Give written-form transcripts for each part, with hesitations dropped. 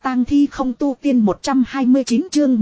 tang thi không tu tiên 129 chương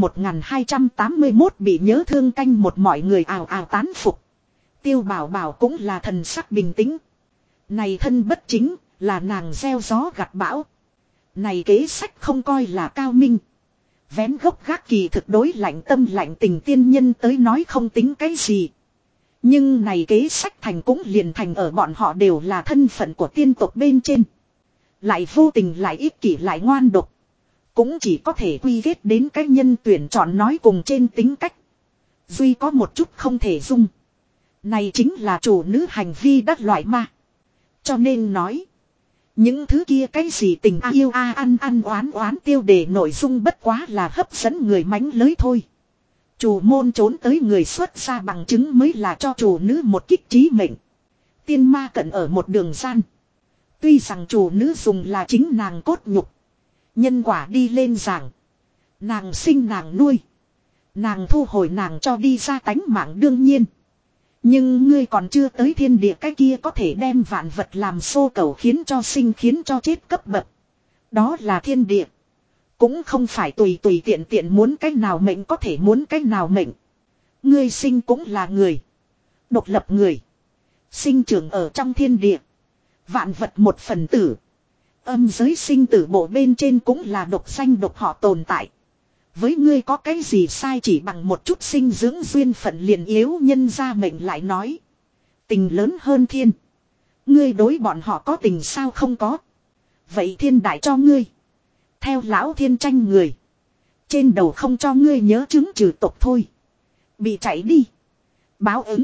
1281 bị nhớ thương canh một mọi người ào ào tán phục. Tiêu Bảo Bảo cũng là thần sắc bình tĩnh. Này thân bất chính, là nàng gieo gió gặt bão. Này kế sách không coi là cao minh. Vén gốc gác kỳ thực đối lạnh tâm lạnh tình tiên nhân tới nói không tính cái gì. Nhưng này kế sách thành cũng liền thành ở bọn họ đều là thân phận của tiên tộc bên trên. Lại vô tình lại ích kỷ lại ngoan độc. Cũng chỉ có thể quy kết đến cái nhân tuyển chọn nói cùng trên tính cách. Duy có một chút không thể dung. Này chính là chủ nữ hành vi đắc loại ma. Cho nên nói. Những thứ kia cái gì tình yêu ăn oán oán tiêu đề nội dung bất quá là hấp dẫn người mánh lới thôi. Chủ môn trốn tới người xuất ra bằng chứng mới là cho chủ nữ một kích trí mệnh. Tiên ma cận ở một đường gian. Tuy rằng chủ nữ dùng là chính nàng cốt nhục. Nhân quả đi lên giảng. Nàng sinh nàng nuôi. Nàng thu hồi nàng cho đi ra tánh mạng đương nhiên. Nhưng ngươi còn chưa tới thiên địa cái kia có thể đem vạn vật làm xô cầu khiến cho sinh khiến cho chết cấp bậc. Đó là thiên địa. Cũng không phải tùy tùy tiện tiện muốn cái nào mệnh có thể muốn cái nào mệnh. Ngươi sinh cũng là người. Độc lập người. Sinh trưởng ở trong thiên địa. Vạn vật một phần tử. Âm giới sinh tử bộ bên trên cũng là độc danh độc họ tồn tại. Với ngươi có cái gì sai chỉ bằng một chút sinh dưỡng duyên phận liền yếu nhân ra mệnh lại nói. Tình lớn hơn thiên. Ngươi đối bọn họ có tình sao không có. Vậy thiên đại cho ngươi. Theo lão thiên tranh người. Trên đầu không cho ngươi nhớ chứng trừ tộc thôi. Bị chạy đi. Báo ứng.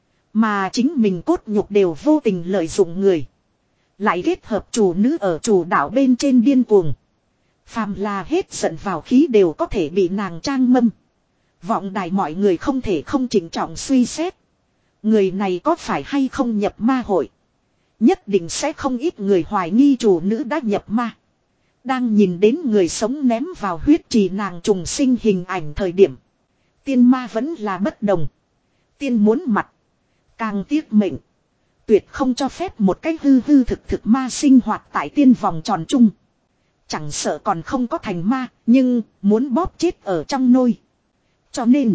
Mà chính mình cốt nhục đều vô tình lợi dụng người. Lại kết hợp chủ nữ ở chủ đạo bên trên điên cuồng. Phàm là hết giận vào khí đều có thể bị nàng trang mâm. Vọng đài mọi người không thể không chỉnh trọng suy xét. Người này có phải hay không nhập ma hội. Nhất định sẽ không ít người hoài nghi chủ nữ đã nhập ma. Đang nhìn đến người sống ném vào huyết trì nàng trùng sinh hình ảnh thời điểm. Tiên ma vẫn là bất đồng. Tiên muốn mặt. Càng tiếc mệnh. Tuyệt không cho phép một cái hư hư thực ma sinh hoạt tại tiên vòng tròn chung. Chẳng sợ còn không có thành ma, nhưng muốn bóp chết ở trong nôi. Cho nên,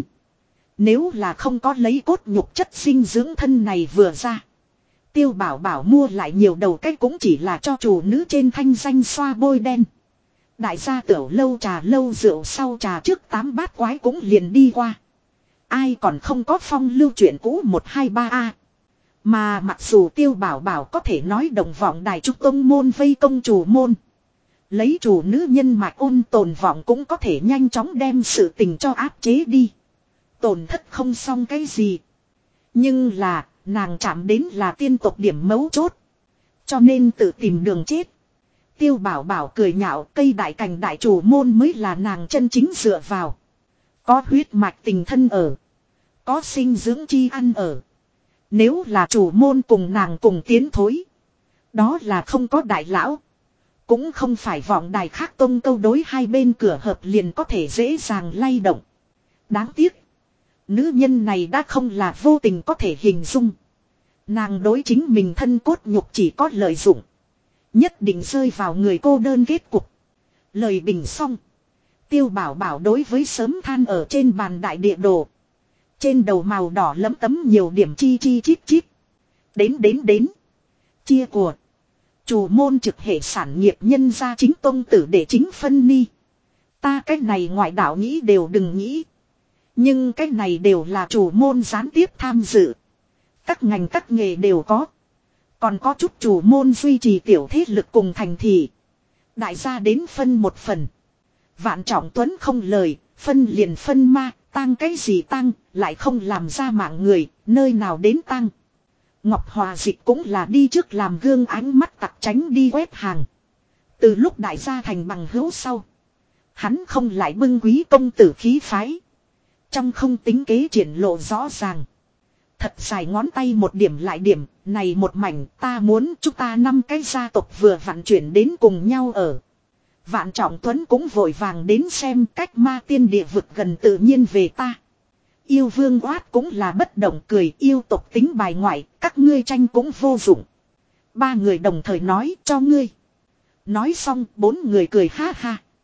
nếu là không có lấy cốt nhục chất sinh dưỡng thân này vừa ra. Tiêu Bảo Bảo mua lại nhiều đầu cách cũng chỉ là cho chủ nữ trên thanh danh xoa bôi đen. Đại gia tiểu lâu trà lâu rượu sau trà trước 8 bát quái cũng liền đi qua. Ai còn không có phong lưu chuyện cũ 123A. Mà mặc dù Tiêu Bảo Bảo có thể nói đồng vọng đài trúc tông môn vây công chủ môn. Lấy chủ nữ nhân mạch ôn tồn vọng cũng có thể nhanh chóng đem sự tình cho áp chế đi. Tổn thất không xong cái gì. Nhưng là, nàng chạm đến là tiên tộc điểm mấu chốt. Cho nên tự tìm đường chết. Tiêu Bảo Bảo cười nhạo cây đại cành đại chủ môn mới là nàng chân chính dựa vào. Có huyết mạch tình thân ở. Có sinh dưỡng chi ăn ở. Nếu là chủ môn cùng nàng cùng tiến thối. Đó là không có đại lão. Cũng không phải vọng đài khác tông câu đối hai bên cửa hợp liền có thể dễ dàng lay động. Đáng tiếc. Nữ nhân này đã không là vô tình có thể hình dung. Nàng đối chính mình thân cốt nhục chỉ có lợi dụng. Nhất định rơi vào người cô đơn kết cục. Lời bình xong. Tiêu Bảo Bảo đối với sớm than ở trên bàn đại địa đồ. Trên đầu màu đỏ lấm tấm nhiều điểm chi chi chít chít. Đến. Chia của. Chủ môn trực hệ sản nghiệp nhân gia chính tông tử để chính phân ni. Ta cái này ngoại đạo nghĩ đều đừng nghĩ. Nhưng cái này đều là chủ môn gián tiếp tham dự. Các ngành các nghề đều có. Còn có chút chủ môn duy trì tiểu thế lực cùng thành thị. Đại gia đến phân một phần. Vạn Trọng Tuấn không lời, phân liền phân ma, tăng cái gì tăng, lại không làm ra mạng người, nơi nào đến tăng. Ngọc Hòa Dịch cũng là đi trước làm gương ánh mắt tặc tránh đi quét hàng. Từ lúc đại gia thành bằng hữu sau. Hắn không lại bưng quý công tử khí phái. Trong không tính kế triển lộ rõ ràng. Thật dài ngón tay một điểm lại điểm, này một mảnh ta muốn chúng ta 5 cái gia tộc vừa vặn chuyển đến cùng nhau ở. Vạn Trọng Tuấn cũng vội vàng đến xem cách ma tiên địa vực gần tự nhiên về ta. Yêu Vương Oát cũng là bất động cười yêu tộc tính bài ngoại, các ngươi tranh cũng vô dụng. 3 người đồng thời nói cho ngươi. Nói xong 4 người cười ha ha.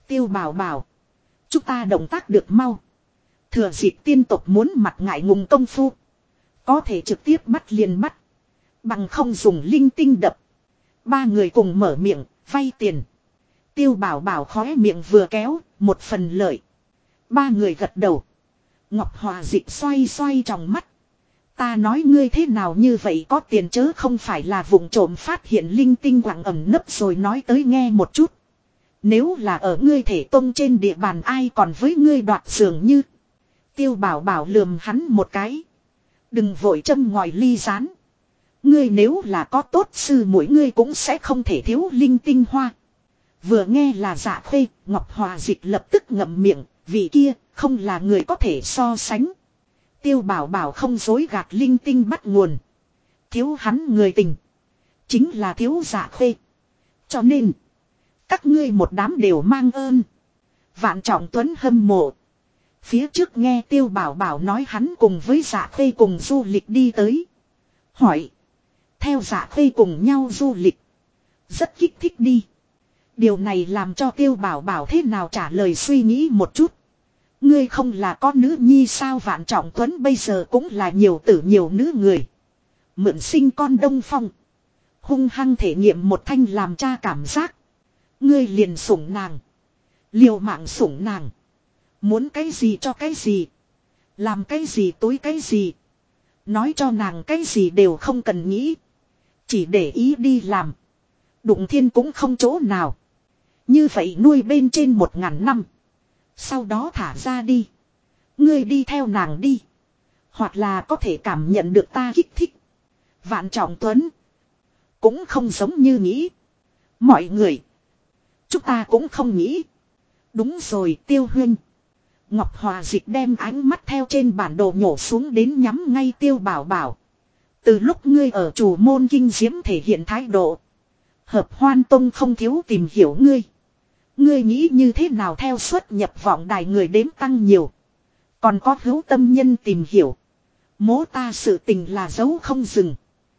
Tiêu Bảo Bảo. Chúng ta động tác được mau. Thừa dịp tiên tộc muốn mặt ngại ngùng công phu. Có thể trực tiếp bắt liền bắt. Bằng không dùng linh tinh đập. Ba người cùng mở miệng, vay tiền. Tiêu Bảo Bảo khóe miệng vừa kéo, một phần lợi. Ba người gật đầu. Ngọc Hòa Dịch xoay xoay trong mắt. Ta nói ngươi thế nào như vậy có tiền chớ không phải là vụng trộm phát hiện linh tinh quặng ẩm nấp rồi nói tới nghe một chút. Nếu là ở ngươi thể tông trên địa bàn ai còn với ngươi đoạt dường như. Tiêu Bảo Bảo lườm hắn một cái. Đừng vội châm ngòi ly rán. Ngươi nếu là có tốt sư muội ngươi cũng sẽ không thể thiếu linh tinh hoa. Vừa nghe là Dạ Khê, Ngọc Hòa Dịch lập tức ngậm miệng, vị kia không là người có thể so sánh. Tiêu Bảo Bảo không dối gạt linh tinh bắt nguồn. Thiếu hắn người tình. Chính là thiếu Dạ Khê. Cho nên, các ngươi một đám đều mang ơn. Vạn Trọng Tuấn hâm mộ. Phía trước nghe Tiêu Bảo Bảo nói hắn cùng với Dạ Khê cùng du lịch đi tới. Hỏi. Theo Dạ Khê cùng nhau du lịch. Rất kích thích đi. Điều này làm cho Tiêu Bảo Bảo thế nào trả lời suy nghĩ một chút. Ngươi không là có nữ nhi sao Vạn Trọng Tuấn bây giờ cũng là nhiều tử nhiều nữ người. Mượn sinh con Đông Phong. Hung hăng thể nghiệm một thanh làm cha cảm giác. Ngươi liền sủng nàng. Liều mạng sủng nàng. Muốn cái gì cho cái gì. Làm cái gì tối cái gì. Nói cho nàng cái gì đều không cần nghĩ. Chỉ để ý đi làm. Đụng thiên cũng không chỗ nào. Như vậy nuôi bên trên 1000 năm. Sau đó thả ra đi. Ngươi đi theo nàng đi. Hoặc là có thể cảm nhận được ta kích thích. Vạn Trọng Tuấn. Cũng không giống như nghĩ. Mọi người. Chúng ta cũng không nghĩ. Đúng rồi Tiêu huynh. Ngọc Hòa Dịch đem ánh mắt theo trên bản đồ nhổ xuống đến nhắm ngay Tiêu Bảo Bảo. Từ lúc ngươi ở chủ môn kinh diễm thể hiện thái độ. Hợp Hoan Tông không thiếu tìm hiểu ngươi. Ngươi nghĩ như thế nào theo xuất nhập vọng đài người đếm tăng nhiều. Còn có hữu tâm nhân tìm hiểu. Mố ta sự tình là giấu không dừng.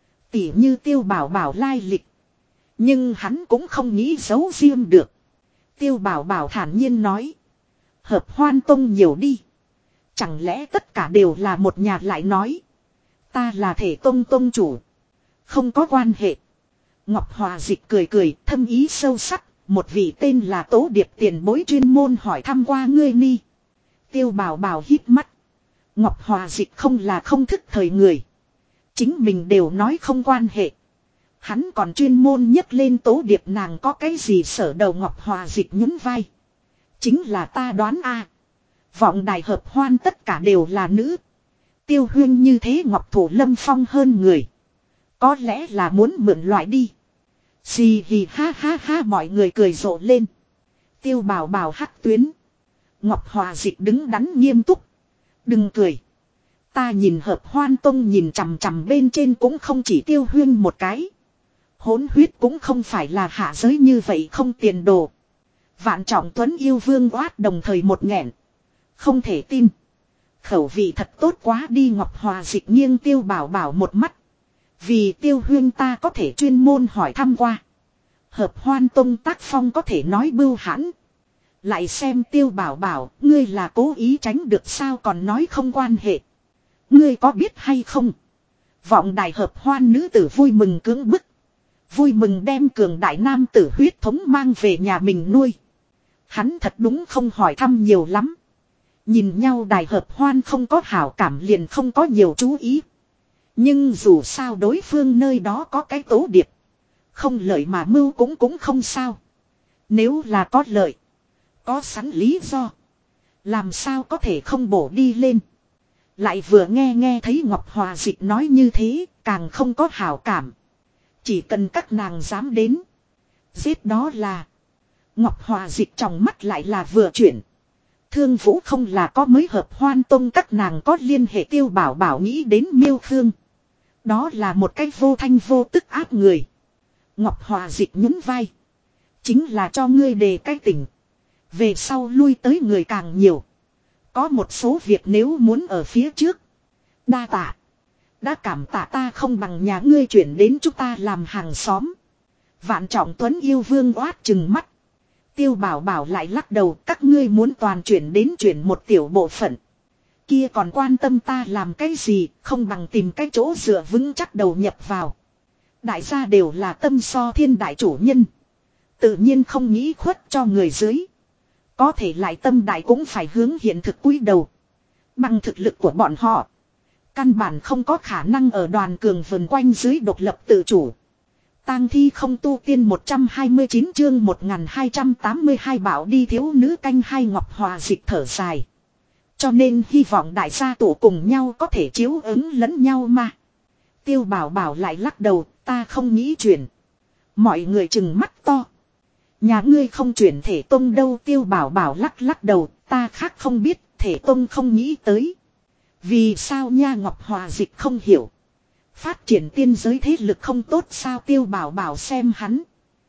Tỉ như Tiêu Bảo Bảo lai lịch. Nhưng hắn cũng không nghĩ giấu riêng được. Tiêu Bảo Bảo thản nhiên nói. Hợp Hoan Tông nhiều đi. Chẳng lẽ tất cả đều là một nhà lại nói. Ta là thể tông tông chủ. Không có quan hệ. Ngọc Hòa Dịch cười cười thâm ý sâu sắc. Một vị tên là Tố Điệp tiền bối chuyên môn hỏi thăm qua ngươi ni. Tiêu Bảo Bảo hít mắt. Ngọc Hòa Dịch không là không thức thời người. Chính mình đều nói không quan hệ. Hắn còn chuyên môn nhấc lên Tố Điệp nàng có cái gì sở đầu Ngọc Hòa Dịch nhún vai. Chính là ta đoán a. Vọng đài hợp hoan tất cả đều là nữ. Tiêu huyên như thế Ngọc Thủ Lâm Phong hơn người. Có lẽ là muốn mượn loại đi. Xì hì ha ha ha mọi người cười rộ lên. Tiêu Bảo Bảo hắc tuyến. Ngọc Hòa Dịch đứng đắn nghiêm túc. Đừng cười. Ta nhìn Hợp Hoan Tông nhìn chằm chằm bên trên cũng không chỉ Tiêu huyên một cái. Hỗn huyết cũng không phải là hạ giới như vậy không tiền đồ. Vạn Trọng Tuấn yêu vương oát đồng thời một nghẹn. Không thể tin. Khẩu vị thật tốt quá đi Ngọc Hòa Dịch nghiêng Tiêu Bảo Bảo một mắt. Vì Tiêu huyên ta có thể chuyên môn hỏi thăm qua. Hợp Hoan Tông tác phong có thể nói bưu hãn. Lại xem Tiêu Bảo Bảo, ngươi là cố ý tránh được sao còn nói không quan hệ. Ngươi có biết hay không? Vọng đài Hợp Hoan nữ tử vui mừng cưỡng bức. Vui mừng đem cường đại nam tử huyết thống mang về nhà mình nuôi. Hắn thật đúng không hỏi thăm nhiều lắm. Nhìn nhau đài Hợp Hoan không có hảo cảm liền không có nhiều chú ý. Nhưng dù sao đối phương nơi đó có cái Tố Điệp. Không lợi mà mưu cũng không sao. Nếu là có lợi. Có sẵn lý do. Làm sao có thể không bổ đi lên. Lại vừa nghe thấy Ngọc Hòa Dịch nói như thế. Càng không có hảo cảm. Chỉ cần các nàng dám đến. Giết đó là. Ngọc Hòa Dịch trong mắt lại là vừa chuyển. Thương Vũ không là có mới Hợp Hoan Tông các nàng có liên hệ Tiêu Bảo Bảo nghĩ đến Miêu Khương. Đó là một cái vô thanh vô tức áp người. Ngọc Hòa Dịch nhún vai. Chính là cho ngươi đề cái tỉnh. Về sau lui tới người càng nhiều. Có một số việc nếu muốn ở phía trước. Đa tạ. Đã cảm tạ ta không bằng nhà ngươi chuyển đến chúng ta làm hàng xóm. Vạn Trọng Tuấn yêu vương oát chừng mắt. Tiêu Bảo Bảo lại lắc đầu, các ngươi muốn toàn chuyển đến chuyển một tiểu bộ phận. Kia còn quan tâm ta làm cái gì, không bằng tìm cái chỗ dựa vững chắc đầu nhập vào. Đại gia đều là tâm so thiên đại chủ nhân. Tự nhiên không nghĩ khuất cho người dưới. Có thể lại tâm đại cũng phải hướng hiện thực cúi đầu. Bằng thực lực của bọn họ, căn bản không có khả năng ở đoàn cường vần quanh dưới độc lập tự chủ. Tang thi không tu tiên 129 chương 1282 bảo đi thiếu nữ canh hai Ngọc Hòa Dịch thở dài. Cho nên hy vọng đại gia tụ cùng nhau có thể chiếu ứng lẫn nhau mà. Tiêu Bảo Bảo lại lắc đầu, ta không nghĩ chuyển. Mọi người chừng mắt to. Nhà ngươi không chuyển thể tông đâu. Tiêu Bảo Bảo lắc đầu, ta khác không biết, thể tông không nghĩ tới. Vì sao nha? Ngọc Hòa Dịch không hiểu. Phát triển tiên giới thế lực không tốt sao? Tiêu Bảo Bảo xem hắn.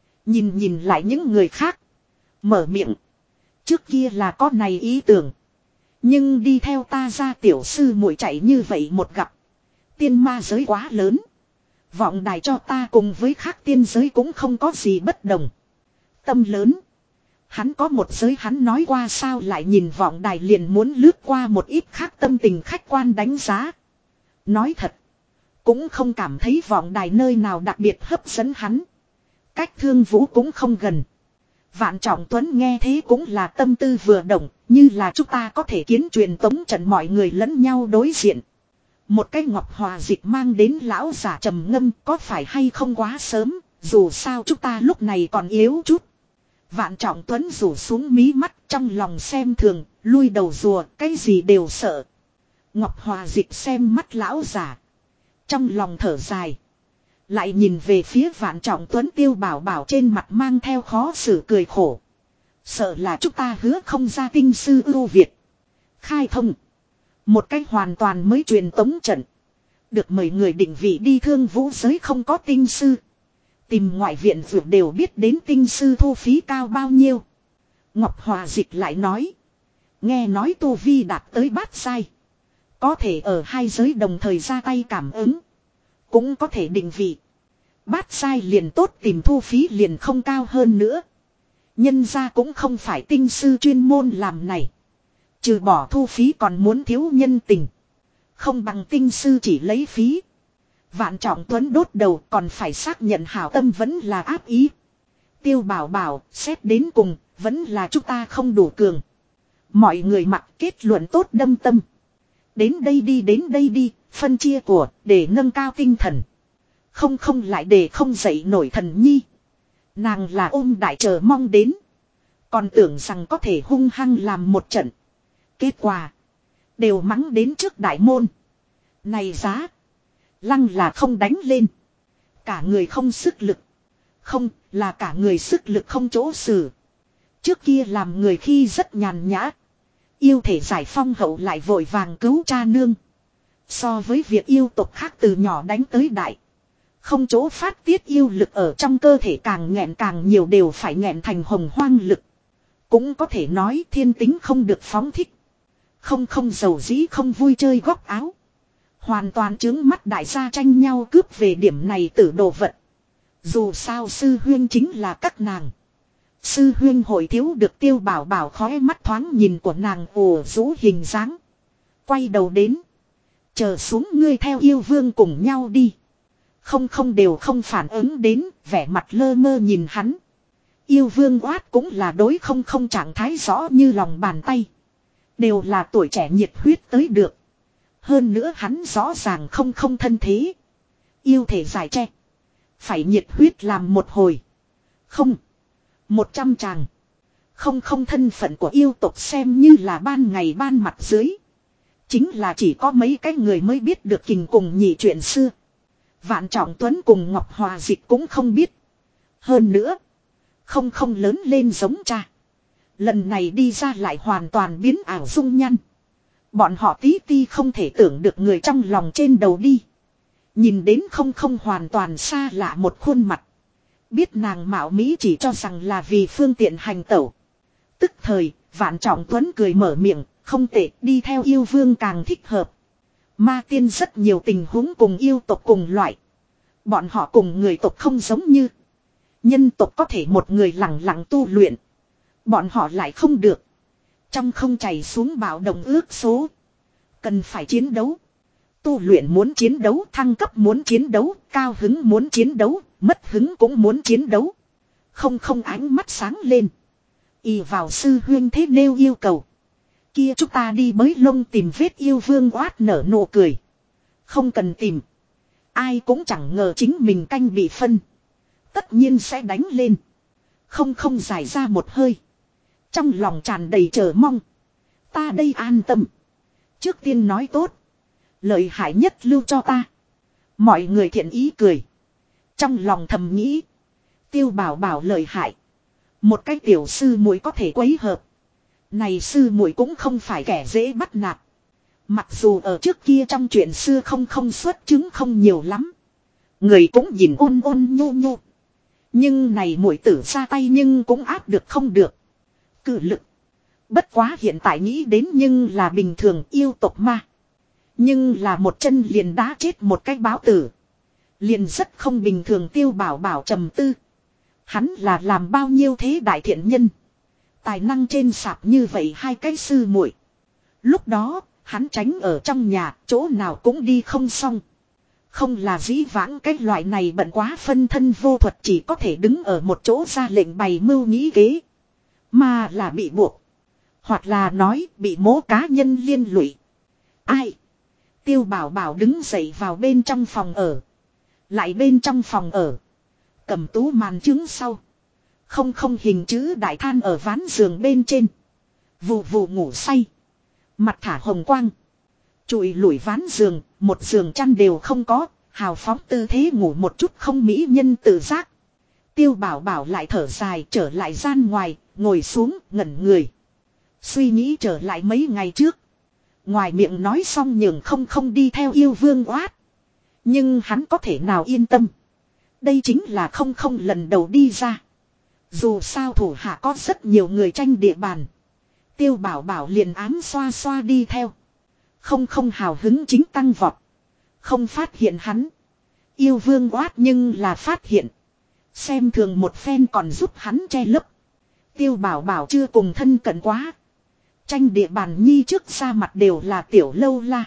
Nhìn lại những người khác. Mở miệng. Trước kia là có này ý tưởng. Nhưng đi theo ta ra tiểu sư muội chạy như vậy một gặp. Tiên ma giới quá lớn. Vọng đài cho ta cùng với khác tiên giới cũng không có gì bất đồng. Tâm lớn. Hắn có một giới hắn nói qua sao lại nhìn vọng đài liền muốn lướt qua một ít khác tâm tình khách quan đánh giá. Nói thật. Cũng không cảm thấy vọng đài nơi nào đặc biệt hấp dẫn hắn. Cách Thương Vũ cũng không gần. Vạn Trọng Tuấn nghe thế cũng là tâm tư vừa động, như là chúng ta có thể kiến truyền tống trận mọi người lẫn nhau đối diện. Một cái Ngọc Hòa Dịch mang đến lão giả trầm ngâm, có phải hay không quá sớm, dù sao chúng ta lúc này còn yếu chút. Vạn Trọng Tuấn rủ xuống mí mắt trong lòng xem thường, lui đầu rùa, cái gì đều sợ. Ngọc Hòa Dịch xem mắt lão giả. Trong lòng thở dài. Lại nhìn về phía Vạn Trọng Tuấn. Tiêu Bảo Bảo trên mặt mang theo khó xử cười khổ. Sợ là chúng ta hứa không ra tinh sư ưu việt. Khai thông. Một cách hoàn toàn mới truyền tống trận. Được mời người định vị đi Thương Vũ giới không có tinh sư. Tìm ngoại viện vượt đều biết đến tinh sư thu phí cao bao nhiêu. Ngọc Hòa Dịch lại nói. Nghe nói tu vi đạt tới bát giai. Có thể ở hai giới đồng thời ra tay cảm ứng. Cũng có thể định vị. Bát giai liền tốt tìm thu phí liền không cao hơn nữa. Nhân ra cũng không phải tinh sư chuyên môn làm này. Trừ bỏ thu phí còn muốn thiếu nhân tình. Không bằng tinh sư chỉ lấy phí. Vạn Trọng Tuấn đốt đầu còn phải xác nhận hảo tâm vẫn là áp ý. Tiêu Bảo Bảo xét đến cùng vẫn là chúng ta không đủ cường. Mọi người mặc kết luận tốt đâm tâm. Đến đây đi, phân chia của để nâng cao tinh thần. Không lại để không dậy nổi thần nhi. Nàng là ôm đại chờ mong đến. Còn tưởng rằng có thể hung hăng làm một trận. Kết quả. Đều mắng đến trước đại môn. Này giá. Lăng là không đánh lên. Cả người không sức lực. Không là cả người sức lực không chỗ xử. Trước kia làm người khi rất nhàn nhã. Yêu thể giải phong hậu lại vội vàng cứu cha nương. So với việc yêu tộc khác từ nhỏ đánh tới đại. Không chỗ phát tiết yêu lực ở trong cơ thể càng nghẹn càng nhiều đều phải nghẹn thành hồng hoang lực. Cũng có thể nói thiên tính không được phóng thích. Không giàu dĩ không vui chơi góc áo. Hoàn toàn trướng mắt đại gia tranh nhau cướp về điểm này tử đồ vật. Dù sao sư huyên chính là các nàng. Sư huyên hội thiếu được Tiêu Bảo Bảo khóe mắt thoáng nhìn của nàng ồ rũ hình dáng. Quay đầu đến. Chờ xuống ngươi theo yêu vương cùng nhau đi. Không đều không phản ứng đến, vẻ mặt lơ mơ nhìn hắn. Yêu vương oát cũng là đối không trạng thái rõ như lòng bàn tay. Đều là tuổi trẻ nhiệt huyết tới được. Hơn nữa hắn rõ ràng không thân thế. Yêu thể giải tre. Phải nhiệt huyết làm một hồi. Không. 100 chàng. Không thân phận của yêu tộc xem như là ban ngày ban mặt dưới. Chính là chỉ có mấy cái người mới biết được kình cùng nhị chuyện xưa. Vạn Trọng Tuấn cùng Ngọc Hòa Dịch cũng không biết. Hơn nữa. Không lớn lên giống cha. Lần này đi ra lại hoàn toàn biến ảo dung nhăn. Bọn họ tí ti không thể tưởng được người trong lòng trên đầu đi. Nhìn đến không hoàn toàn xa lạ một khuôn mặt. Biết nàng mạo mỹ chỉ cho rằng là vì phương tiện hành tẩu. Tức thời, Vạn Trọng Tuấn cười mở miệng, không tệ, đi theo yêu vương càng thích hợp. Ma tiên rất nhiều tình huống cùng yêu tộc cùng loại. Bọn họ cùng người tộc không giống như. Nhân tộc có thể một người lặng lặng tu luyện. Bọn họ lại không được. Trong không chảy xuống bạo động ước số. Cần phải chiến đấu. Tu luyện muốn chiến đấu, thăng cấp muốn chiến đấu, cao hứng muốn chiến đấu, mất hứng cũng muốn chiến đấu. Không ánh mắt sáng lên. Y vào sư huyên thế nêu yêu cầu. Kia chúng ta đi bới lông tìm vết yêu vương oát nở nụ cười. Không cần tìm. Ai cũng chẳng ngờ chính mình canh bị phân. Tất nhiên sẽ đánh lên. Không giải ra một hơi. Trong lòng tràn đầy chờ mong. Ta đây an tâm. Trước tiên nói tốt. Lợi hại nhất lưu cho ta. Mọi người thiện ý cười. Trong lòng thầm nghĩ. Tiêu bảo bảo lợi hại. Một cái tiểu sư muội có thể quấy hợp. Này sư muội cũng không phải kẻ dễ bắt nạt. Mặc dù ở trước kia trong chuyện xưa không xuất chứng không nhiều lắm. Người cũng nhìn ôn nhu nhu. Nhưng này muội tử ra tay nhưng cũng áp được không được. Cử lực. Bất quá hiện tại nghĩ đến nhưng là bình thường yêu tộc ma. Nhưng là một chân liền đá chết một cái báo tử. Liền rất không bình thường tiêu bảo bảo trầm tư. Hắn là làm bao nhiêu thế đại thiện nhân. Tài năng trên sạp như vậy hai cái sư muội. Lúc đó, hắn tránh ở trong nhà, chỗ nào cũng đi không xong. Không là dĩ vãng cái loại này bận quá phân thân vô thuật chỉ có thể đứng ở một chỗ ra lệnh bày mưu nghĩ kế. Mà là bị buộc. Hoặc là nói bị mố cá nhân liên lụy. Ai? Tiêu bảo bảo đứng dậy vào bên trong phòng ở. Lại bên trong phòng ở. Cầm tú màn trứng sau. Không hình chữ đại than ở ván giường bên trên. Vù vù ngủ say. Mặt thả hồng quang. Chùi lủi ván giường, một giường chăn đều không có, hào phóng tư thế ngủ một chút không mỹ nhân tự giác. Tiêu bảo bảo lại thở dài trở lại gian ngoài, ngồi xuống ngẩn người. Suy nghĩ trở lại mấy ngày trước. Ngoài miệng nói xong nhường không đi theo yêu vương oát. Nhưng hắn có thể nào yên tâm. Đây chính là không lần đầu đi ra. Dù sao thủ hạ có rất nhiều người tranh địa bàn. Tiêu bảo bảo liền ám xoa xoa đi theo. Không hào hứng chính tăng vọt. Không phát hiện hắn. Yêu vương oát nhưng là phát hiện. Xem thường một phen còn giúp hắn che lấp. Tiêu bảo bảo chưa cùng thân cận quá. Tranh địa bàn nhi trước ra mặt đều là tiểu lâu la.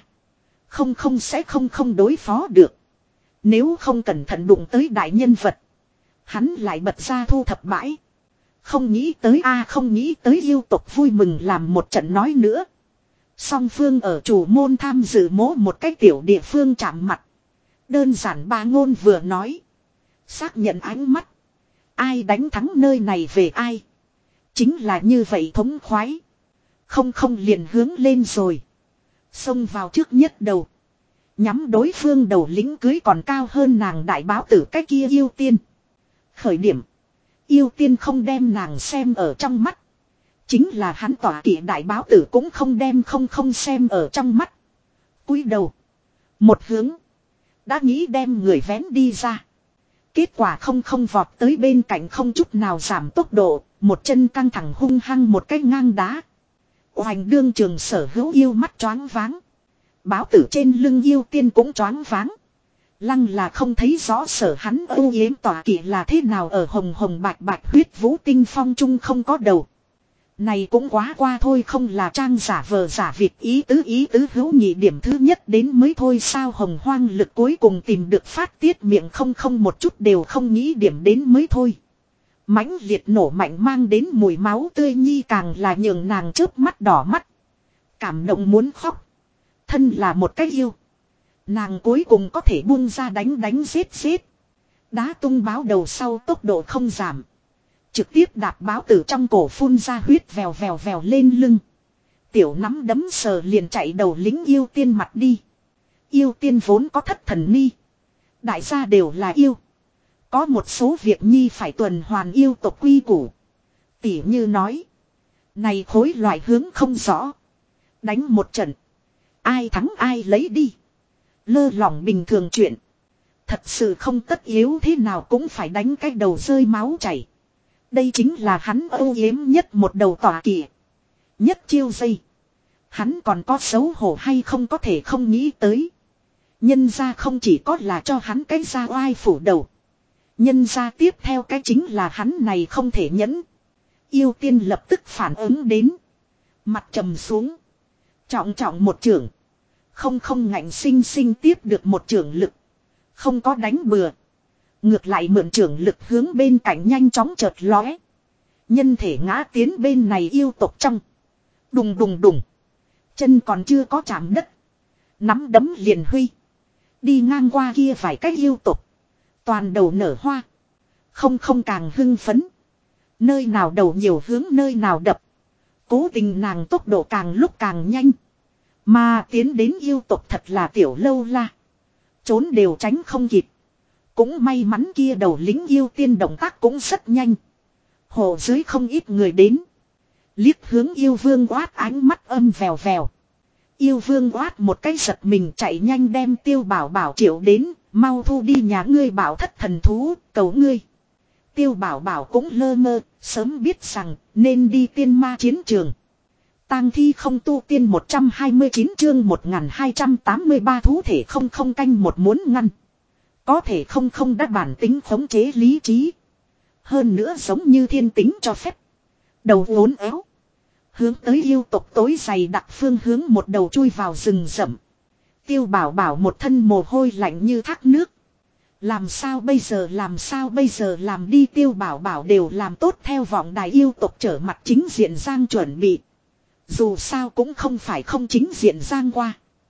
Không sẽ không đối phó được. Nếu không cẩn thận đụng tới đại nhân vật. Hắn lại bật ra thu thập bãi. Không nghĩ tới không nghĩ tới yêu tộc vui mừng làm một trận nói nữa. Song phương ở chủ môn tham dự mố một cái tiểu địa phương chạm mặt. Đơn giản ba ngôn vừa nói. Xác nhận ánh mắt. Ai đánh thắng nơi này về ai. Chính là như vậy thống khoái. Không liền hướng lên rồi. Xông vào trước nhất đầu. Nhắm đối phương đầu lính cưới còn cao hơn nàng đại báo tử cái kia yêu tiên. Khởi điểm. Yêu tiên không đem nàng xem ở trong mắt. Chính là hắn tỏa kỵ đại báo tử cũng không đem không xem ở trong mắt. Cúi đầu. Một hướng. Đã nghĩ đem người vén đi ra. Kết quả không vọt tới bên cạnh không chút nào giảm tốc độ. Một chân căng thẳng hung hăng một cái ngang đá. Hoành đương trường sở hữu yêu mắt choáng váng. Báo tử trên lưng yêu tiên cũng choáng váng. Lăng là không thấy rõ sở hắn âu yếm tỏa kỵ là thế nào ở hồng bạch huyết vũ tinh phong trung không có đầu. Này cũng quá qua thôi không là trang giả vờ giả việc ý tứ hữu nhị điểm thứ nhất đến mới thôi sao hồng hoang lực cuối cùng tìm được phát tiết miệng không một chút đều không nghĩ điểm đến mới thôi. Mãnh liệt nổ mạnh mang đến mùi máu tươi nhi càng là nhường nàng chớp mắt đỏ mắt. Cảm động muốn khóc. Thân là một cái yêu. Nàng cuối cùng có thể buông ra đánh giết. Đá tung báo đầu sau tốc độ không giảm. Trực tiếp đạp báo tử trong cổ phun ra huyết vèo lên lưng. Tiểu nắm đấm sờ liền chạy đầu lính yêu tiên mặt đi. Yêu tiên vốn có thất thần ni. Đại gia đều là yêu. Có một số việc nhi phải tuần hoàn yêu tộc quy củ. Tỉ như nói. Này khối loại hướng không rõ. Đánh một trận. Ai thắng ai lấy đi. Lơ lỏng bình thường chuyện. Thật sự không tất yếu thế nào cũng phải đánh cái đầu rơi máu chảy. Đây chính là hắn âu yếm nhất một đầu tỏa kỵ. Nhất chiêu dây. Hắn còn có xấu hổ hay không có thể không nghĩ tới. Nhân ra không chỉ có là cho hắn cái ra oai phủ đầu. Nhân ra tiếp theo cái chính là hắn này không thể nhẫn. Yêu tiên lập tức phản ứng đến. Mặt trầm xuống. Trọng trọng một chưởng. Không ngạnh sinh sinh tiếp được một chưởng lực. Không có đánh bừa. Ngược lại mượn chưởng lực hướng bên cạnh nhanh chóng chợt lóe. Nhân thể ngã tiến bên này yêu tộc trong. Đùng đùng đùng. Chân còn chưa có chạm đất. Nắm đấm liền huy. Đi ngang qua kia vài cái yêu tộc. Toàn đầu nở hoa. Không càng hưng phấn. Nơi nào đầu nhiều hướng nơi nào đập. Cố tình nàng tốc độ càng lúc càng nhanh. Mà tiến đến yêu tộc thật là tiểu lâu la. Trốn đều tránh không kịp. Cũng may mắn kia đầu lính yêu tiên động tác cũng rất nhanh. Hồ dưới không ít người đến. Liếc hướng yêu vương quát ánh mắt âm vèo vèo. Yêu vương quát một cái giật mình chạy nhanh đem Tiêu Bảo Bảo triệu đến. Mau thu đi nhà ngươi bảo thất thần thú, cầu ngươi. Tiêu Bảo Bảo cũng lơ mơ, sớm biết rằng nên đi tiên ma chiến trường. Tang thi không tu tiên 129 chương 1283 thú thể không canh một muốn ngăn. Có thể không đã bản tính khống chế lý trí. Hơn nữa giống như thiên tính cho phép. Đầu uốn éo. Hướng tới yêu tộc tối dày đặc phương hướng một đầu chui vào rừng rậm. Tiêu Bảo Bảo một thân mồ hôi lạnh như thác nước. Làm sao bây giờ làm đi Tiêu Bảo Bảo đều làm tốt theo vọng đài yêu tộc trở mặt chính diện giang chuẩn bị. Dù sao cũng không phải không chính diện giang qua.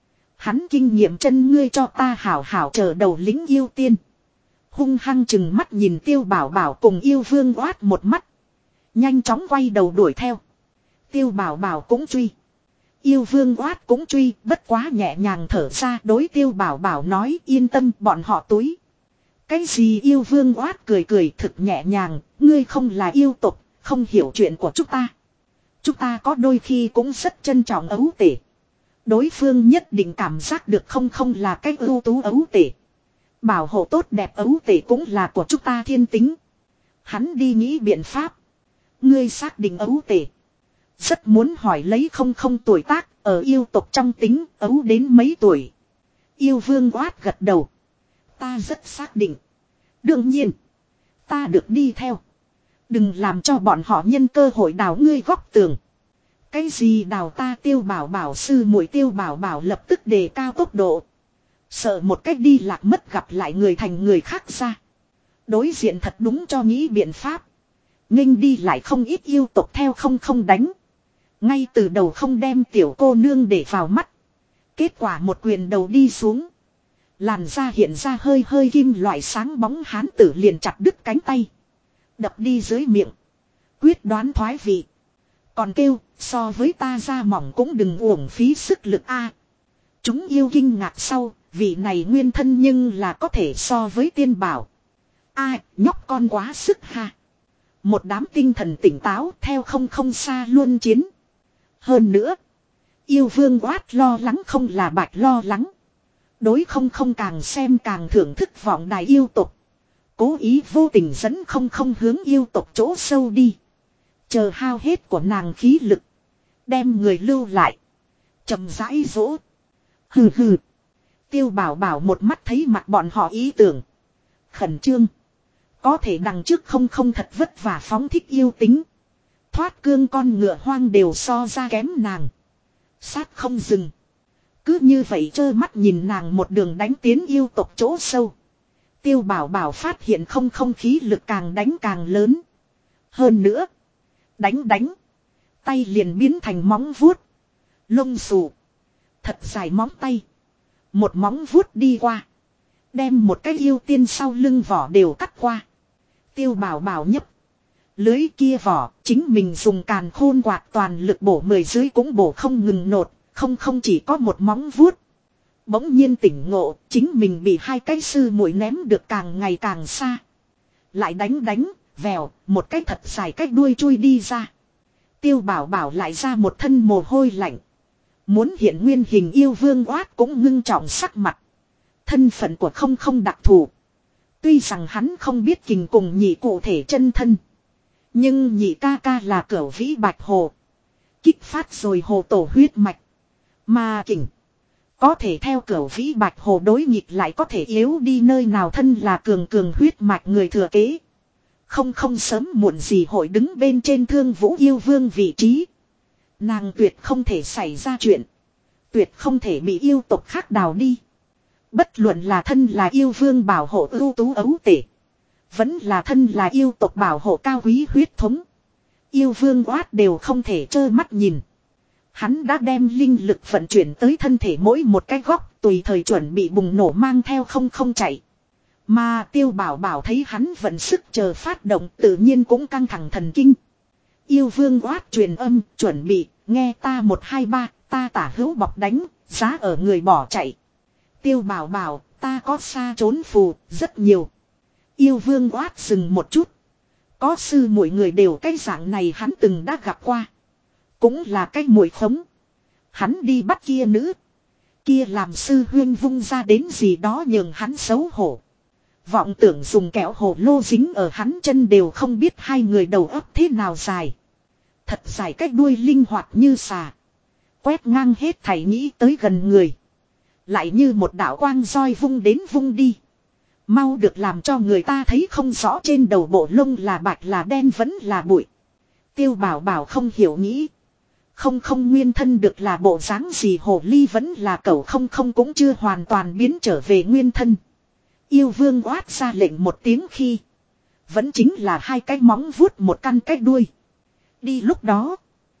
Hắn kinh nghiệm chân ngươi cho ta hảo hảo chờ đầu lính yêu tiên. Hung hăng chừng mắt nhìn Tiêu Bảo Bảo cùng yêu vương oát một mắt. Nhanh chóng quay đầu đuổi theo. Tiêu Bảo Bảo cũng truy. Yêu vương oát cũng truy, bất quá nhẹ nhàng thở ra đối Tiêu Bảo Bảo nói yên tâm bọn họ túi. Cái gì yêu vương oát cười thực nhẹ nhàng, ngươi không là yêu tục, không hiểu chuyện của chúng ta. Chúng ta có đôi khi cũng rất trân trọng ấu tể. Đối phương nhất định cảm giác được không là cái ưu tú ấu tể. Bảo hộ tốt đẹp ấu tể cũng là của chúng ta thiên tính. Hắn đi nghĩ biện pháp. Ngươi xác định ấu tể. Rất muốn hỏi lấy không tuổi tác, ở yêu tộc trong tính ấu đến mấy tuổi. Yêu vương oát gật đầu. Ta rất xác định. Đương nhiên. Ta được đi theo. Đừng làm cho bọn họ nhân cơ hội đào ngươi góc tường. Cái gì đào ta Tiêu Bảo Bảo sư muội Tiêu Bảo Bảo lập tức đề cao tốc độ. Sợ một cách đi lạc mất gặp lại người thành người khác ra. Đối diện thật đúng cho nghĩ biện pháp. Nghênh đi lại không ít yêu tộc theo không đánh. Ngay từ đầu không đem tiểu cô nương để vào mắt. Kết quả một quyền đầu đi xuống. Làn da hiện ra hơi kim loại sáng bóng hán tử liền chặt đứt cánh tay. Đập đi dưới miệng. Quyết đoán thoái vị. Còn kêu so với ta da mỏng cũng đừng uổng phí sức lực a. Chúng yêu kinh ngạc sau. Vị này nguyên thân nhưng là có thể so với tiên bảo. A nhóc con quá sức ha. Một đám tinh thần tỉnh táo theo không xa luôn chiến. Hơn nữa. Yêu vương oát lo lắng không là bạch lo lắng. Đối không càng xem càng thưởng thức vọng đài yêu tục. Cố ý vô tình dẫn không hướng yêu tục chỗ sâu đi. Chờ hao hết của nàng khí lực. Đem người lưu lại. Chậm rãi dỗ. Hừ. Tiêu Bảo Bảo một mắt thấy mặt bọn họ ý tưởng. Khẩn trương. Có thể đằng trước không thật vất vả phóng thích yêu tính. Thoát cương con ngựa hoang đều so ra kém nàng. Sát không dừng. Cứ như vậy trơ mắt nhìn nàng một đường đánh tiến yêu tộc chỗ sâu. Tiêu Bảo Bảo phát hiện không khí lực càng đánh càng lớn. Hơn nữa. Đánh. Tay liền biến thành móng vuốt. Lông xù. Thật dài móng tay. Một móng vuốt đi qua. Đem một cái yêu tiên sau lưng vỏ đều cắt qua. Tiêu Bảo Bảo nhấp. Lưới kia vỏ chính mình dùng càn khôn quạt toàn lực bổ 10 dưới cũng bổ không ngừng nột. Không chỉ có một móng vuốt. Bỗng nhiên tỉnh ngộ chính mình bị hai cái sư muội ném được càng ngày càng xa. Lại đánh vèo một cái thật dài cái đuôi chui đi ra. Tiêu Bảo Bảo lại ra một thân mồ hôi lạnh. Muốn hiện nguyên hình yêu vương oát cũng ngưng trọng sắc mặt. Thân phận của không đặc thù. Tuy rằng hắn không biết kình cùng nhị cụ thể chân thân. Nhưng nhị ca ca là cửu vĩ bạch hồ. Kích phát rồi hồ tổ huyết mạch. Mà kình. Có thể theo cửu vĩ bạch hồ đối nghịch lại có thể yếu đi nơi nào thân là cường huyết mạch người thừa kế. Không sớm muộn gì hội đứng bên trên Thương Vũ yêu vương vị trí. Nàng tuyệt không thể xảy ra chuyện. Tuyệt không thể bị yêu tộc khác đào đi. Bất luận là thân là yêu vương bảo hộ ưu tú ấu tể. Vẫn là thân là yêu tộc bảo hộ cao quý huyết thống. Yêu vương oát đều không thể trơ mắt nhìn. Hắn đã đem linh lực vận chuyển tới thân thể mỗi một cái góc, tùy thời chuẩn bị bùng nổ mang theo không chạy. Mà Tiêu Bảo Bảo thấy hắn vận sức chờ phát động, tự nhiên cũng căng thẳng thần kinh. Yêu vương oát truyền âm, chuẩn bị, nghe ta 1 2 3, ta tả hữu bọc đánh, giá ở người bỏ chạy. Tiêu Bảo Bảo, ta có xa trốn phù, rất nhiều. Yêu vương oát dừng một chút. Có sư mỗi người đều cái dạng này hắn từng đã gặp qua. Cũng là cái muội khống. Hắn đi bắt kia nữ. Kia làm sư huyên vung ra đến gì đó nhường hắn xấu hổ. Vọng tưởng dùng kẹo hồ lô dính ở hắn chân đều không biết hai người đầu óc thế nào dài. Thật dài cách đuôi linh hoạt như xà. Quét ngang hết thảy nghĩ tới gần người. Lại như một đạo quang roi vung đến vung đi. Mau được làm cho người ta thấy không rõ trên đầu bộ lông là bạch là đen vẫn là bụi. Tiêu Bảo Bảo không hiểu nghĩ. Không nguyên thân được là bộ dáng gì hồ ly vẫn là cẩu không cũng chưa hoàn toàn biến trở về nguyên thân. Yêu vương oát ra lệnh một tiếng khi. Vẫn chính là hai cái móng vuốt một căn cái đuôi. Đi lúc đó.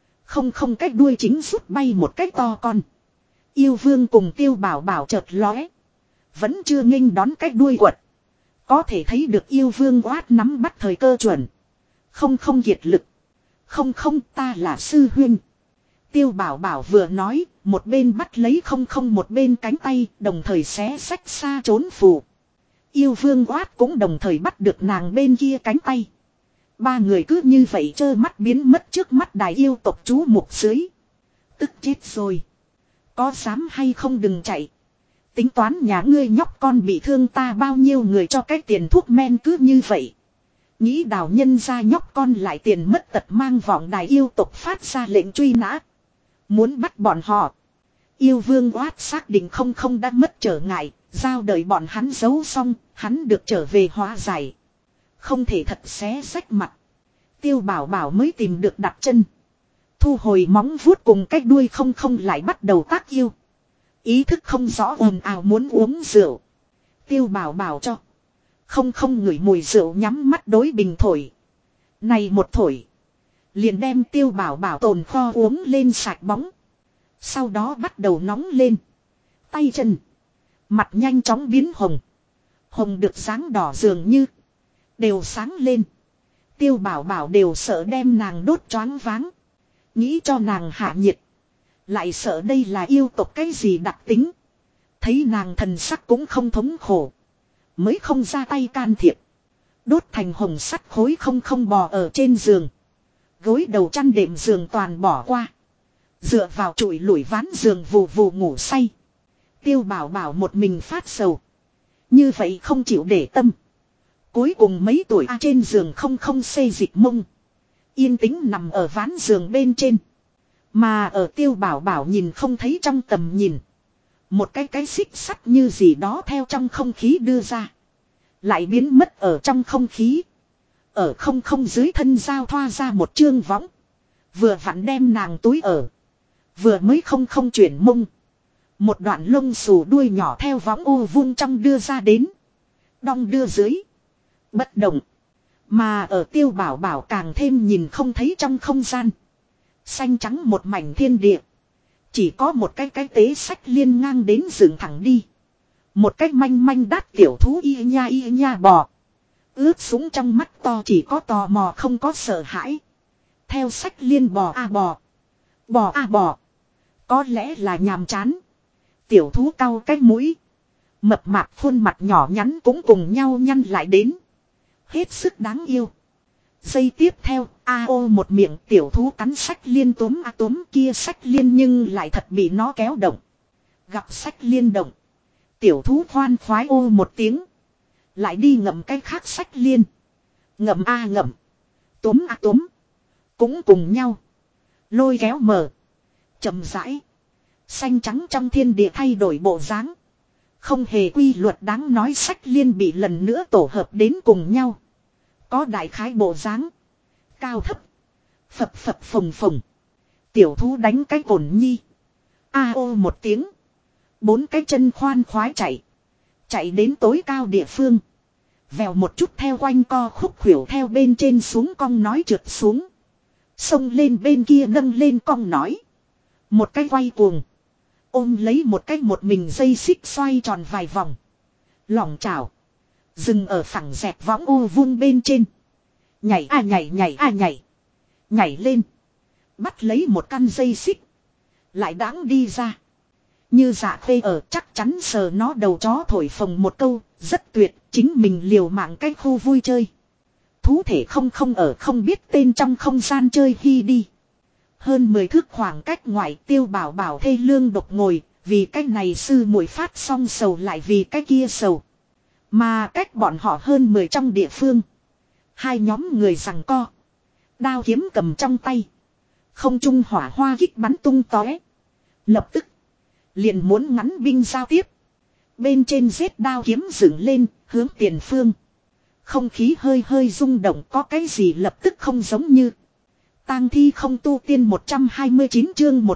Không cái đuôi chính rút bay một cái to con. Yêu vương cùng Tiêu Bảo Bảo chợt lóe. Vẫn chưa nghênh đón cái đuôi quật. Có thể thấy được yêu vương oát nắm bắt thời cơ chuẩn. Không kiệt lực. Không ta là sư huynh. Tiêu Bảo Bảo vừa nói, một bên bắt lấy không một bên cánh tay, đồng thời xé xách xa trốn phù. Yêu vương oát cũng đồng thời bắt được nàng bên kia cánh tay. Ba người cứ như vậy trơ mắt biến mất trước mắt đài yêu tộc chú mục dưới. Tức chết rồi. Có dám hay không đừng chạy. Tính toán nhà ngươi nhóc con bị thương ta bao nhiêu người cho cái tiền thuốc men cứ như vậy. Nghĩ đào nhân ra nhóc con lại tiền mất tật mang vọng đài yêu tộc phát ra lệnh truy nã. Muốn bắt bọn họ. Yêu vương oát xác định không đã mất trở ngại. Giao đợi bọn hắn giấu xong. Hắn được trở về hóa giải. Không thể thật xé rách mặt. Tiêu Bảo Bảo mới tìm được đặt chân. Thu hồi móng vuốt cùng cái đuôi không lại bắt đầu tác yêu. Ý thức không rõ ồn ào muốn uống rượu. Tiêu Bảo Bảo cho. Không ngửi mùi rượu nhắm mắt đối bình thổi. Này một thổi. Liền đem Tiêu Bảo Bảo tồn kho uống lên sạch bóng. Sau đó bắt đầu nóng lên. Tay chân. Mặt nhanh chóng biến hồng. Hồng được sáng đỏ dường như. Đều sáng lên. Tiêu Bảo Bảo đều sợ đem nàng đốt choáng váng. Nghĩ cho nàng hạ nhiệt. Lại sợ đây là yêu tộc cái gì đặc tính. Thấy nàng thần sắc cũng không thống khổ. Mới không ra tay can thiệp. Đốt thành hồng sắt khối không bò ở trên giường. Gối đầu chăn đệm giường toàn bỏ qua. Dựa vào trụi lủi ván giường vù vù ngủ say. Tiêu Bảo Bảo một mình phát sầu. Như vậy không chịu để tâm. Cuối cùng mấy tuổi trên giường không xê dịch mông. Yên tĩnh nằm ở ván giường bên trên. Mà ở Tiêu Bảo Bảo nhìn không thấy trong tầm nhìn. Một cái xích sắt như gì đó theo trong không khí đưa ra. Lại biến mất ở trong không khí. Ở không dưới thân giao thoa ra một chương võng. Vừa vặn đem nàng túi ở. Vừa mới không chuyển mông. Một đoạn lông xù đuôi nhỏ theo võng u vung trong đưa ra đến. Đong đưa dưới. Bất động. Mà ở Tiêu Bảo Bảo càng thêm nhìn không thấy trong không gian. Xanh trắng một mảnh thiên địa. Chỉ có một cái tế sách liên ngang đến dựng thẳng đi. Một cái manh đát tiểu thú y nha bò. Ướt súng trong mắt to chỉ có tò mò không có sợ hãi. Theo sách liên bò a bò. Bò a bò. Có lẽ là nhàm chán. Tiểu thú cau cái mũi. Mập mạp khuôn mặt nhỏ nhắn cũng cùng nhau nhăn lại đến. Hết sức đáng yêu. Giây tiếp theo, ao một miệng tiểu thú cắn sách liên túm túm kia sách liên nhưng lại thật bị nó kéo động. Gặp sách liên động. Tiểu thú khoan khoái ô một tiếng. Lại đi ngậm cái khác sách liên. Ngậm ngậm. Túm túm. Cũng cùng nhau. Lôi kéo mở. Chậm rãi. Xanh trắng trong thiên địa thay đổi bộ dáng. Không hề quy luật đáng nói sách liên bị lần nữa tổ hợp đến cùng nhau. có đại khái bộ dáng. Cao thấp. Phập phập phồng phồng. Tiểu thú đánh cái cồn nhi. A ô một tiếng. 4 cái chân khoan khoái chạy. Chạy đến tối cao địa phương. Vèo một chút theo quanh co khúc khuỷu theo bên trên xuống cong nói trượt xuống. Xông lên bên kia nâng lên cong nói. Một cái quay cuồng. Ôm lấy một cái một mình dây xích xoay tròn vài vòng. Lỏng chảo. Dừng ở phẳng dẹt võng ô vuông bên trên. Nhảy a nhảy nhảy a nhảy. Nhảy lên. Bắt lấy một căn dây xích. Lại đãng đi ra. Như dạ khê ở chắc chắn sờ nó đầu chó thổi phồng một câu. Rất tuyệt. Chính mình liều mạng cái khu vui chơi. Thú thể không ở không biết tên trong không gian chơi khi đi. Hơn 10 thước khoảng cách ngoại Tiêu Bảo Bảo thê lương độc ngồi. Vì cái này sư muội phát xong sầu lại vì cái kia sầu. Mà cách bọn họ hơn 10 trong địa phương. Hai nhóm người giằng co. Đao kiếm cầm trong tay. Không trung hỏa hoa kích bắn tung tóe. Lập tức. Liền muốn ngắn binh giao tiếp. Bên trên giết đao kiếm dựng lên. Hướng tiền phương. Không khí hơi hơi rung động. Có cái gì lập tức không giống như. Tang thi không tu tiên 129 chương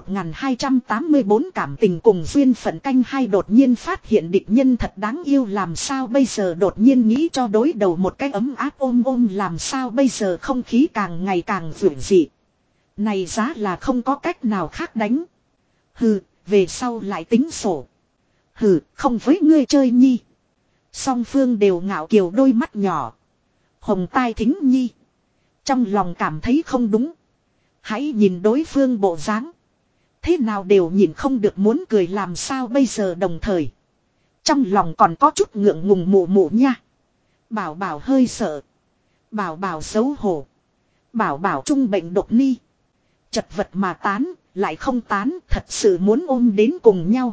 1284 cảm tình cùng duyên phận canh hai đột nhiên phát hiện địch nhân thật đáng yêu làm sao bây giờ đột nhiên nghĩ cho đối đầu một cái ấm áp ôm làm sao bây giờ không khí càng ngày càng vượng dị. Này giá là không có cách nào khác đánh. Hừ, về sau lại tính sổ. Hừ, không với ngươi chơi nhi. Song phương đều ngạo kiều đôi mắt nhỏ. Hồng tai thính nhi. Trong lòng cảm thấy không đúng. Hãy nhìn đối phương bộ dáng. Thế nào đều nhìn không được muốn cười làm sao bây giờ đồng thời. Trong lòng còn có chút ngượng ngùng mụ mụ nha. Bảo bảo hơi sợ. Bảo bảo xấu hổ. Bảo bảo trung bệnh độc ni. Chật vật mà tán, lại không tán, thật sự muốn ôm đến cùng nhau.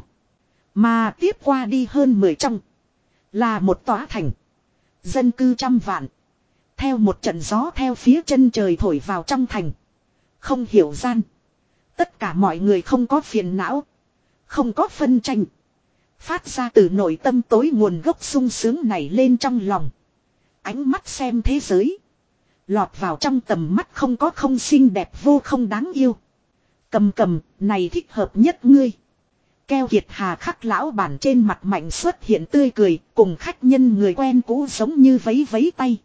Mà tiếp qua đi hơn 10 trong. Là một tòa thành. Dân cư trăm vạn. Theo một trận gió theo phía chân trời thổi vào trong thành. Không hiểu gian. Tất cả mọi người không có phiền não. Không có phân tranh. Phát ra từ nội tâm tối nguồn gốc sung sướng này lên trong lòng. Ánh mắt xem thế giới. Lọt vào trong tầm mắt không có không xinh đẹp vô không đáng yêu. Cầm, này thích hợp nhất ngươi. Keo Kiệt Hà Khắc lão bản trên mặt mạnh xuất hiện tươi cười. Cùng khách nhân người quen cũ giống như vấy vấy tay.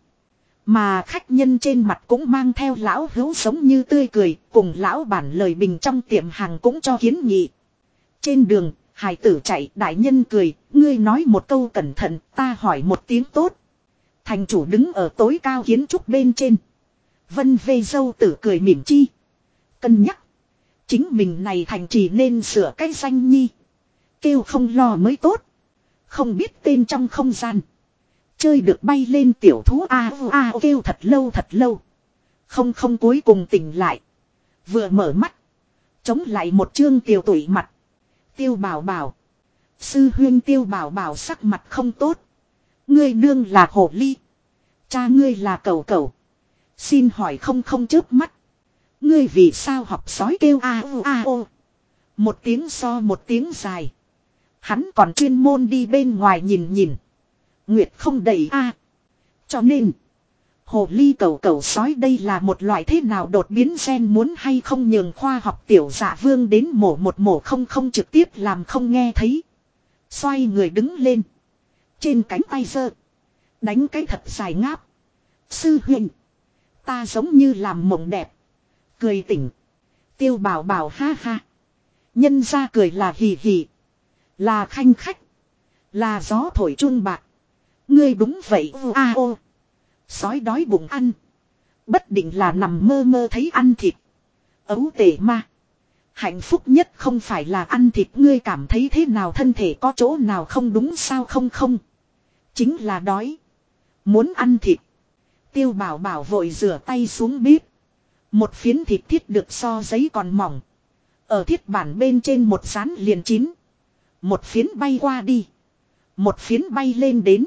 Mà khách nhân trên mặt cũng mang theo lão hữu giống như tươi cười, cùng lão bản lời bình trong tiệm hàng cũng cho kiến nghị. Trên đường, hài tử chạy, đại nhân cười, ngươi nói một câu cẩn thận, ta hỏi một tiếng tốt. Thành chủ đứng ở tối cao kiến trúc bên trên. Vân vê dâu tử cười mỉm chi. Cân nhắc. Chính mình này thành trì nên sửa cái danh nhi. Kêu không lo mới tốt. Không biết tên trong không gian. Chơi được bay lên tiểu thú a kêu thật lâu. Không cuối cùng tỉnh lại. Vừa mở mắt. Chống lại một chương tiểu tụy mặt. Tiêu Bảo Bảo. Sư huyên Tiêu Bảo Bảo sắc mặt không tốt. Ngươi nương là hổ ly. Cha ngươi là cẩu cẩu. Xin hỏi không chớp mắt. Ngươi vì sao học sói kêu a ô. Một tiếng so một tiếng dài. Hắn còn chuyên môn đi bên ngoài nhìn. Nguyệt không đầy a. Cho nên. Hồ ly cẩu sói đây là một loại thế nào đột biến gen muốn hay không nhường khoa học tiểu dạ vương đến mổ không trực tiếp làm không nghe thấy. Xoay người đứng lên. Trên cánh tay giơ. Đánh cái thật dài ngáp. Sư huynh. Ta giống như làm mộng đẹp. Cười tỉnh. Tiêu Bảo Bảo ha ha. Nhân ra cười là hì hì. Là khanh khách. Là gió thổi chun bạc. Ngươi đúng vậy ô. Sói đói bụng ăn. Bất định là nằm mơ thấy ăn thịt. Ấu tể ma. Hạnh phúc nhất không phải là ăn thịt ngươi cảm thấy thế nào thân thể có chỗ nào không đúng sao không. Chính là đói. Muốn ăn thịt. Tiêu Bảo Bảo vội rửa tay xuống bếp. Một phiến thịt thiết được so giấy còn mỏng. Ở thiết bản bên trên một dán liền chín. Một phiến bay qua đi. Một phiến bay lên đến.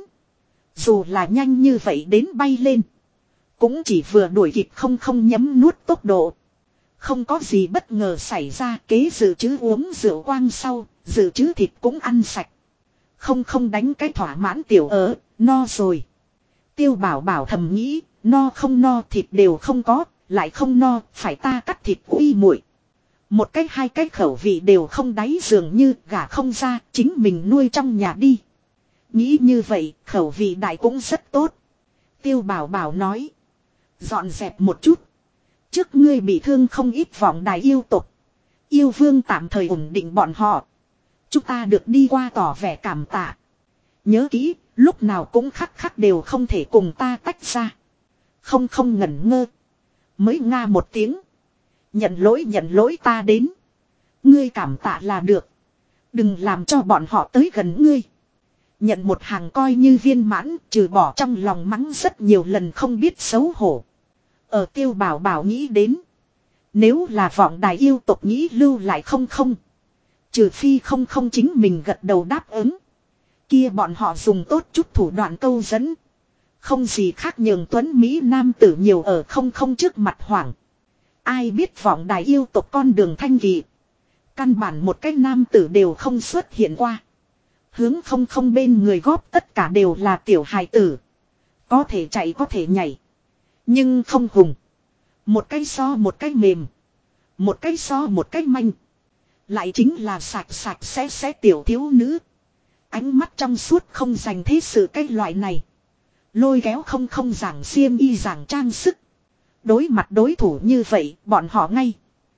Dù là nhanh như vậy đến bay lên. Cũng chỉ vừa đuổi kịp không nhấm nuốt tốc độ. Không có gì bất ngờ xảy ra kế dự trữ uống rượu quang sau. Dự trữ thịt cũng ăn sạch. Không đánh cái thỏa mãn tiểu no rồi. Tiêu Bảo Bảo thầm nghĩ. No không no thịt đều không có, lại không no, phải ta cắt thịt uy muội. Một cách hai cách khẩu vị đều không đáy dường như gả không ra, chính mình nuôi trong nhà đi. Nghĩ như vậy, khẩu vị đại cũng rất tốt. Tiêu Bảo Bảo nói. Dọn dẹp một chút. Trước ngươi bị thương không ít vọng đài yêu tục. Yêu vương tạm thời ổn định bọn họ. Chúng ta được đi qua tỏ vẻ cảm tạ. Nhớ kỹ, lúc nào cũng khắc khắc đều không thể cùng ta tách ra. Không ngẩn ngơ. Mới nga một tiếng. Nhận lỗi ta đến. Ngươi cảm tạ là được. Đừng làm cho bọn họ tới gần ngươi. Nhận một hàng coi như viên mãn, trừ bỏ trong lòng mắng rất nhiều lần không biết xấu hổ. Ở Tiêu Bảo Bảo nghĩ đến. Nếu là vọng đài yêu tộc nghĩ lưu lại không. Trừ phi không chính mình gật đầu đáp ứng. Kia bọn họ dùng tốt chút thủ đoạn câu dẫn. Không gì khác nhường tuấn Mỹ nam tử nhiều ở không trước mặt hoảng. Ai biết vọng đài yêu tộc con đường thanh kỳ. Căn bản một cái nam tử đều không xuất hiện qua. Hướng không bên người góp tất cả đều là tiểu hài tử. Có thể chạy có thể nhảy. Nhưng không hùng. Một cái so một cái mềm. Một cái so một cái manh. Lại chính là sạch sẽ tiểu thiếu nữ. Ánh mắt trong suốt không dành thế sự cái loại này. Lôi kéo không giảng xiêm y giảng trang sức. Đối mặt đối thủ như vậy bọn họ ngay.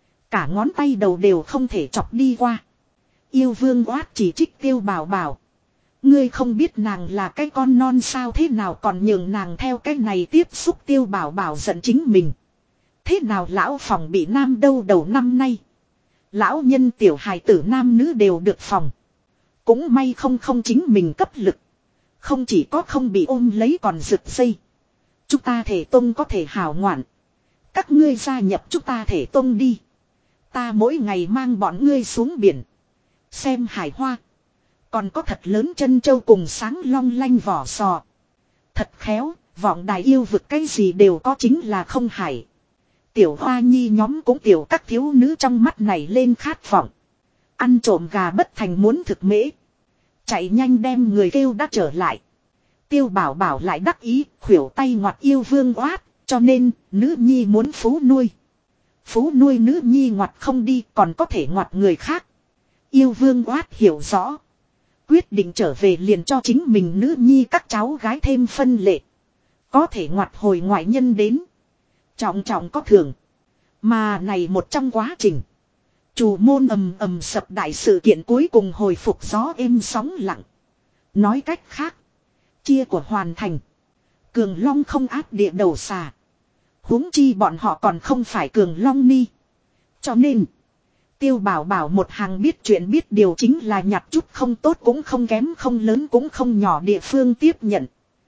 Cả ngón tay đầu đều không thể chọc đi qua. Yêu vương oát chỉ trích Tiêu Bảo Bảo. Ngươi không biết nàng là cái con non sao thế nào còn nhường nàng theo cái này tiếp xúc. Tiêu Bảo Bảo giận chính mình. Thế nào lão phòng bị nam đâu đầu năm nay. Lão nhân tiểu hài tử nam nữ đều được phòng. Cũng may không chính mình cấp lực. Không chỉ có không bị ôm lấy còn rực dây. Chúng ta thể tông có thể hào ngoạn. Các ngươi gia nhập chúng ta thể tông đi. Ta mỗi ngày mang bọn ngươi xuống biển. Xem hải hoa. Còn có thật lớn chân châu cùng sáng long lanh vỏ sò. Thật khéo, vọng đài yêu vực cái gì đều có chính là không hải. Tiểu hoa nhi nhóm cũng tiểu các thiếu nữ trong mắt này lên khát vọng. Ăn trộm gà bất thành muốn thực mễ. Chạy nhanh đem người kêu đã trở lại. Tiêu Bảo Bảo lại đắc ý, khuỷu tay ngoặt yêu vương oát, cho nên, nữ nhi muốn phú nuôi. Phú nuôi nữ nhi ngoặt không đi, còn có thể ngoặt người khác. Yêu vương oát hiểu rõ. Quyết định trở về liền cho chính mình nữ nhi các cháu gái thêm phân lệ. Có thể ngoặt hồi ngoại nhân đến. Trọng có thưởng. Mà này một trong quá trình. Chủ môn ầm sập đại sự kiện cuối cùng hồi phục gió êm sóng lặng. Nói cách khác. Chia của hoàn thành. Cường Long không áp địa đầu xà. Huống chi bọn họ còn không phải Cường Long ni. Cho nên. Tiêu Bảo Bảo một hàng biết chuyện biết điều chính là nhặt chút không tốt cũng không kém không lớn cũng không nhỏ địa phương tiếp nhận.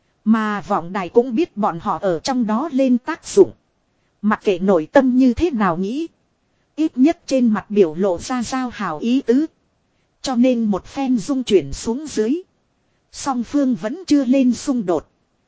Mà vọng đài cũng biết bọn họ ở trong đó lên tác dụng. Mặc kệ nội tâm như thế nào nghĩ. Ít nhất trên mặt biểu lộ ra giao hào ý tứ. Cho nên một phen dung chuyển xuống dưới. Song phương vẫn chưa lên xung đột.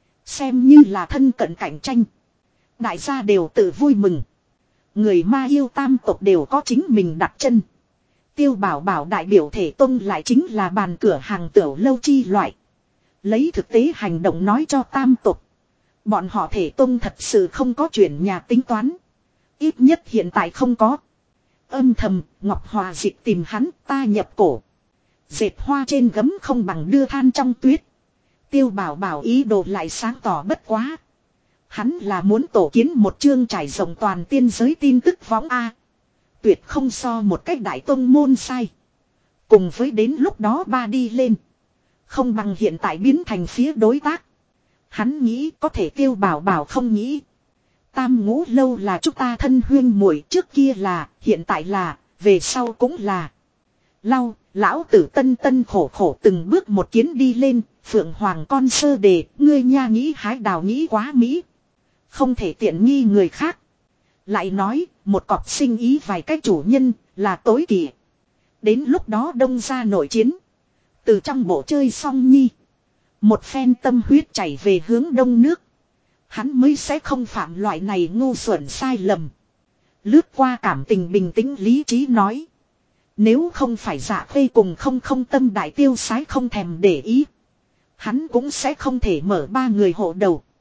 Xem như là thân cận cạnh tranh. Đại gia đều tự vui mừng. Người ma yêu tam tộc đều có chính mình đặt chân. Tiêu Bảo Bảo đại biểu thể tông lại chính là bàn cửa hàng tiểu lâu chi loại. Lấy thực tế hành động nói cho tam tộc. Bọn họ thể tông thật sự không có chuyển nhà tính toán. Ít nhất hiện tại không có. Âm thầm, Ngọc Hòa Dịch tìm hắn, ta nhập cổ. Dệt hoa trên gấm không bằng đưa than trong tuyết. Tiêu Bảo Bảo ý đồ lại sáng tỏ bất quá. Hắn là muốn tổ kiến một chương trải rộng toàn tiên giới tin tức võng A. Tuyệt không so một cách đại tông môn sai. Cùng với đến lúc đó ba đi lên. Không bằng hiện tại biến thành phía đối tác. Hắn nghĩ có thể Tiêu Bảo Bảo không nghĩ. Tam ngũ lâu là chúng ta thân huyên muội, trước kia là, hiện tại là, về sau cũng là. Lão tử tân khổ từng bước một kiến đi lên, Phượng Hoàng con sơ đề, ngươi nha nghĩ hái đào nghĩ quá mỹ. Không thể tiện nghi người khác. Lại nói, một cọp sinh ý vài cái chủ nhân, là tối kỵ. Đến lúc đó đông ra nội chiến. Từ trong bộ chơi xong nhi. Một phen tâm huyết chảy về hướng đông nước. Hắn mới sẽ không phạm loại này ngu xuẩn sai lầm. Lướt qua cảm tình bình tĩnh lý trí nói. Nếu không phải Dạ Khê cùng không tâm đại tiêu sái không thèm để ý. Hắn cũng sẽ không thể mở ba người hộ đầu.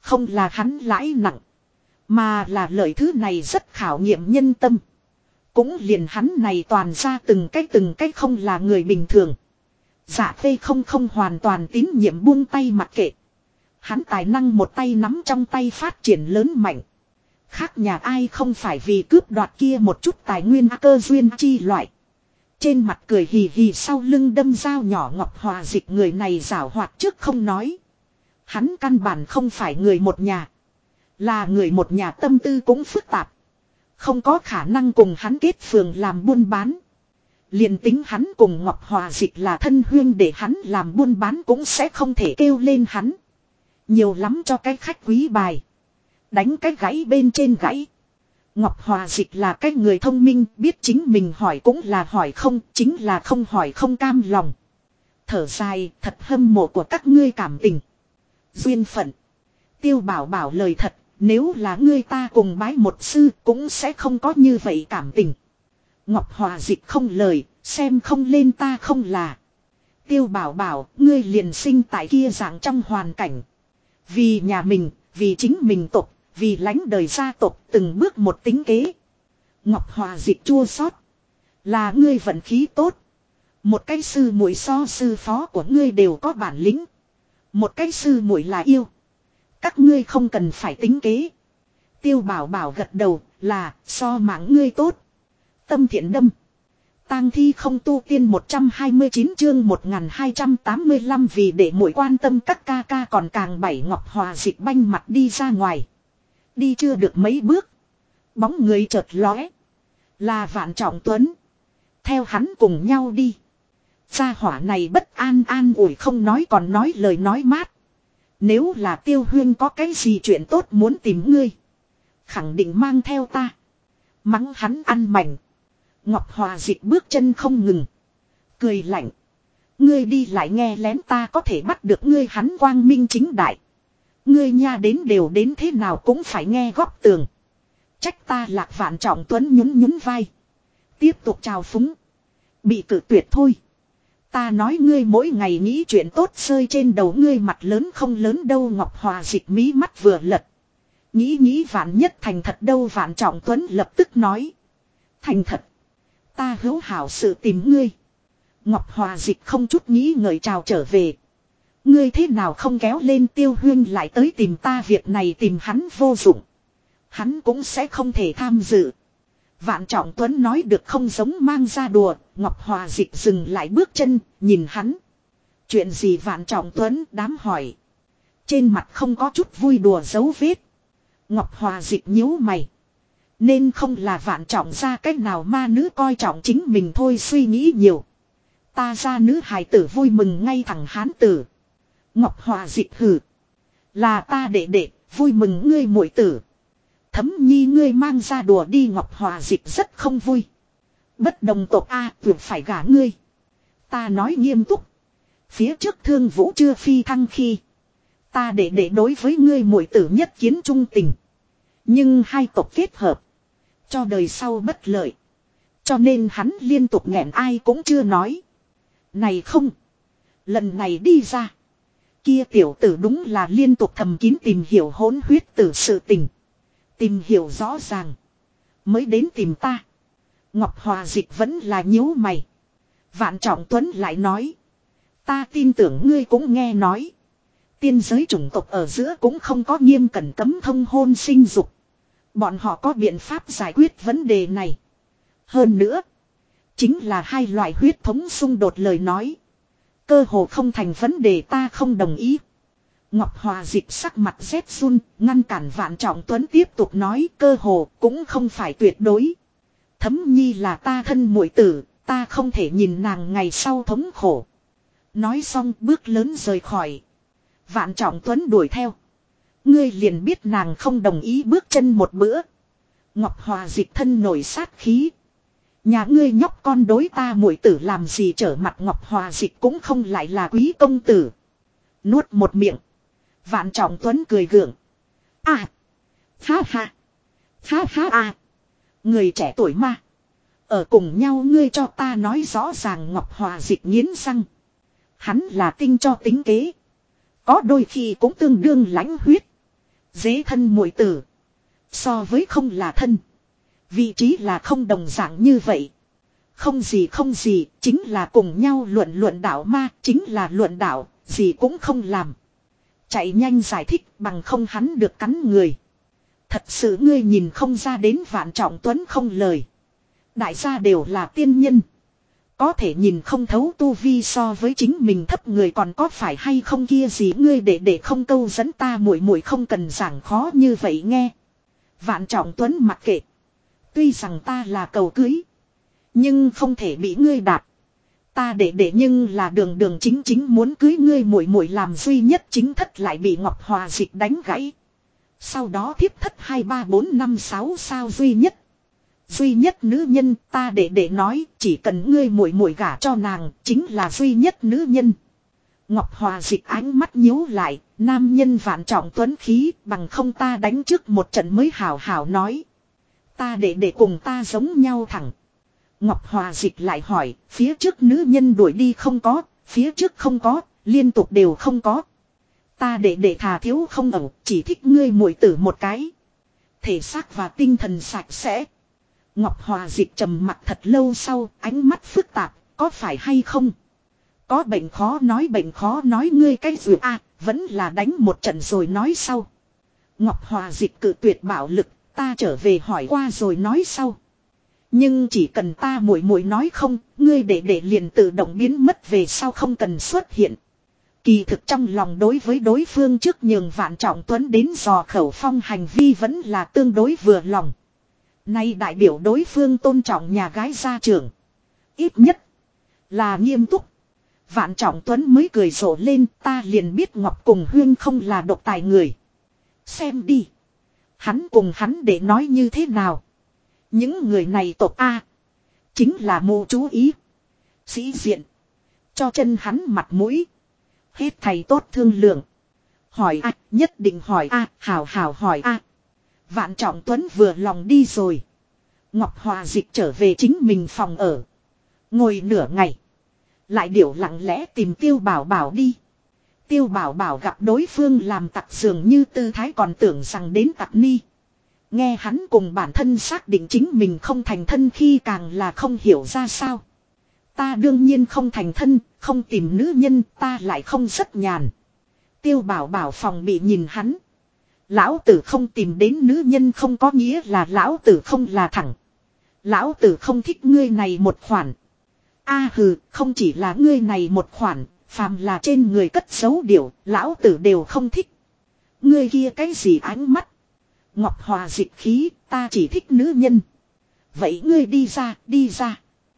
Không là hắn lãi nặng. Mà là lợi thứ này rất khảo nghiệm nhân tâm. Cũng liền hắn này toàn ra từng cách không là người bình thường. Dạ phê không hoàn toàn tín nhiệm buông tay mặc kệ. Hắn tài năng một tay nắm trong tay phát triển lớn mạnh. Khác nhà ai không phải vì cướp đoạt kia một chút tài nguyên cơ duyên chi loại. Trên mặt cười hì hì sau lưng đâm dao nhỏ Ngọc Hòa Dịch người này giảo hoạt trước không nói. Hắn căn bản không phải người một nhà. Là người một nhà tâm tư cũng phức tạp. Không có khả năng cùng hắn kết phường làm buôn bán. Liền tính hắn cùng Ngọc Hòa Dịch là thân huyên để hắn làm buôn bán cũng sẽ không thể kêu lên hắn. Nhiều lắm cho cái khách quý bài. Đánh cái gãy bên trên gãy. Ngọc Hòa Dịch là cái người thông minh, biết chính mình hỏi cũng là hỏi không, chính là không hỏi không cam lòng. Thở dài, thật hâm mộ của các ngươi cảm tình. Duyên phận. Tiêu Bảo Bảo lời thật, nếu là ngươi ta cùng bái một sư cũng sẽ không có như vậy cảm tình. Ngọc Hòa Dịch không lời, xem không lên ta không là. Tiêu Bảo Bảo, ngươi liền sinh tại kia dạng trong hoàn cảnh. Vì nhà mình, vì chính mình tộc, vì lánh đời gia tộc từng bước một tính kế. Ngọc Hòa Dịch chua xót. Là ngươi vận khí tốt. Một cái sư muội so sư phó của ngươi đều có bản lĩnh. Một cái sư muội là yêu. Các ngươi không cần phải tính kế. Tiêu Bảo Bảo gật đầu là so mạng ngươi tốt. Tâm thiện đâm. Tang thi không tu tiên 129 chương 1285 vì để muội quan tâm các ca ca còn càng bảy Ngọc Hòa Dịch banh mặt đi ra ngoài. Đi chưa được mấy bước. Bóng người chợt lóe. Là Vạn Trọng Tuấn. Theo hắn cùng nhau đi. Gia hỏa này bất an ủi không nói còn nói lời nói mát. Nếu là Tiêu Huyên có cái gì chuyện tốt muốn tìm ngươi. Khẳng định mang theo ta. Mắng hắn ăn mảnh. Ngọc Hòa Dịch bước chân không ngừng. Cười lạnh. Ngươi đi lại nghe lén ta có thể bắt được ngươi hắn quang minh chính đại. Ngươi nha đến đều đến thế nào cũng phải nghe góc tường. Trách ta Lạc Vạn Trọng Tuấn nhún vai. Tiếp tục chào phúng. Bị cự tuyệt thôi. Ta nói ngươi mỗi ngày nghĩ chuyện tốt rơi trên đầu ngươi mặt lớn không lớn đâu. Ngọc Hòa Dịch mí mắt vừa lật. Nghĩ vạn nhất thành thật đâu. Vạn Trọng Tuấn lập tức nói. Thành thật. Ta hữu hảo sự tìm ngươi. Ngọc Hòa Dịch không chút nghĩ ngợi chào trở về. Ngươi thế nào không kéo lên Tiêu Huyên lại tới tìm ta, việc này tìm hắn vô dụng. Hắn cũng sẽ không thể tham dự. Vạn Trọng Tuấn nói được không giống mang ra đùa. Ngọc Hòa Dịch dừng lại bước chân, nhìn hắn. Chuyện gì Vạn Trọng Tuấn đám hỏi. Trên mặt không có chút vui đùa dấu vết. Ngọc Hòa Dịch nhíu mày. Nên không là Vạn Trọng ra cách nào ma nữ coi trọng chính mình thôi, suy nghĩ nhiều. Ta ra nữ hài tử vui mừng ngay thẳng hán tử. Ngọc Hòa Dịch hử. Là ta đệ vui mừng ngươi muội tử. Thấm nhi ngươi mang ra đùa đi. Ngọc Hòa Dịch rất không vui. Bất đồng tộc A tuyệt phải gả ngươi. Ta nói nghiêm túc. Phía trước Thương Vũ chưa phi thăng khi. Ta đệ đối với ngươi muội tử nhất kiến trung tình. Nhưng hai tộc kết hợp. Cho đời sau bất lợi. Cho nên hắn liên tục nghẹn ai cũng chưa nói. Này không. Lần này đi ra. Kia tiểu tử đúng là liên tục thầm kín tìm hiểu hỗn huyết tử sự tình. Tìm hiểu rõ ràng. Mới đến tìm ta. Ngọc Hòa Dịch vẫn là nhíu mày. Vạn Trọng Tuấn lại nói. Ta tin tưởng ngươi cũng nghe nói. Tiên giới chủng tộc ở giữa cũng không có nghiêm cẩn cấm thông hôn sinh dục. Bọn họ có biện pháp giải quyết vấn đề này. Hơn nữa. Chính là hai loại huyết thống xung đột lời nói. Cơ hồ không thành vấn đề, ta không đồng ý. Ngọc Hòa Dịch sắc mặt rét run, ngăn cản Vạn Trọng Tuấn tiếp tục nói, cơ hồ cũng không phải tuyệt đối. Thấm nhi là ta thân muội tử, ta không thể nhìn nàng ngày sau thống khổ. Nói xong bước lớn rời khỏi. Vạn Trọng Tuấn đuổi theo. Ngươi liền biết nàng không đồng ý bước chân một bữa. Ngọc Hòa Dịch thân nổi sát khí. Nhà ngươi nhóc con đối ta muội tử làm gì trở mặt. Ngọc Hòa Dịch cũng không lại là quý công tử. Nuốt một miệng. Vạn Trọng Tuấn cười gượng. À. Ha ha. Ha ha à. Người trẻ tuổi mà. Ở cùng nhau ngươi cho ta nói rõ ràng. Ngọc Hòa Dịch nghiến răng. Hắn là tinh cho tính kế. Có đôi khi cũng tương đương lãnh huyết. Dế thân muội tử. So với không là thân. Vị trí là không đồng dạng như vậy. Không gì, chính là cùng nhau luận đạo ma, chính là luận đạo, gì cũng không làm. Chạy nhanh giải thích bằng không hắn được cắn người. Thật sự ngươi nhìn không ra đến Vạn Trọng Tuấn không lời. Đại gia đều là tiên nhân. Có thể nhìn không thấu tu vi so với chính mình thấp người còn có phải hay không kia gì ngươi để không câu dẫn ta muội không cần giảng khó như vậy nghe. Vạn Trọng Tuấn mặc kệ. Tuy rằng ta là cầu cưới. Nhưng không thể bị ngươi đạp. Ta để nhưng là đường chính muốn cưới ngươi muội làm duy nhất chính thất lại bị Ngọc Hòa Dịch đánh gãy. Sau đó thiếp thất 2 3 4 5 6 sao duy nhất. Duy nhất nữ nhân ta để nói chỉ cần ngươi muội gả cho nàng chính là duy nhất nữ nhân. Ngọc Hòa Dịch ánh mắt nhíu lại, nam nhân Vạn Trọng Tuấn khí bằng không ta đánh trước một trận mới hảo nói. Ta để cùng ta giống nhau thẳng. Ngọc Hòa Dịch lại hỏi, phía trước nữ nhân đuổi đi không có, phía trước không có, liên tục đều không có. Ta để thà thiếu không ẩu, chỉ thích ngươi muội tử một cái. Thể xác và tinh thần sạch sẽ. Ngọc Hòa Dịch trầm mặt thật lâu sau, ánh mắt phức tạp, có phải hay không? Có bệnh khó nói ngươi cái gì vẫn là đánh một trận rồi nói sau. Ngọc Hòa Dịch cự tuyệt bạo lực, ta trở về hỏi qua rồi nói sau. Nhưng chỉ cần ta muội nói không, ngươi để liền tự động biến mất về sau không cần xuất hiện. Kỳ thực trong lòng đối với đối phương trước nhường Vạn Trọng Tuấn đến dò khẩu phong hành vi vẫn là tương đối vừa lòng. Nay đại biểu đối phương tôn trọng nhà gái gia trưởng. Ít nhất là nghiêm túc. Vạn Trọng Tuấn mới cười rộ lên, ta liền biết Ngọc cùng Huyên không là độc tài người. Xem đi. Hắn cùng hắn để nói như thế nào. Những người này tộc A. Chính là mù chú ý. Sĩ diện. Cho chân hắn mặt mũi. Hết thầy tốt thương lượng. Hỏi A, nhất định hỏi A, hào hỏi A. Vạn Trọng Tuấn vừa lòng đi rồi. Ngọc Hòa Dịch trở về chính mình phòng ở. Ngồi nửa ngày. Lại điểu lặng lẽ tìm Tiêu Bảo Bảo đi. Tiêu Bảo Bảo gặp đối phương làm tặc dường như tư thái còn tưởng rằng đến tặc ni. Nghe hắn cùng bản thân xác định chính mình không thành thân khi càng là không hiểu ra sao. Ta đương nhiên không thành thân, không tìm nữ nhân ta lại không rất nhàn. Tiêu Bảo Bảo phòng bị nhìn hắn. Lão tử không tìm đến nữ nhân không có nghĩa là lão tử không là thẳng. Lão tử không thích ngươi này một khoản. A hừ, không chỉ là ngươi này một khoản, phàm là trên người cất giấu điều, lão tử đều không thích. Ngươi kia cái gì ánh mắt? Ngọc Hòa Dịch khí, ta chỉ thích nữ nhân. Vậy ngươi đi ra.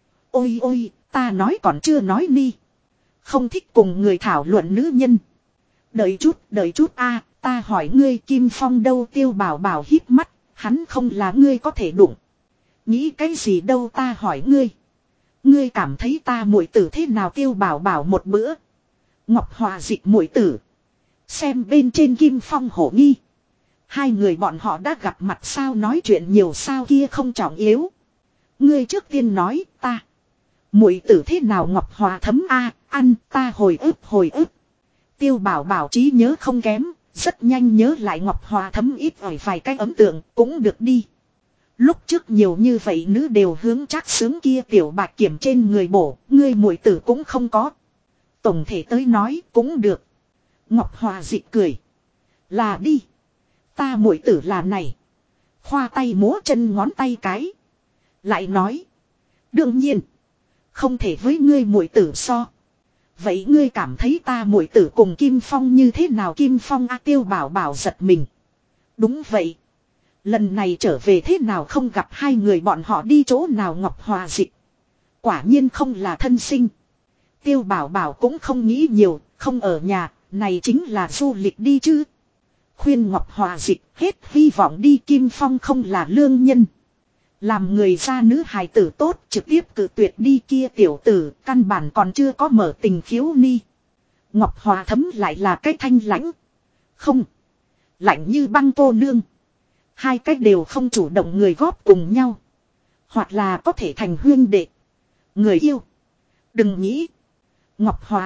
Ôi, ta nói còn chưa nói đi. Không thích cùng người thảo luận nữ nhân. Đợi chút a, ta hỏi ngươi Kim Phong đâu Tiêu Bảo Bảo hít mắt, hắn không là ngươi có thể đụng. Nghĩ cái gì đâu ta hỏi ngươi. Ngươi cảm thấy ta muội tử thế nào Tiêu Bảo Bảo một bữa. Ngọc Hòa Dịch muội tử. Xem bên trên Kim Phong hổ nghi. Hai người bọn họ đã gặp mặt sao nói chuyện nhiều sao kia không trọng yếu. Ngươi trước tiên nói ta. Muội tử thế nào Ngọc Hòa Thấm a ăn ta hồi ức. Tiêu Bảo Bảo trí nhớ không kém. Rất nhanh nhớ lại Ngọc Hòa Thấm ít ỏi vài cái ấn tượng cũng được đi. Lúc trước nhiều như vậy nữ đều hướng chắc sướng kia tiểu bạch kiểm trên người bổ. Ngươi muội tử cũng không có. Tổng thể tới nói cũng được. Ngọc Hòa Dịch cười. Là đi. Ta muội tử là này. Khoa tay múa chân ngón tay cái. Lại nói. Đương nhiên. Không thể với ngươi muội tử so. Vậy ngươi cảm thấy ta muội tử cùng Kim Phong như thế nào Kim Phong a Tiêu Bảo Bảo giật mình. Đúng vậy. Lần này trở về thế nào không gặp hai người bọn họ đi chỗ nào Ngọc Hòa Dịch. Quả nhiên không là thân sinh. Tiêu Bảo Bảo cũng không nghĩ nhiều, không ở nhà, này chính là du lịch đi chứ. Khuyên Ngọc Hòa Dịch hết hy vọng đi Kim Phong không là lương nhân. Làm người gia nữ hài tử tốt trực tiếp cự tuyệt đi kia tiểu tử căn bản còn chưa có mở tình khiếu ni. Ngọc Hòa Thấm lại là cái thanh lãnh. Không. Lạnh như băng cô nương. Hai cách đều không chủ động người góp cùng nhau. Hoặc là có thể thành huyên đệ. Người yêu. Đừng nghĩ. Ngọc Hòa Dịch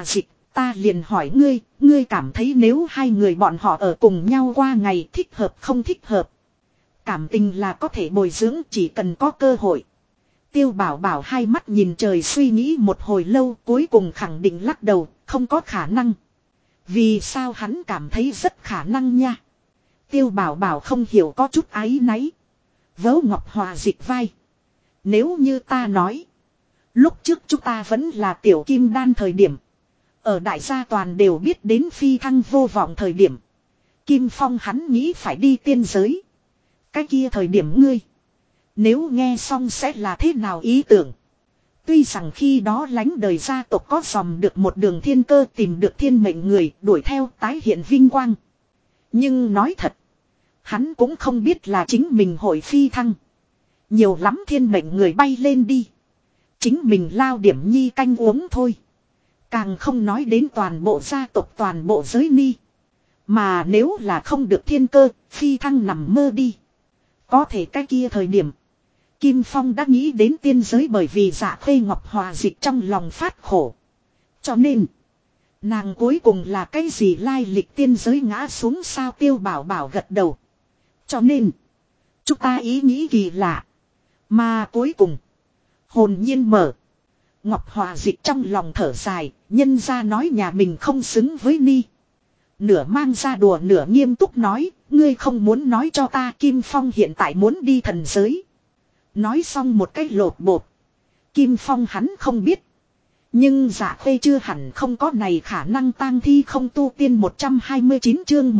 Ta liền hỏi ngươi, ngươi cảm thấy nếu hai người bọn họ ở cùng nhau qua ngày thích hợp không thích hợp. Cảm tình là có thể bồi dưỡng chỉ cần có cơ hội. Tiêu Bảo Bảo hai mắt nhìn trời suy nghĩ một hồi lâu cuối cùng khẳng định lắc đầu, không có khả năng. Vì sao hắn cảm thấy rất khả năng nha. Tiêu Bảo Bảo không hiểu có chút áy náy. Vớ Ngọc Hòa dịch vai. Nếu như ta nói. Lúc trước chúng ta vẫn là tiểu kim đan thời điểm. Ở đại gia toàn đều biết đến phi thăng vô vọng thời điểm. Kim Phong hắn nghĩ phải đi tiên giới. Cái kia thời điểm ngươi. Nếu nghe xong sẽ là thế nào ý tưởng. Tuy rằng khi đó lánh đời gia tộc có dòm được một đường thiên cơ tìm được thiên mệnh người đuổi theo tái hiện vinh quang. Nhưng nói thật. Hắn cũng không biết là chính mình hội phi thăng. Nhiều lắm thiên mệnh người bay lên đi. Chính mình lao điểm nhi canh uống thôi. Càng không nói đến toàn bộ gia tộc toàn bộ giới ni. Mà nếu là không được thiên cơ, phi thăng nằm mơ đi. Có thể cái kia thời điểm. Kim Phong đã nghĩ đến tiên giới bởi vì Dạ Khê Ngọc Hòa dịch trong lòng phát khổ. Cho nên, nàng cuối cùng là cái gì lai lịch tiên giới ngã xuống sao Tiêu Bảo Bảo gật đầu. Cho nên, chúng ta ý nghĩ kỳ lạ. Mà cuối cùng, hồn nhiên mở. Ngọc Hòa dịch trong lòng thở dài, nhân ra nói nhà mình không xứng với Ni. Nửa mang ra đùa nửa nghiêm túc nói, ngươi không muốn nói cho ta Kim Phong hiện tại muốn đi thần giới. Nói xong một cái lột bột. Kim Phong hắn không biết. Nhưng Dạ Khê chưa hẳn không có này khả năng tang thi không tu tiên 129 chương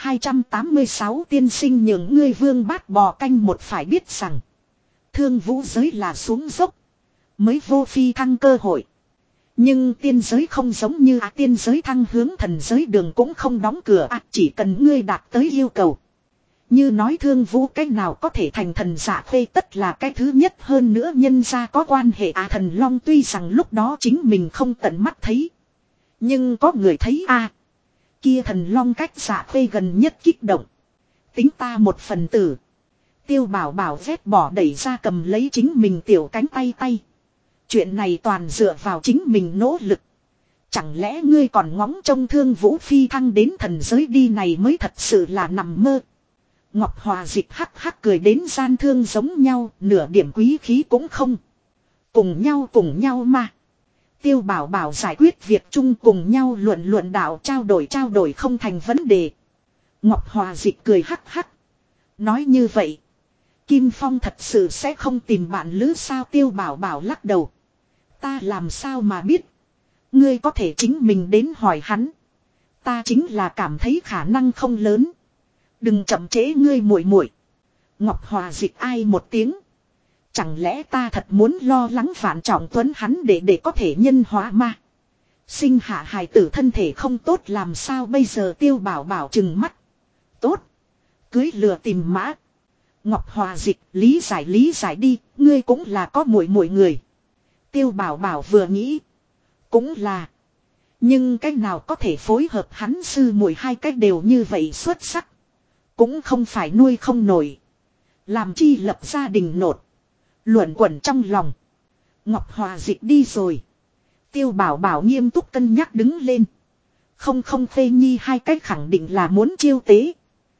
1286 tiên sinh nhường ngươi vương bát bò canh một phải biết rằng. Thương vũ giới là xuống dốc. Mới vô phi thăng cơ hội. Nhưng tiên giới không giống như tiên giới thăng hướng thần giới đường cũng không đóng cửa chỉ cần ngươi đạt tới yêu cầu. Như nói Thương Vũ cách nào có thể thành thần Dạ Khê tất là cái thứ nhất hơn nữa nhân ra có quan hệ thần long tuy rằng lúc đó chính mình không tận mắt thấy. Nhưng có người thấy kia thần long cách Dạ Khê gần nhất kích động. Tính ta một phần tử. Tiêu Bảo Bảo vét bỏ đẩy ra cầm lấy chính mình tiểu cánh tay. Chuyện này toàn dựa vào chính mình nỗ lực. Chẳng lẽ ngươi còn ngóng trông Thương Vũ phi thăng đến thần giới đi này mới thật sự là nằm mơ. Ngọc Hòa dịch hắc hắc cười đến gian thương giống nhau, nửa điểm quý khí cũng không. Cùng nhau mà. Tiêu Bảo Bảo giải quyết việc chung cùng nhau luận đạo trao đổi không thành vấn đề. Ngọc Hòa dịch cười hắc hắc. Nói như vậy. Kim Phong thật sự sẽ không tìm bạn lữ sao Tiêu Bảo Bảo lắc đầu. Ta làm sao mà biết. Ngươi có thể chính mình đến hỏi hắn. Ta chính là cảm thấy khả năng không lớn. Đừng chậm trễ ngươi muội muội. Ngọc Hòa dịch ai một tiếng. Chẳng lẽ ta thật muốn lo lắng Vạn Trọng Tuấn hắn để có thể nhân hóa mà. Sinh hạ hài tử thân thể không tốt làm sao bây giờ Tiêu Bảo Bảo trừng mắt. Tốt. Cưới lừa tìm mã. Ngọc Hòa dịch lý giải đi. Ngươi cũng là có muội người. Tiêu Bảo Bảo vừa nghĩ. Cũng là. Nhưng cách nào có thể phối hợp hắn sư muội hai cách đều như vậy xuất sắc. Cũng không phải nuôi không nổi. Làm chi lập gia đình nột. Luẩn quẩn trong lòng. Ngọc Hòa dịch đi rồi. Tiêu Bảo Bảo nghiêm túc cân nhắc đứng lên. Không phê nhi hai cách khẳng định là muốn chiêu tế.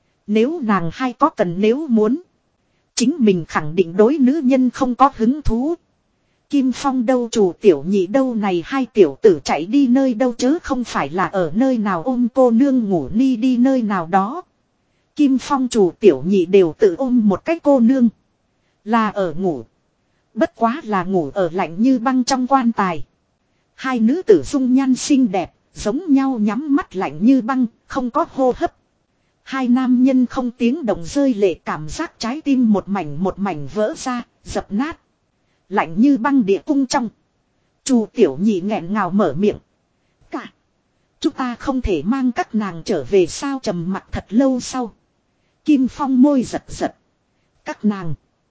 Nếu nàng hai có cần nếu muốn. Chính mình khẳng định đối nữ nhân không có hứng thú. Kim Phong đâu chủ tiểu nhị đâu này hai tiểu tử chạy đi nơi đâu chớ không phải là ở nơi nào ôm cô nương ngủ ni đi nơi nào đó. Kim Phong chủ tiểu nhị đều tự ôm một cái cô nương. Là ở ngủ. Bất quá là ngủ ở lạnh như băng trong quan tài. Hai nữ tử dung nhan xinh đẹp, giống nhau nhắm mắt lạnh như băng, không có hô hấp. Hai nam nhân không tiếng động rơi lệ cảm giác trái tim một mảnh vỡ ra, dập nát. Lạnh như băng địa cung trong. Chu tiểu nhị nghẹn ngào mở miệng. Cả. Chúng ta không thể mang các nàng trở về sao trầm mặc thật lâu sau. Kim Phong môi giật. Các nàng.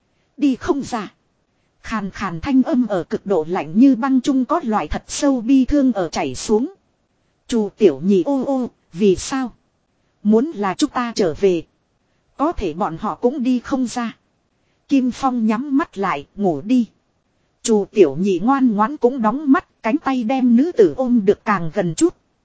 Đi không ra. Khàn thanh âm ở cực độ lạnh như băng chung có loại thật sâu bi thương ở chảy xuống. Chu tiểu nhị ô, vì sao? Muốn là chúng ta trở về. Có thể bọn họ cũng đi không ra. Kim Phong nhắm mắt lại, ngủ đi. Chu tiểu nhị ngoan ngoãn cũng đóng mắt, cánh tay đem nữ tử ôm được càng gần chút.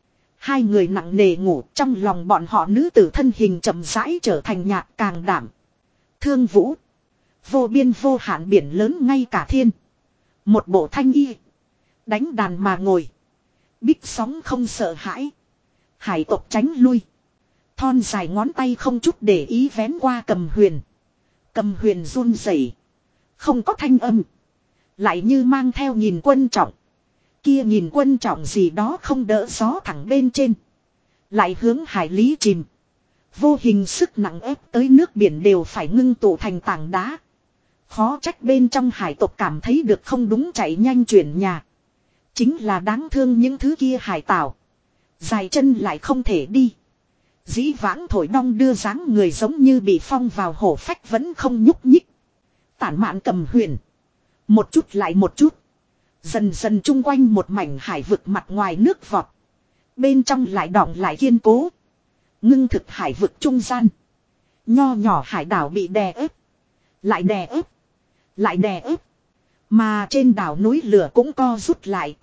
Hai người nặng nề ngủ, trong lòng bọn họ nữ tử thân hình chậm rãi trở thành nhạt càng đảm. Thương vũ. Vô biên vô hạn biển lớn ngay cả thiên. Một bộ thanh y. Đánh đàn mà ngồi. Bích sóng không sợ hãi. Hải tộc tránh lui. Thon dài ngón tay không chút để ý vén qua cầm huyền. Cầm huyền run rẩy, không có thanh âm. Lại như mang theo nhìn quân trọng. Kia nhìn quân trọng gì đó không đỡ gió thẳng bên trên. Lại hướng hải lý chìm. Vô hình sức nặng ép tới nước biển đều phải ngưng tụ thành tảng đá. Khó trách bên trong hải tộc cảm thấy được không đúng, chạy nhanh chuyển nhà. Chính là đáng thương những thứ kia hải tảo. Dài chân lại không thể đi. Dĩ vãng thổi đong đưa dáng người giống như bị phong vào hổ phách vẫn không nhúc nhích. Tản mạn cầm huyền. Một chút lại một chút. Dần dần chung quanh một mảnh hải vực mặt ngoài nước vọt. Bên trong lại đọng lại kiên cố. Ngưng thực hải vực trung gian. Nho nhỏ hải đảo bị đè ép. Lại đè ép. Lại đè ép. Mà trên đảo núi lửa cũng co rút lại,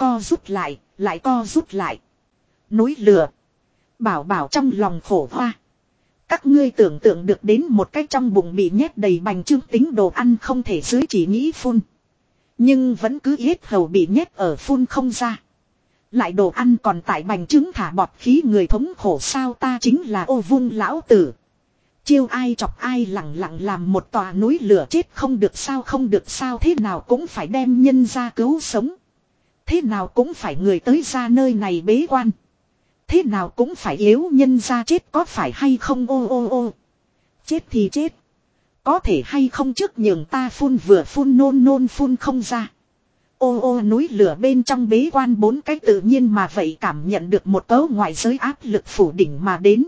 lại co rút lại. Núi lửa. Bảo bảo trong lòng khổ hoa. Các ngươi tưởng tượng được đến một cái trong bụng bị nhét đầy bành trướng tính đồ ăn không thể dưới chỉ nghĩ phun. Nhưng vẫn cứ yết hầu bị nhét ở phun không ra. Lại đồ ăn còn tại bành trướng thả bọt khí người thống khổ sao, ta chính là ô vung lão tử. Chiêu ai chọc ai, lặng lặng làm một tòa núi lửa chết không được sao, không được sao, thế nào cũng phải đem nhân ra cứu sống. Thế nào cũng phải người tới ra nơi này bế quan. Thế nào cũng phải yếu nhân ra chết có phải hay không, ô ô ô. Chết thì chết. Có thể hay không trước nhường ta phun, vừa phun nôn nôn phun không ra. Ô ô, núi lửa bên trong bế quan bốn cái tự nhiên mà vậy cảm nhận được một cấu ngoại giới áp lực phủ đỉnh mà đến.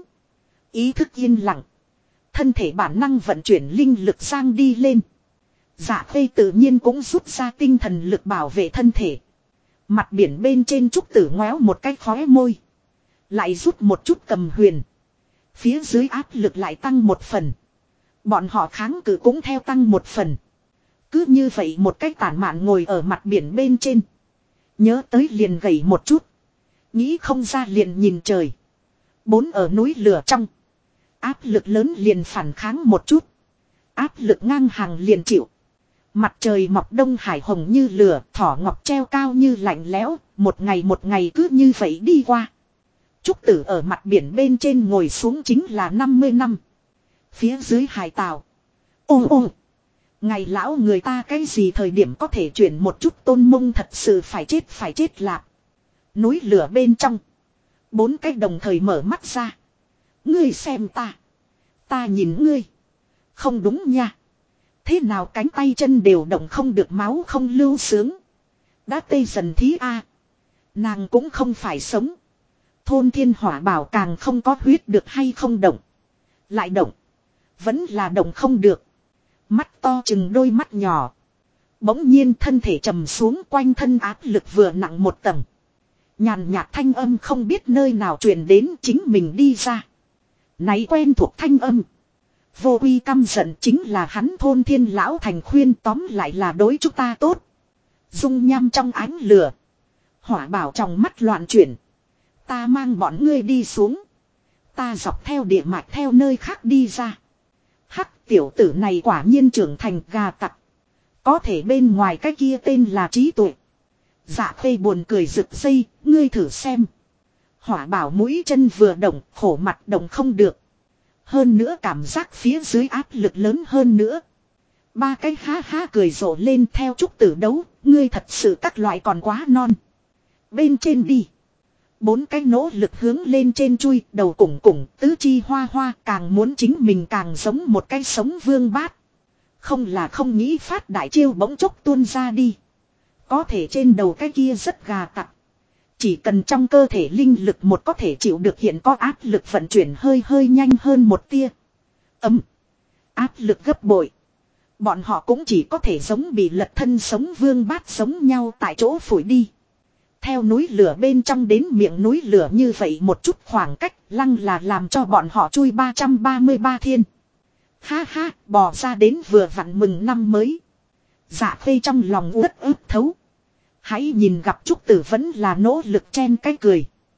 Ý thức yên lặng. Thân thể bản năng vận chuyển linh lực sang đi lên. Dạ Khê tự nhiên cũng rút ra tinh thần lực bảo vệ thân thể. Mặt biển bên trên trúc tử ngoéo một cái khóe môi. Lại rút một chút cầm huyền. Phía dưới áp lực lại tăng một phần. Bọn họ kháng cự cũng theo tăng một phần. Cứ như vậy một cách tản mạn ngồi ở mặt biển bên trên. Nhớ tới liền gầy một chút. Nghĩ không ra liền nhìn trời. Bốn ở núi lửa trong. Áp lực lớn liền phản kháng một chút. Áp lực ngang hàng liền chịu. Mặt trời mọc đông hải hồng như lửa, thỏ ngọc treo cao như lạnh lẽo, một ngày cứ như vậy đi qua. Trúc Tử ở mặt biển bên trên ngồi xuống chính là 50 năm. Phía dưới hải tàu. Ô ô. Ngày lão người ta cái gì thời điểm có thể chuyển một chút tôn mông, thật sự phải chết lạc. Núi lửa bên trong. Bốn cái đồng thời mở mắt ra. Ngươi xem ta. Ta nhìn ngươi. Không đúng nha. Thế nào cánh tay chân đều động không được, máu không lưu sướng. Đã tê dần thí a. Nàng cũng không phải sống. Thôn Thiên Hỏa bảo càng không có huyết được hay không động. Lại động. Vẫn là động không được. Mắt to chừng đôi mắt nhỏ. Bỗng nhiên thân thể trầm xuống, quanh thân áp lực vừa nặng một tầng. Nhàn nhạt thanh âm không biết nơi nào truyền đến, chính mình đi ra. Này quen thuộc thanh âm. Vô Uy căm giận, chính là hắn Thôn Thiên lão thành khuyên, tóm lại là đối chúng ta tốt. Dung nham trong ánh lửa. Hỏa bảo trong mắt loạn chuyển. Ta mang bọn ngươi đi xuống. Ta dọc theo địa mạch theo nơi khác đi ra. Hắc tiểu tử này quả nhiên trưởng thành gà tặc. Có thể bên ngoài cái kia tên là trí tuệ. Dạ Khê buồn cười rực dây, ngươi thử xem. Hỏa bảo mũi chân vừa động, khổ mặt động không được. Hơn nữa cảm giác phía dưới áp lực lớn hơn nữa. Ba cái ha ha cười rộ lên theo Trúc Tử đấu, ngươi thật sự các loại còn quá non. Bên trên đi. Bốn cái nỗ lực hướng lên trên chui, đầu củng củng, tứ chi hoa hoa, càng muốn chính mình càng giống một cái sống vương bát. Không là không nghĩ phát đại chiêu bỗng chốc tuôn ra đi. Có thể trên đầu cái kia rất gà tặc. Chỉ cần trong cơ thể linh lực một có thể chịu được, hiện có áp lực vận chuyển hơi nhanh hơn một tia. Áp lực gấp bội. Bọn họ cũng chỉ có thể giống bị lật thân sống vương bát giống nhau tại chỗ phủi đi. Theo núi lửa bên trong đến miệng núi lửa như vậy một chút khoảng cách, lăng là làm cho bọn họ chui 333 thiên. Ha ha, bò ra đến vừa vặn mừng năm mới. Dạ Khê trong lòng uất ức thấu. Hãy nhìn gặp Trúc Tử vẫn là nỗ lực chen cái cười.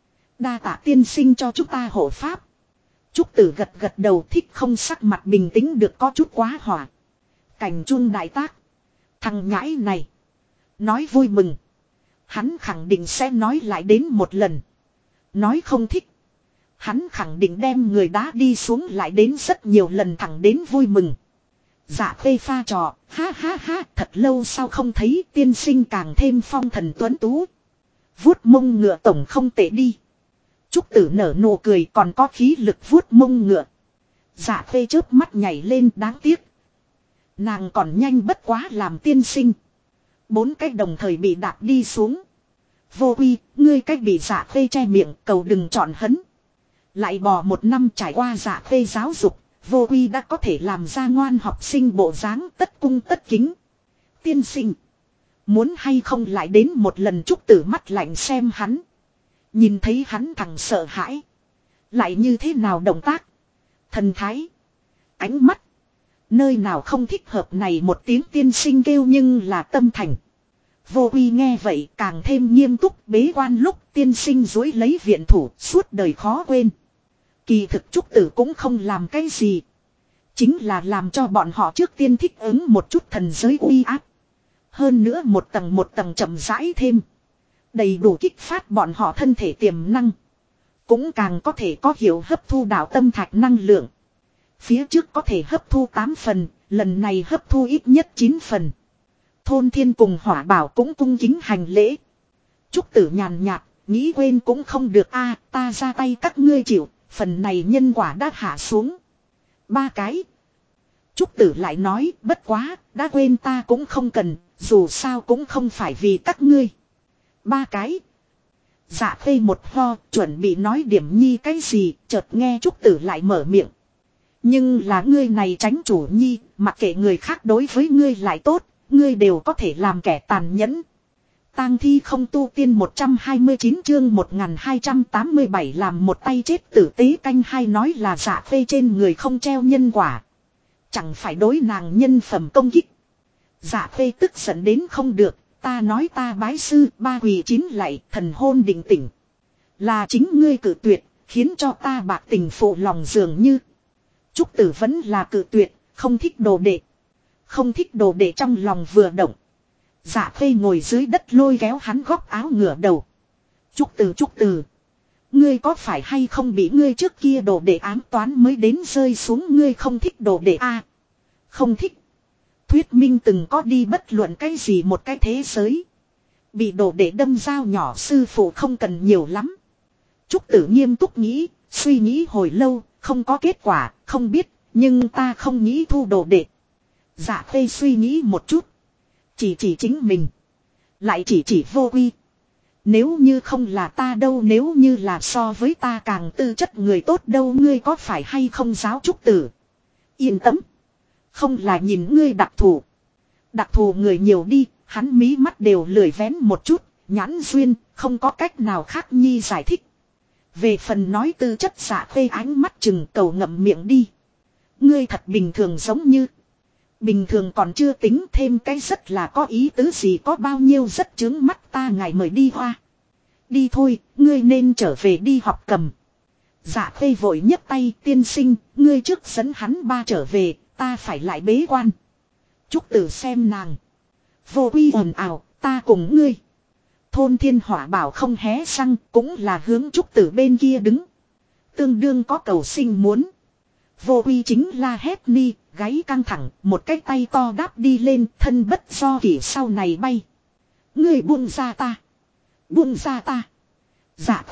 Đa tạ tiên sinh cho chúng ta hộ pháp. Trúc Tử gật gật đầu, thích không sắc mặt bình tĩnh được có chút quá hỏa. Cảnh chuông đại tác. Thằng nhãi này. Nói vui mừng. Hắn khẳng định sẽ nói lại đến một lần. Nói không thích. Hắn khẳng định đem người đá đi xuống lại đến rất nhiều lần thẳng đến vui mừng. Dạ phê pha trò, ha ha ha, thật lâu sau không thấy tiên sinh càng thêm phong thần tuấn tú. Vuốt mông ngựa tổng không tệ đi. Trúc Tử nở nụ cười còn có khí lực vuốt mông ngựa. Dạ phê chớp mắt nhảy lên đáng tiếc. Nàng còn nhanh bất quá làm tiên sinh. 4 cái đồng thời bị đạp đi xuống. Vô uy, ngươi cách bị dạ phê che miệng cầu đừng chọn hấn. Lại bò 1 năm trải qua dạ phê giáo dục. Vô uy đã có thể làm ra ngoan học sinh bộ dáng tất cung tất kính. Tiên sinh. Muốn hay không lại đến một lần Trúc Tử mắt lạnh xem hắn. Nhìn thấy hắn thằng sợ hãi. Lại như thế nào động tác. Thần thái. Ánh mắt. Nơi nào không thích hợp này một tiếng tiên sinh kêu nhưng là tâm thành. Vô uy nghe vậy càng thêm nghiêm túc bế quan lúc tiên sinh dối lấy viện thủ suốt đời khó quên. Kỳ thực Trúc Tử cũng không làm cái gì. Chính là làm cho bọn họ trước tiên thích ứng một chút thần giới uy áp. Hơn nữa một tầng chậm rãi thêm. Đầy đủ kích phát bọn họ thân thể tiềm năng. Cũng càng có thể có hiểu hấp thu đạo tâm thạch năng lượng. Phía trước có thể hấp thu 8 phần, lần này hấp thu ít nhất 9 phần. Thôn Thiên cùng Hỏa Bảo cũng cung kính hành lễ. Trúc Tử nhàn nhạt, nghĩ quên cũng không được a, ta ra tay các ngươi chịu, phần này nhân quả đã hạ xuống. 3 cái. Trúc Tử lại nói, bất quá, đã quên ta cũng không cần, dù sao cũng không phải vì các ngươi. 3 cái. Dạ phê một ho, chuẩn bị nói điểm nhi cái gì, chợt nghe Trúc Tử lại mở miệng. Nhưng là ngươi này tránh chủ nhi, mặc kệ người khác đối với ngươi lại tốt, ngươi đều có thể làm kẻ tàn nhẫn. Tang thi không tu tiên 129 chương 1287 làm một tay chết tử tế canh hai nói là dạ phê trên người không treo nhân quả. Chẳng phải đối nàng nhân phẩm công kích. Dạ phê tức giận đến không được, ta nói ta bái sư, 3 quỳ 9 lạy, thần hôn định tỉnh. Là chính ngươi cự tuyệt, khiến cho ta bạc tình phụ lòng dường như. Trúc Tử vẫn là cự tuyệt, không thích đồ đệ. Không thích đồ đệ trong lòng vừa động. Dạ phê ngồi dưới đất lôi kéo hắn góc áo ngửa đầu. Trúc Tử. Ngươi có phải hay không bị ngươi trước kia đồ đệ ám toán mới đến rơi xuống ngươi không thích đồ đệ a? Không thích. Thuyết minh từng có đi bất luận cái gì một cái thế giới. Bị đồ đệ đâm dao nhỏ sư phụ không cần nhiều lắm. Trúc Tử nghiêm túc nghĩ, suy nghĩ hồi lâu, không có kết quả, không biết, nhưng ta không nghĩ thu đồ đệ. Dạ phê suy nghĩ một chút. Chỉ chính mình. Lại chỉ vô uy. Nếu như không là ta đâu, nếu như là so với ta càng tư chất người tốt đâu, ngươi có phải hay không giáo Trúc Tử. Yên tâm. Không là nhìn ngươi đặc thù. Đặc thù người nhiều đi, hắn mí mắt đều lười vén một chút, nhãn duyên, không có cách nào khác nhi giải thích. Về phần nói tư chất dạ phê ánh mắt chừng cầu ngậm miệng đi. Ngươi thật bình thường giống như. Bình thường còn chưa tính thêm cái rất là có ý tứ gì có bao nhiêu rất chướng mắt ta ngài mời đi hoa. Đi thôi, ngươi nên trở về đi học cầm. Dạ phê vội nhấc tay tiên sinh, ngươi trước dẫn hắn ba trở về, ta phải lại bế quan. Trúc Tử xem nàng. Vô uy ồn ào, ta cùng ngươi. Thôn Thiên Hỏa Bảo không hé răng, cũng là hướng Trúc Tử bên kia đứng. Tương đương có cầu sinh muốn. Vô uy chính la hét ni, gáy căng thẳng, một cái tay to đáp đi lên, thân bất do kỷ sau này bay. Ngươi buông ra ta. Buông ra ta. Dạ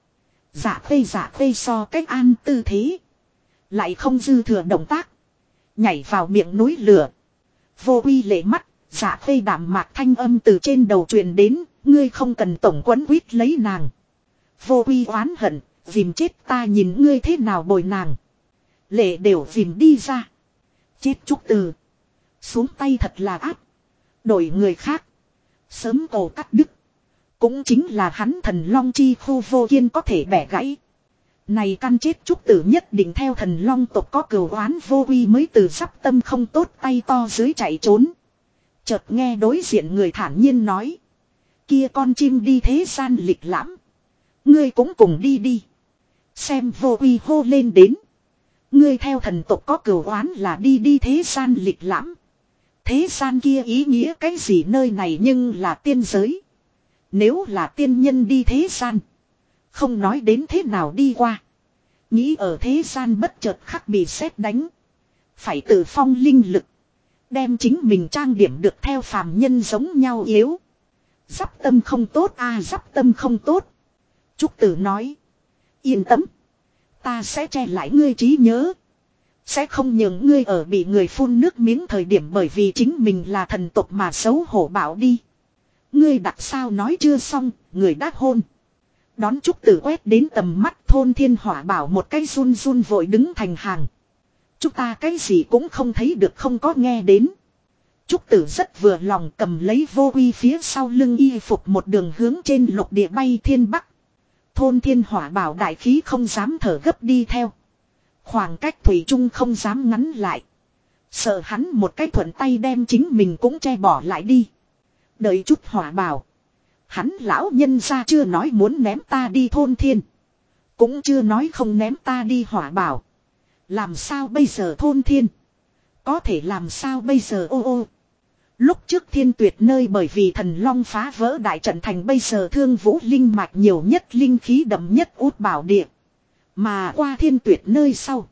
phê so cách an tư thế. Lại không dư thừa động tác. Nhảy vào miệng núi lửa. Vô uy lệ mắt, dạ phê đạm mạc thanh âm từ trên đầu truyền đến, ngươi không cần tổng quấn quýt lấy nàng. Vô uy oán hận, dìm chết ta nhìn ngươi thế nào bồi nàng. Lệ đều dìm đi ra. Chết Trúc Tử. Xuống tay thật là áp. Đổi người khác. Sớm cổ cắt đứt. Cũng chính là hắn thần long chi khu vô kiên có thể bẻ gãy. Này căn chết Trúc Tử nhất định theo thần long tộc có cừu oán vô uy mới từ sắp tâm không tốt tay to dưới chạy trốn. Chợt nghe đối diện người thản nhiên nói. Kia con chim đi thế gian lịch lãm. Ngươi cũng cùng đi đi. Xem vô uy hô lên đến. Ngươi theo thần tộc có cửu oán là đi đi thế gian lịch lãm. Thế gian kia ý nghĩa cái gì nơi này nhưng là tiên giới. Nếu là tiên nhân đi thế gian. Không nói đến thế nào đi qua. Nghĩ ở thế gian bất chợt khắc bị sét đánh. Phải tự phong linh lực. Đem chính mình trang điểm được theo phàm nhân giống nhau yếu. Dắp tâm không tốt a, dắp tâm không tốt. Trúc Tử nói. Yên tâm. Ta sẽ che lại ngươi trí nhớ. Sẽ không nhường ngươi ở bị người phun nước miếng thời điểm bởi vì chính mình là thần tộc mà xấu hổ bảo đi. Ngươi đặt sao nói chưa xong, người đã hôn. Đón Trúc Tử quét đến tầm mắt thôn thiên hỏa bảo một cái run run vội đứng thành hàng. Chúng ta cái gì cũng không thấy được không có nghe đến. Trúc Tử rất vừa lòng cầm lấy vô uy phía sau lưng y phục một đường hướng trên lục địa bay thiên bắc. Thôn thiên hỏa bảo đại khí không dám thở gấp đi theo. Khoảng cách thủy chung không dám ngắn lại. Sợ hắn một cái thuận tay đem chính mình cũng che bỏ lại đi. Đợi chút hỏa bảo. Hắn lão nhân ra chưa nói muốn ném ta đi thôn thiên. Cũng chưa nói không ném ta đi hỏa bảo. Làm sao bây giờ thôn thiên? Có thể làm sao bây giờ ô ô? Lúc trước thiên tuyệt nơi bởi vì thần long phá vỡ đại trận thành bây giờ thương vũ linh mạch nhiều nhất linh khí đậm nhất út bảo địa. Mà qua thiên tuyệt nơi sau.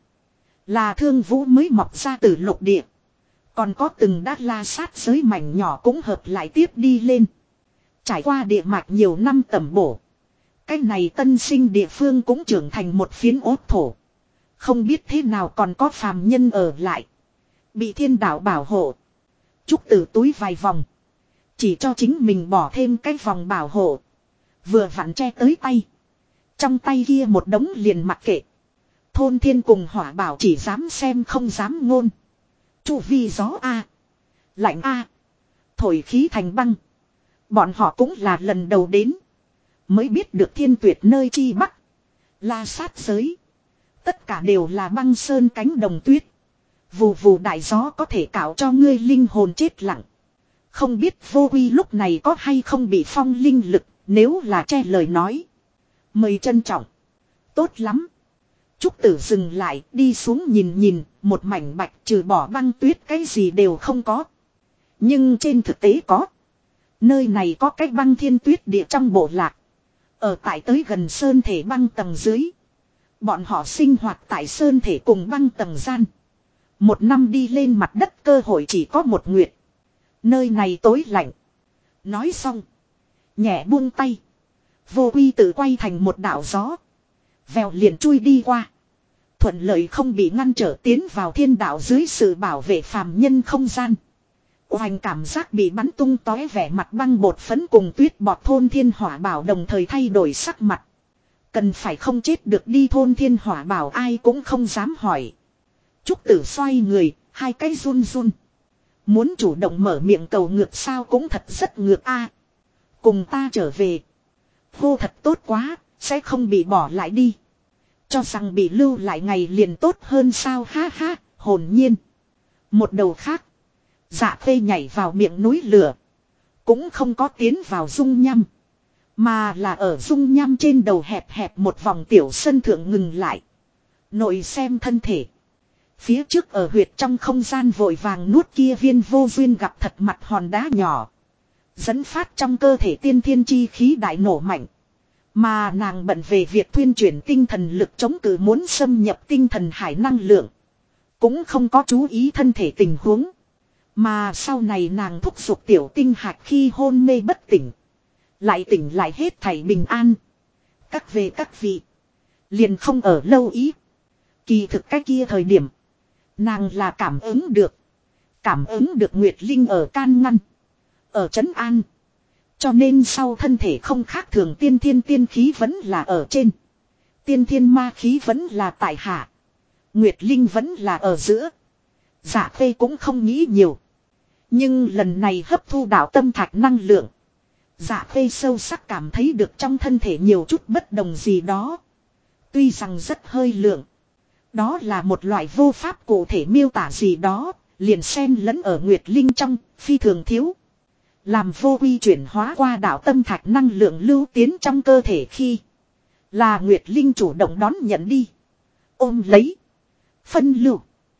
Là thương vũ mới mọc ra từ lục địa. Còn có từng đát la sát giới mảnh nhỏ cũng hợp lại tiếp đi lên. Trải qua địa mạch nhiều năm tẩm bổ. Cái này tân sinh địa phương cũng trưởng thành một phiến ốt thổ. Không biết thế nào còn có phàm nhân ở lại. Bị thiên đạo bảo hộ. Trúc Tử túi vài vòng. Chỉ cho chính mình bỏ thêm cái vòng bảo hộ. Vừa vặn che tới tay. Trong tay kia một đống liền mặc kệ. Thôn thiên cùng hỏa bảo chỉ dám xem không dám ngôn. Chu vi gió a, lạnh a, thổi khí thành băng. Bọn họ cũng là lần đầu đến. Mới biết được thiên tuyệt nơi chi bắc. La sát giới. Tất cả đều là băng sơn cánh đồng tuyết. Vù vù đại gió có thể cạo cho ngươi linh hồn chết lặng. Không biết vô uy lúc này có hay không bị phong linh lực. Nếu là che lời nói. Mời trân trọng. Tốt lắm. Trúc Tử dừng lại đi xuống nhìn nhìn. Một mảnh bạch trừ bỏ băng tuyết cái gì đều không có. Nhưng trên thực tế có. Nơi này có cái băng thiên tuyết địa trong bộ lạc. Ở tại tới gần sơn thể băng tầng dưới. Bọn họ sinh hoạt tại sơn thể cùng băng tầng gian. Một năm đi lên mặt đất cơ hội chỉ có một nguyệt. Nơi này tối lạnh. Nói xong. Nhẹ buông tay. Vô uy tự quay thành một đạo gió. Vèo liền chui đi qua. Thuận lợi không bị ngăn trở tiến vào thiên đạo dưới sự bảo vệ phàm nhân không gian. Oanh cảm giác bị bắn tung tóe vẻ mặt băng bột phấn cùng tuyết bọt thôn thiên hỏa bảo đồng thời thay đổi sắc mặt. Cần phải không chết được đi thôn thiên hỏa bảo ai cũng không dám hỏi. Trúc Tử xoay người, hai cái run run. Muốn chủ động mở miệng cầu ngược sao cũng thật rất ngược a. Cùng ta trở về. Hô thật tốt quá, sẽ không bị bỏ lại đi. Cho rằng bị lưu lại ngày liền tốt hơn sao ha ha, hồn nhiên. Một đầu khác. Dạ phê nhảy vào miệng núi lửa. Cũng không có tiến vào dung nhăm. Mà là ở dung nhăm trên đầu hẹp hẹp một vòng tiểu sân thượng ngừng lại. Nội xem thân thể. Phía trước ở huyệt trong không gian vội vàng nuốt kia viên vô duyên gặp thật mặt hòn đá nhỏ. Dẫn phát trong cơ thể tiên thiên chi khí đại nổ mạnh. Mà nàng bận về việc thuyên chuyển tinh thần lực chống cự muốn xâm nhập tinh thần hải năng lượng. Cũng không có chú ý thân thể tình huống. Mà sau này nàng thúc giục tiểu tinh hạt khi hôn mê bất tỉnh. Lại tỉnh lại hết thảy bình an. Các về các vị. Liền không ở lâu ý. Kỳ thực cái kia thời điểm. Nàng là cảm ứng được. Cảm ứng được Nguyệt Linh ở can ngăn. Ở trấn an. Cho nên sau thân thể không khác thường tiên thiên tiên khí vẫn là ở trên. Tiên thiên ma khí vẫn là tại hạ. Nguyệt Linh vẫn là ở giữa. Dạ phê cũng không nghĩ nhiều. Nhưng lần này hấp thu đạo tâm thạch năng lượng. Dạ phê sâu sắc cảm thấy được trong thân thể nhiều chút bất đồng gì đó. Tuy rằng rất hơi lượng. Đó là một loại vô pháp cụ thể miêu tả gì đó. Liền xen lẫn ở Nguyệt Linh trong, phi thường thiếu. Làm vô uy chuyển hóa qua đạo tâm thạch năng lượng lưu tiến trong cơ thể khi. Là Nguyệt Linh chủ động đón nhận đi. Ôm lấy. Phân lưu.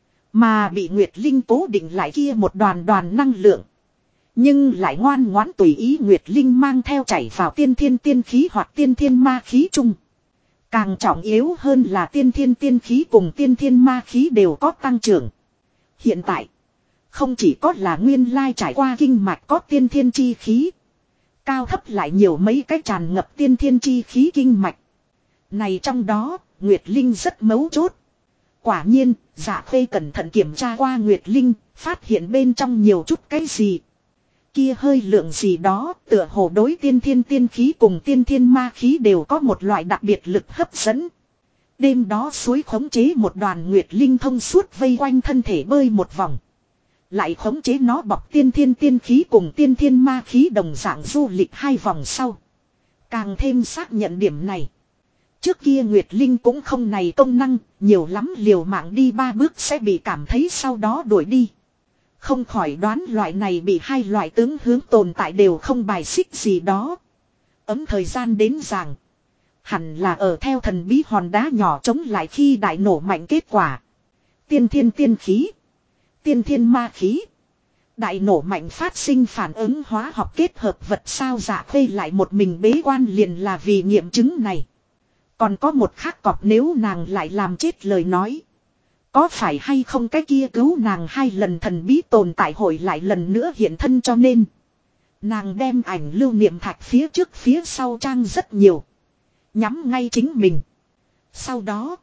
Mà bị Nguyệt Linh cố định lại kia một đoàn năng lượng. Nhưng lại ngoan ngoãn tùy ý Nguyệt Linh mang theo chảy vào tiên thiên tiên khí hoặc tiên thiên ma khí chung. Càng trọng yếu hơn là tiên thiên tiên khí cùng tiên thiên ma khí đều có tăng trưởng. Hiện tại, không chỉ có là nguyên lai trải qua kinh mạch có tiên thiên chi khí. Cao thấp lại nhiều mấy cái tràn ngập tiên thiên chi khí kinh mạch. Này trong đó, Nguyệt Linh rất mấu chốt. Quả nhiên, Dạ Khê cẩn thận kiểm tra qua Nguyệt Linh, phát hiện bên trong nhiều chút cái gì. Kia hơi lượng gì đó, tựa hồ đối tiên thiên tiên khí cùng tiên thiên ma khí đều có một loại đặc biệt lực hấp dẫn. Đêm đó suối khống chế một đoàn Nguyệt Linh thông suốt vây quanh thân thể bơi một vòng. Lại khống chế nó bọc tiên thiên tiên khí cùng tiên thiên ma khí đồng dạng du lịch 2 vòng sau. Càng thêm xác nhận điểm này. Trước kia Nguyệt Linh cũng không này công năng, nhiều lắm liều mạng đi 3 bước sẽ bị cảm thấy sau đó đuổi đi. Không khỏi đoán loại này bị 2 loại tướng hướng tồn tại đều không bài xích gì đó. Ấm thời gian đến ràng. Hẳn là ở theo thần bí hòn đá nhỏ chống lại khi đại nổ mạnh kết quả. Tiên thiên tiên khí. Tiên thiên ma khí. Đại nổ mạnh phát sinh phản ứng hóa học kết hợp vật sao Dạ Khê lại một mình bế quan liền là vì nghiệm chứng này. Còn có một khác cọp nếu nàng lại làm chết lời nói. Có phải hay không cái kia cứu nàng 2 lần thần bí tồn tại hội lại lần nữa hiện thân cho nên. Nàng đem ảnh lưu niệm thạch phía trước phía sau trang rất nhiều. Nhắm ngay chính mình. Sau đó.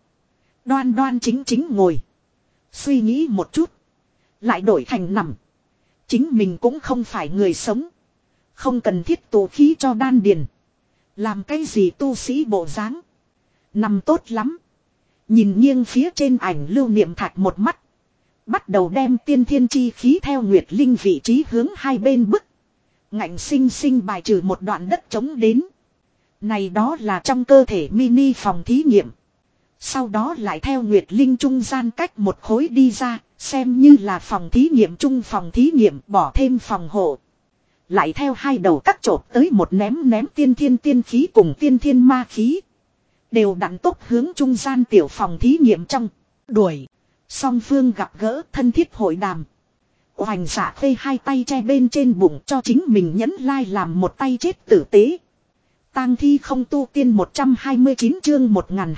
Đoan chính ngồi. Suy nghĩ một chút. Lại đổi thành nằm. Chính mình cũng không phải người sống. Không cần thiết tụ khí cho đan điền. Làm cái gì tu sĩ bộ dáng. Nằm tốt lắm. Nhìn nghiêng phía trên ảnh lưu niệm thạch một mắt. Bắt đầu đem tiên thiên chi khí theo Nguyệt Linh vị trí hướng 2 bên bức. Ngạnh sinh bài trừ một đoạn đất trống đến. Này đó là trong cơ thể mini phòng thí nghiệm. Sau đó lại theo Nguyệt Linh trung gian cách một khối đi ra. Xem như là phòng thí nghiệm chung phòng thí nghiệm bỏ thêm phòng hộ. Lại theo 2 đầu cắt chộp tới một ném tiên thiên tiên khí cùng tiên thiên ma khí. Đều đặn tốc hướng trung gian tiểu phòng thí nghiệm trong. Đuổi. Song phương gặp gỡ thân thiết hội đàm. Hoành Dạ Khê 2 tay che bên trên bụng cho chính mình nhẫn lai làm một tay chết tử tế. Tang thi không tu tiên 129 chương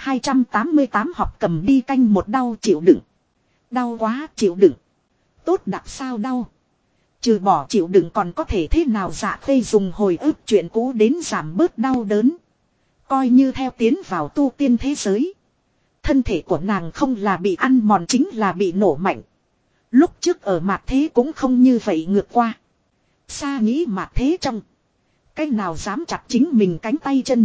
1288 học cầm đi canh một đau chịu đựng. Đau quá chịu đựng. Tốt đặc sao đau. Trừ bỏ chịu đựng còn có thể thế nào Dạ Khê dùng hồi ức chuyện cũ đến giảm bớt đau đớn. Coi như theo tiến vào tu tiên thế giới. Thân thể của nàng không là bị ăn mòn chính là bị nổ mạnh. Lúc trước ở mạt thế cũng không như vậy ngược qua. Xa nghĩ mạt thế trong. Cái nào dám chặt chính mình cánh tay chân.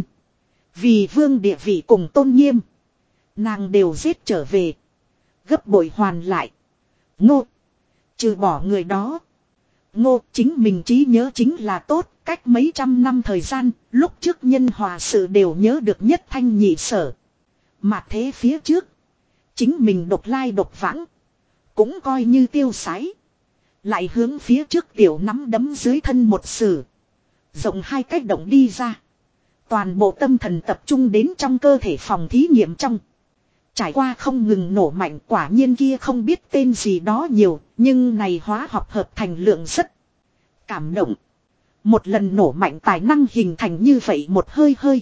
Vì vương địa vị cùng tôn nghiêm. Nàng đều giết trở về. Gấp bội hoàn lại. Ngô. Trừ bỏ người đó. Ngô chính mình trí nhớ chính là tốt. Cách mấy trăm năm thời gian. Lúc trước nhân hòa sự đều nhớ được nhất thanh nhị sở. Mà thế phía trước. Chính mình độc lai độc vãng. Cũng coi như tiêu sái. Lại hướng phía trước tiểu nắm đấm dưới thân một sử. Rộng 2 cách động đi ra. Toàn bộ tâm thần tập trung đến trong cơ thể phòng thí nghiệm trong. Trải qua không ngừng nổ mạnh quả nhiên kia không biết tên gì đó nhiều. Nhưng này hóa học hợp thành lượng rất cảm động. Một lần nổ mạnh tài năng hình thành như vậy một hơi hơi.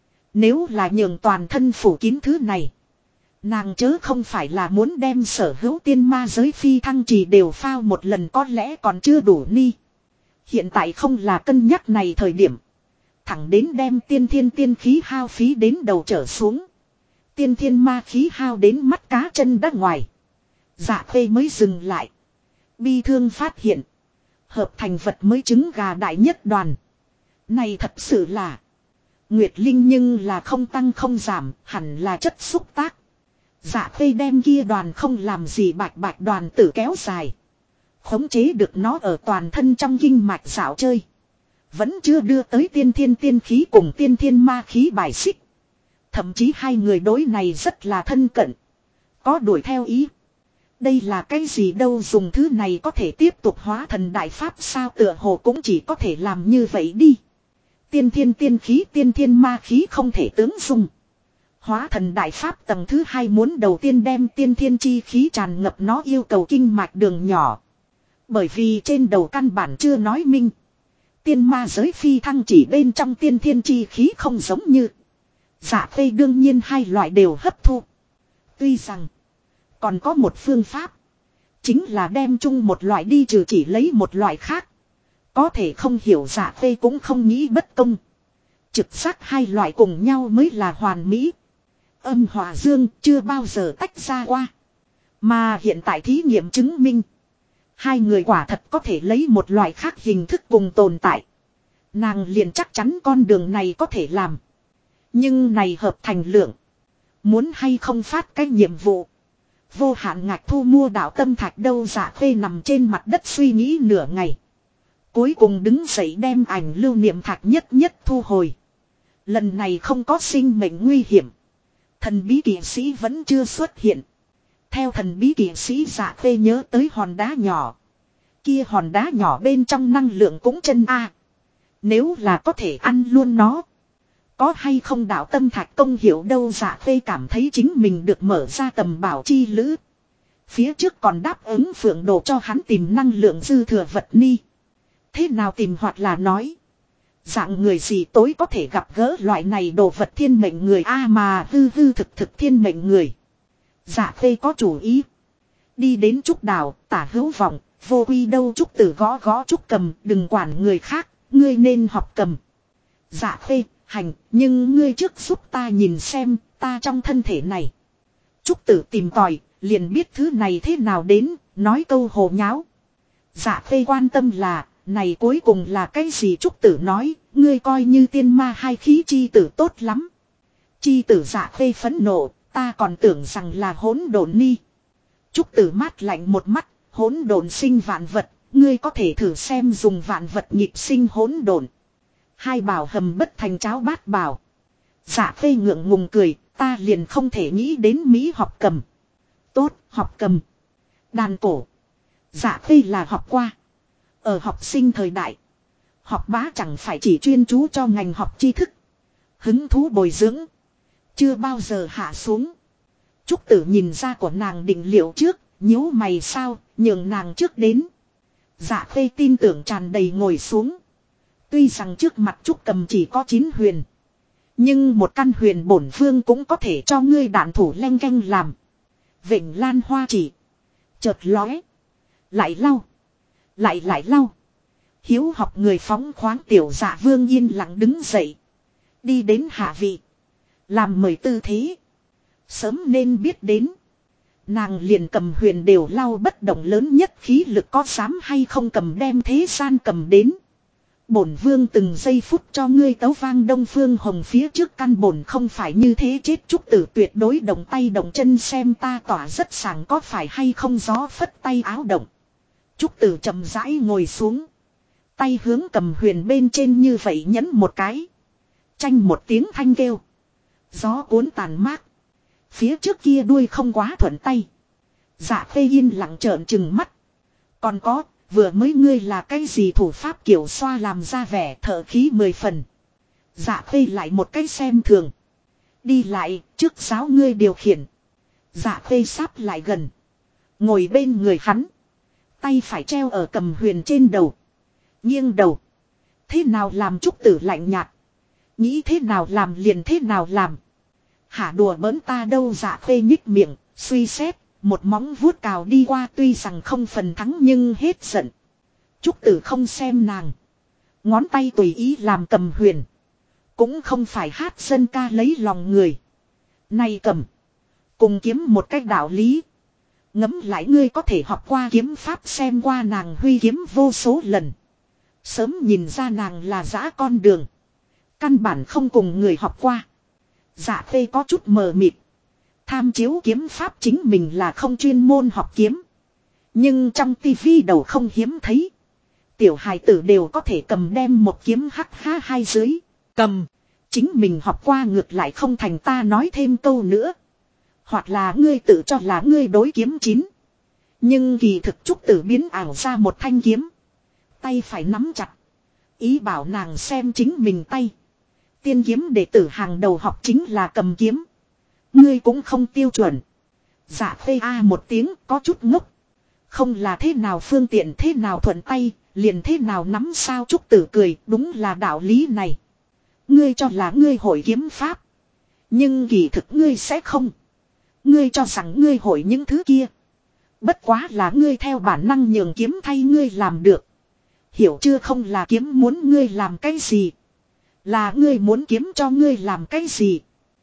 Nếu là nhường toàn thân phủ kín thứ này. Nàng chớ không phải là muốn đem sở hữu tiên ma giới phi thăng trì đều phao một lần có lẽ còn chưa đủ ni. Hiện tại không là cân nhắc này thời điểm. Thẳng đến đem tiên thiên tiên khí hao phí đến đầu trở xuống. Tiên thiên ma khí hao đến mắt cá chân đắt ngoài. Dạ Khê mới dừng lại. Bi thương phát hiện. Hợp thành vật mới trứng gà đại nhất đoàn. Này thật sự là. Nguyệt Linh nhưng là không tăng không giảm. Hẳn là chất xúc tác. Dạ Khê đem kia đoàn không làm gì bạch đoàn tử kéo dài. Khống chế được nó ở toàn thân trong kinh mạch dạo chơi. Vẫn chưa đưa tới tiên thiên tiên khí cùng tiên thiên ma khí bài xích. Thậm chí 2 người đối này rất là thân cận. Có đuổi theo ý. Đây là cái gì đâu dùng thứ này có thể tiếp tục hóa thần đại pháp sao tựa hồ cũng chỉ có thể làm như vậy đi. Tiên thiên tiên khí tiên thiên ma khí không thể tướng dung. Hóa thần đại pháp tầng thứ 2 muốn đầu tiên đem tiên thiên chi khí tràn ngập nó yêu cầu kinh mạch đường nhỏ. Bởi vì trên đầu căn bản chưa nói minh. Tiên ma giới phi thăng chỉ bên trong tiên thiên chi khí không giống như. Dạ Khê đương nhiên hai loại đều hấp thu. Tuy rằng còn có một phương pháp. Chính là đem chung một loại đi trừ chỉ lấy một loại khác. Có thể không hiểu Dạ Khê cũng không nghĩ bất công. Trực giác hai loại cùng nhau mới là hoàn mỹ. Âm hòa dương chưa bao giờ tách ra qua. Mà hiện tại thí nghiệm chứng minh. Hai người quả thật có thể lấy một loại khác hình thức cùng tồn tại. Nàng liền chắc chắn con đường này có thể làm. Nhưng này hợp thành lượng. Muốn hay không phát cái nhiệm vụ. Vô hạn ngạch thu mua đạo tâm thạch đâu. Dạ Khê nằm trên mặt đất suy nghĩ nửa ngày. Cuối cùng đứng dậy đem ảnh lưu niệm thạch nhất nhất thu hồi. Lần này không có sinh mệnh nguy hiểm. Thần bí kỵ sĩ vẫn chưa xuất hiện. Theo thần bí kỵ sĩ Dạ Khê nhớ tới hòn đá nhỏ. Kia hòn đá nhỏ bên trong năng lượng cũng chân a. Nếu là có thể ăn luôn nó. Có hay không đạo tâm thạch công hiệu đâu. Dạ Khê cảm thấy chính mình được mở ra tầm bảo chi lữ. Phía trước còn đáp ứng phượng đồ cho hắn tìm năng lượng dư thừa vật ni. Thế nào tìm hoặc là nói. Dạng người gì tối có thể gặp gỡ loại này đồ vật thiên mệnh người a mà hư hư thực thiên mệnh người. Dạ Khê có chủ ý. Đi đến trúc đảo, tả hữu vọng, vô quy đâu trúc tử gõ gõ trúc cầm, đừng quản người khác, ngươi nên học cầm. Dạ Khê, hành, nhưng ngươi trước giúp ta nhìn xem, ta trong thân thể này. Trúc tử tìm tòi, liền biết thứ này thế nào đến, nói câu hồ nháo. Dạ Khê quan tâm là, này cuối cùng là cái gì Trúc tử nói, ngươi coi như tiên ma hai khí chi tử tốt lắm. Chi tử Dạ Khê phẫn nộ, ta còn tưởng rằng là hỗn độn ni. Trúc tử mát lạnh một mắt, hỗn độn sinh vạn vật, ngươi có thể thử xem dùng vạn vật nhịp sinh hỗn độn. Hai bảo hầm bất thành cháo bát bảo. Dạ Khê ngượng ngùng cười, ta liền không thể nghĩ đến Mỹ học cầm. Tốt, học cầm. Đàn cổ. Dạ Khê là học qua. Ở học sinh thời đại. Học bá chẳng phải chỉ chuyên chú cho ngành học tri thức. Hứng thú bồi dưỡng. Chưa bao giờ hạ xuống. Trúc tử nhìn ra của nàng định liệu trước. Nhíu mày sao, nhường nàng trước đến. Dạ Khê tin tưởng tràn đầy ngồi xuống. Tuy rằng trước mặt Trúc cầm chỉ có 9 huyền. Nhưng một căn huyền bổn vương cũng có thể cho ngươi đạn thủ leng canh làm. Vịnh lan hoa chỉ. Chợt lóe. Lại lau. Lại lau. Hiếu học người phóng khoáng tiểu Dạ Vương yên lặng đứng dậy. Đi đến hạ vị. Làm mời tư thế. Sớm nên biết đến. Nàng liền cầm huyền đều lau bất động lớn nhất khí lực có dám hay không cầm đem thế gian cầm đến. Bổn vương từng giây phút cho ngươi tấu vang Đông Phương Hồng phía trước căn bổn không phải như thế chết Trúc tử tuyệt đối động tay động chân xem ta tỏa rất sảng có phải hay không gió phất tay áo động. Trúc tử chậm rãi ngồi xuống. Tay hướng cầm huyền bên trên như vậy nhấn một cái. Chanh một tiếng thanh kêu. Gió cuốn tàn mát. Phía trước kia đuôi không quá thuận tay. Dạ Khê yên lặng trợn trừng mắt. Còn có, vừa mới ngươi là cái gì thủ pháp kiểu xoa làm ra vẻ thợ khí 10 phần. Dạ Khê lại một cái xem thường. Đi lại, trước giáo ngươi điều khiển. Dạ Khê sáp lại gần. Ngồi bên người hắn. Tay phải treo ở cầm huyền trên đầu. Nghiêng đầu. Thế nào làm Trúc tử lạnh nhạt. Nghĩ thế nào làm liền thế nào làm. Hả đùa bỡn ta đâu. Dạ Khê nhích miệng, suy xét. Một móng vuốt cào đi qua tuy rằng không phần thắng nhưng hết giận. Trúc tử không xem nàng. Ngón tay tùy ý làm cầm huyền. Cũng không phải hát dân ca lấy lòng người. Này cầm. Cùng kiếm một cách đạo lý. Ngẫm lại ngươi có thể học qua kiếm pháp xem qua nàng huy kiếm vô số lần. Sớm nhìn ra nàng là dã con đường. Căn bản không cùng người học qua. Dạ Khê có chút mờ mịt. Tham chiếu kiếm pháp chính mình là không chuyên môn học kiếm. Nhưng trong tivi đầu không hiếm thấy. Tiểu hài tử đều có thể cầm đem một kiếm hắc há hai dưới. Cầm. Chính mình học qua ngược lại không thành ta nói thêm câu nữa. Hoặc là ngươi tự cho là ngươi đối kiếm chín. Nhưng kỳ thực Trúc tử biến ảo ra một thanh kiếm. Tay phải nắm chặt. Ý bảo nàng xem chính mình tay. Tiên kiếm đệ tử hàng đầu học chính là cầm kiếm. Ngươi cũng không tiêu chuẩn. Dạ phê a một tiếng có chút ngốc. Không là thế nào phương tiện thế nào thuận tay, liền thế nào nắm sao Trúc Tử cười, đúng là đạo lý này. Ngươi cho là ngươi hội kiếm pháp. Nhưng kỳ thực ngươi sẽ không. Ngươi cho rằng ngươi hội những thứ kia. Bất quá là ngươi theo bản năng nhường kiếm thay ngươi làm được. Hiểu chưa, không là kiếm muốn ngươi làm cái gì. Là ngươi muốn kiếm cho ngươi làm cái gì.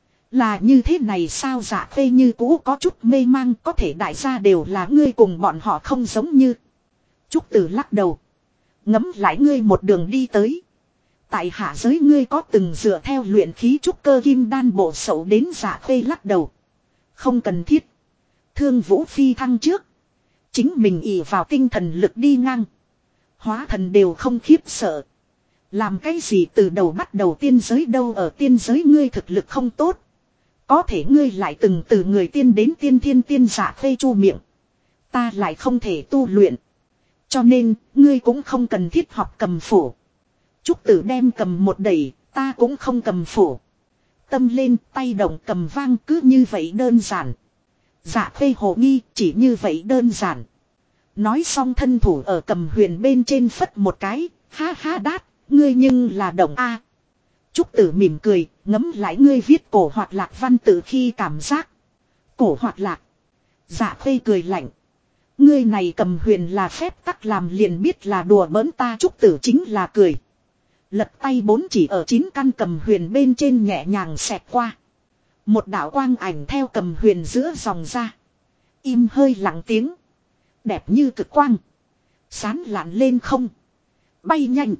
Là như thế này sao? Dạ phê như cũ có chút mê mang, có thể đại gia đều là ngươi cùng bọn họ không giống như. Trúc Tử lắc đầu. Ngẫm lại ngươi một đường đi tới. Tại hạ giới ngươi có từng dựa theo luyện khí trúc cơ kim đan bộ sậu đến? Dạ phê lắc đầu. Không cần thiết. Thương Vũ phi thăng trước. Chính mình ỷ vào tinh thần lực đi ngang. Hóa thần đều không khiếp sợ. Làm cái gì từ đầu bắt đầu tiên giới đâu, ở tiên giới ngươi thực lực không tốt. Có thể ngươi lại từng từ người tiên đến tiên thiên tiên giả phê chu miệng. Ta lại không thể tu luyện. Cho nên, ngươi cũng không cần thiết học cầm phổ. Trúc Tử đem cầm một đẩy, ta cũng không cầm phổ. Tâm lên, tay động cầm vang, cứ như vậy đơn giản. Dạ phê hồ nghi, chỉ như vậy đơn giản. Nói xong thân thủ ở cầm huyền bên trên phất một cái, ha ha đát, ngươi nhưng là động a. Trúc Tử mỉm cười, ngấm lại ngươi viết cổ hoạt lạc văn tự khi cảm giác. Cổ hoạt lạc. Dạ phê cười lạnh. Ngươi này cầm huyền là phép tắc làm liền biết là đùa bỡn ta. Trúc Tử chính là cười. Lật tay bốn chỉ ở 9 căn cầm huyền bên trên nhẹ nhàng xẹt qua. Một đạo quang ảnh theo cầm huyền giữa dòng ra. Im hơi lặng tiếng. Đẹp như cực quang. Sán lạn lên không. Bay nhanh.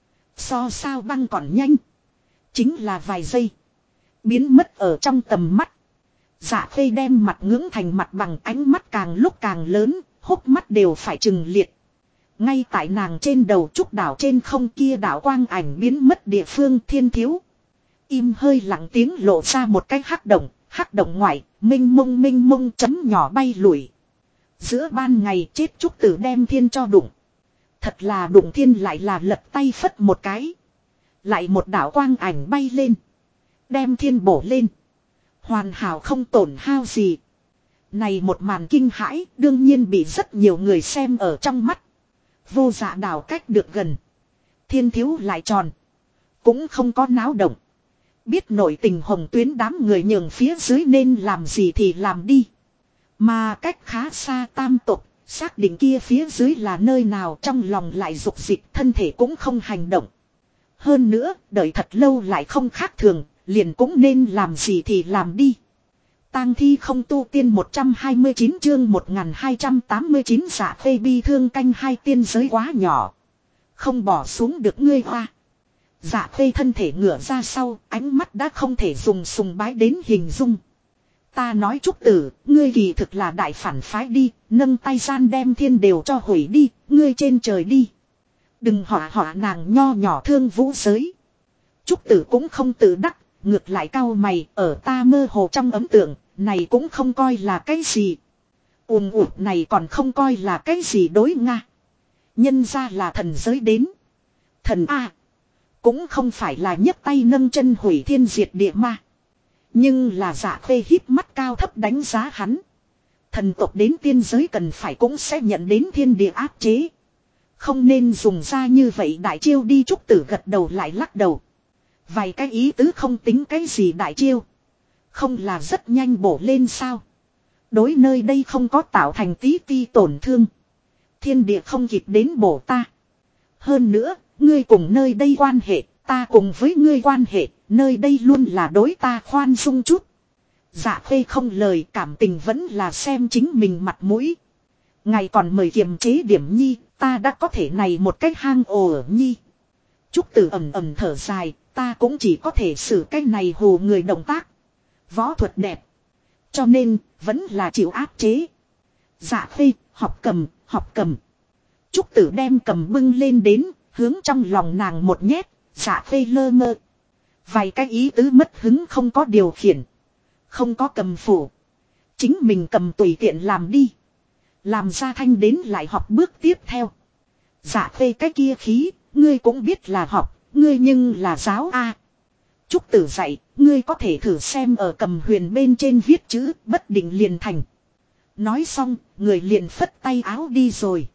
So sao băng còn nhanh. Chính là vài giây. Biến mất ở trong tầm mắt. Dạ phê đem mặt ngưỡng thành mặt bằng, ánh mắt càng lúc càng lớn. Hốc mắt đều phải trừng liệt. Ngay tại nàng trên đầu trúc đảo trên không kia đảo quang ảnh biến mất địa phương thiên thiếu. Im hơi lặng tiếng lộ ra một cái hắc động ngoại, minh mông chấm nhỏ bay lủi. Giữa ban ngày chết Trúc Tử đem thiên cho đụng. Thật là đụng thiên lại là lật tay phất một cái. Lại một đảo quang ảnh bay lên. Đem thiên bổ lên. Hoàn hảo không tổn hao gì. Này một màn kinh hãi đương nhiên bị rất nhiều người xem ở trong mắt. Vô Dạ đảo cách được gần. Thiên thiếu lại tròn. Cũng không có náo động. Biết nội tình hồng tuyến đám người nhường phía dưới nên làm gì thì làm đi. Mà cách khá xa tam tục, xác định kia phía dưới là nơi nào, trong lòng lại dục dịch, thân thể cũng không hành động. Hơn nữa, đợi thật lâu lại không khác thường, liền cũng nên làm gì thì làm đi. Tang thi không tu tiên 129 chương 1289 Dạ phê bi thương canh hai tiên giới quá nhỏ. Không bỏ xuống được ngươi hoa. Dạ phê thân thể ngửa ra sau, ánh mắt đã không thể dùng sùng bái đến hình dung. Ta nói Trúc Tử, ngươi kỳ thực là đại phản phái đi, nâng tay gian đem thiên đều cho hủy đi, ngươi trên trời đi. Đừng họa nàng nho nhỏ Thương Vũ giới. Trúc Tử cũng không tự đắc, ngược lại cau mày, ở ta mơ hồ trong ấn tượng, này cũng không coi là cái gì. Này còn không coi là cái gì đối Nga. Nhân ra là thần giới đến. Thần A. Cũng không phải là nhấc tay nâng chân hủy thiên diệt địa ma. Nhưng là Dạ phê híp mắt cao thấp đánh giá hắn. Thần tộc đến tiên giới cần phải cũng sẽ nhận đến thiên địa áp chế. Không nên dùng ra như vậy đại chiêu đi. Trúc Tử gật đầu lại lắc đầu. Vài cái ý tứ không tính cái gì đại chiêu. Không là rất nhanh bổ lên sao. Đối nơi đây không có tạo thành tí ti tổn thương. Thiên địa không kịp đến bổ ta. Hơn nữa, ngươi cùng nơi đây quan hệ, ta cùng với ngươi quan hệ, nơi đây luôn là đối ta khoan dung chút. Dạ phê không lời, cảm tình vẫn là xem chính mình mặt mũi. Ngày còn mời kiềm chế điểm nhi, ta đã có thể này một cách hang ồ ở nhi. Trúc Tử ầm thở dài, ta cũng chỉ có thể xử cái này hù người động tác. Võ thuật đẹp. Cho nên, vẫn là chịu áp chế. Dạ phê, học cầm. Trúc Tử đem cầm bưng lên đến, hướng trong lòng nàng một nhét, dạ phê lơ mơ. Vài cái ý tứ mất hứng không có điều khiển. Không có cầm phủ. Chính mình cầm tùy tiện làm đi. Làm ra thanh đến lại học bước tiếp theo. Dạ phê cái kia khí, ngươi cũng biết là học, ngươi nhưng là giáo A. Trúc Tử dạy, ngươi có thể thử xem ở cầm huyền bên trên viết chữ, bất định liền thành. Nói xong, người liền phất tay áo đi rồi.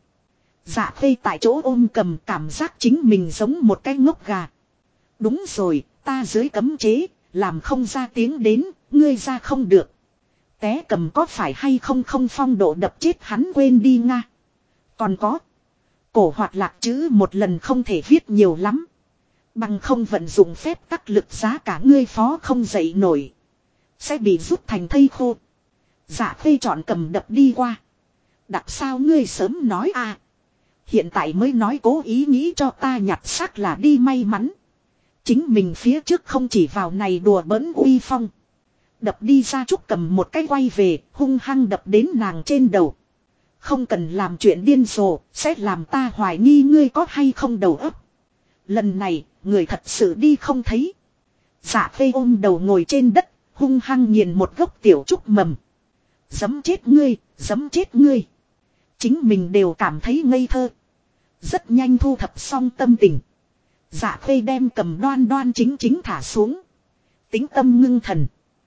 Dạ Khê tại chỗ ôm cầm, cảm giác chính mình giống một cái ngốc gà. Đúng rồi, ta dưới cấm chế, làm không ra tiếng đến, ngươi ra không được. Té cầm có phải hay không không phong độ đập chết hắn quên đi nga. Còn có. Cổ hoạt lạc chữ một lần không thể viết nhiều lắm. Bằng không vận dụng phép tắc lực giá cả ngươi phó không dậy nổi. Sẽ bị rút thành thây khô. Dạ Khê chọn cầm đập đi qua. Đặc sao ngươi sớm nói à. Hiện tại mới nói cố ý nghĩ cho ta nhặt xác là đi may mắn. Chính mình phía trước không chỉ vào này đùa bỡn uy phong. Đập đi ra Trúc cầm một cái quay về, hung hăng đập đến nàng trên đầu. Không cần làm chuyện điên rồ, sẽ làm ta hoài nghi ngươi có hay không đầu óc. Lần này, người thật sự đi không thấy. Dạ Khê ôm đầu ngồi trên đất, hung hăng nghiền một gốc tiểu trúc mầm. Giấm chết ngươi, giấm chết ngươi. Chính mình đều cảm thấy ngây thơ. Rất nhanh thu thập xong tâm tình. Dạ Khê đem cầm đoan đoan chính chính thả xuống. Tính tâm ngưng thần.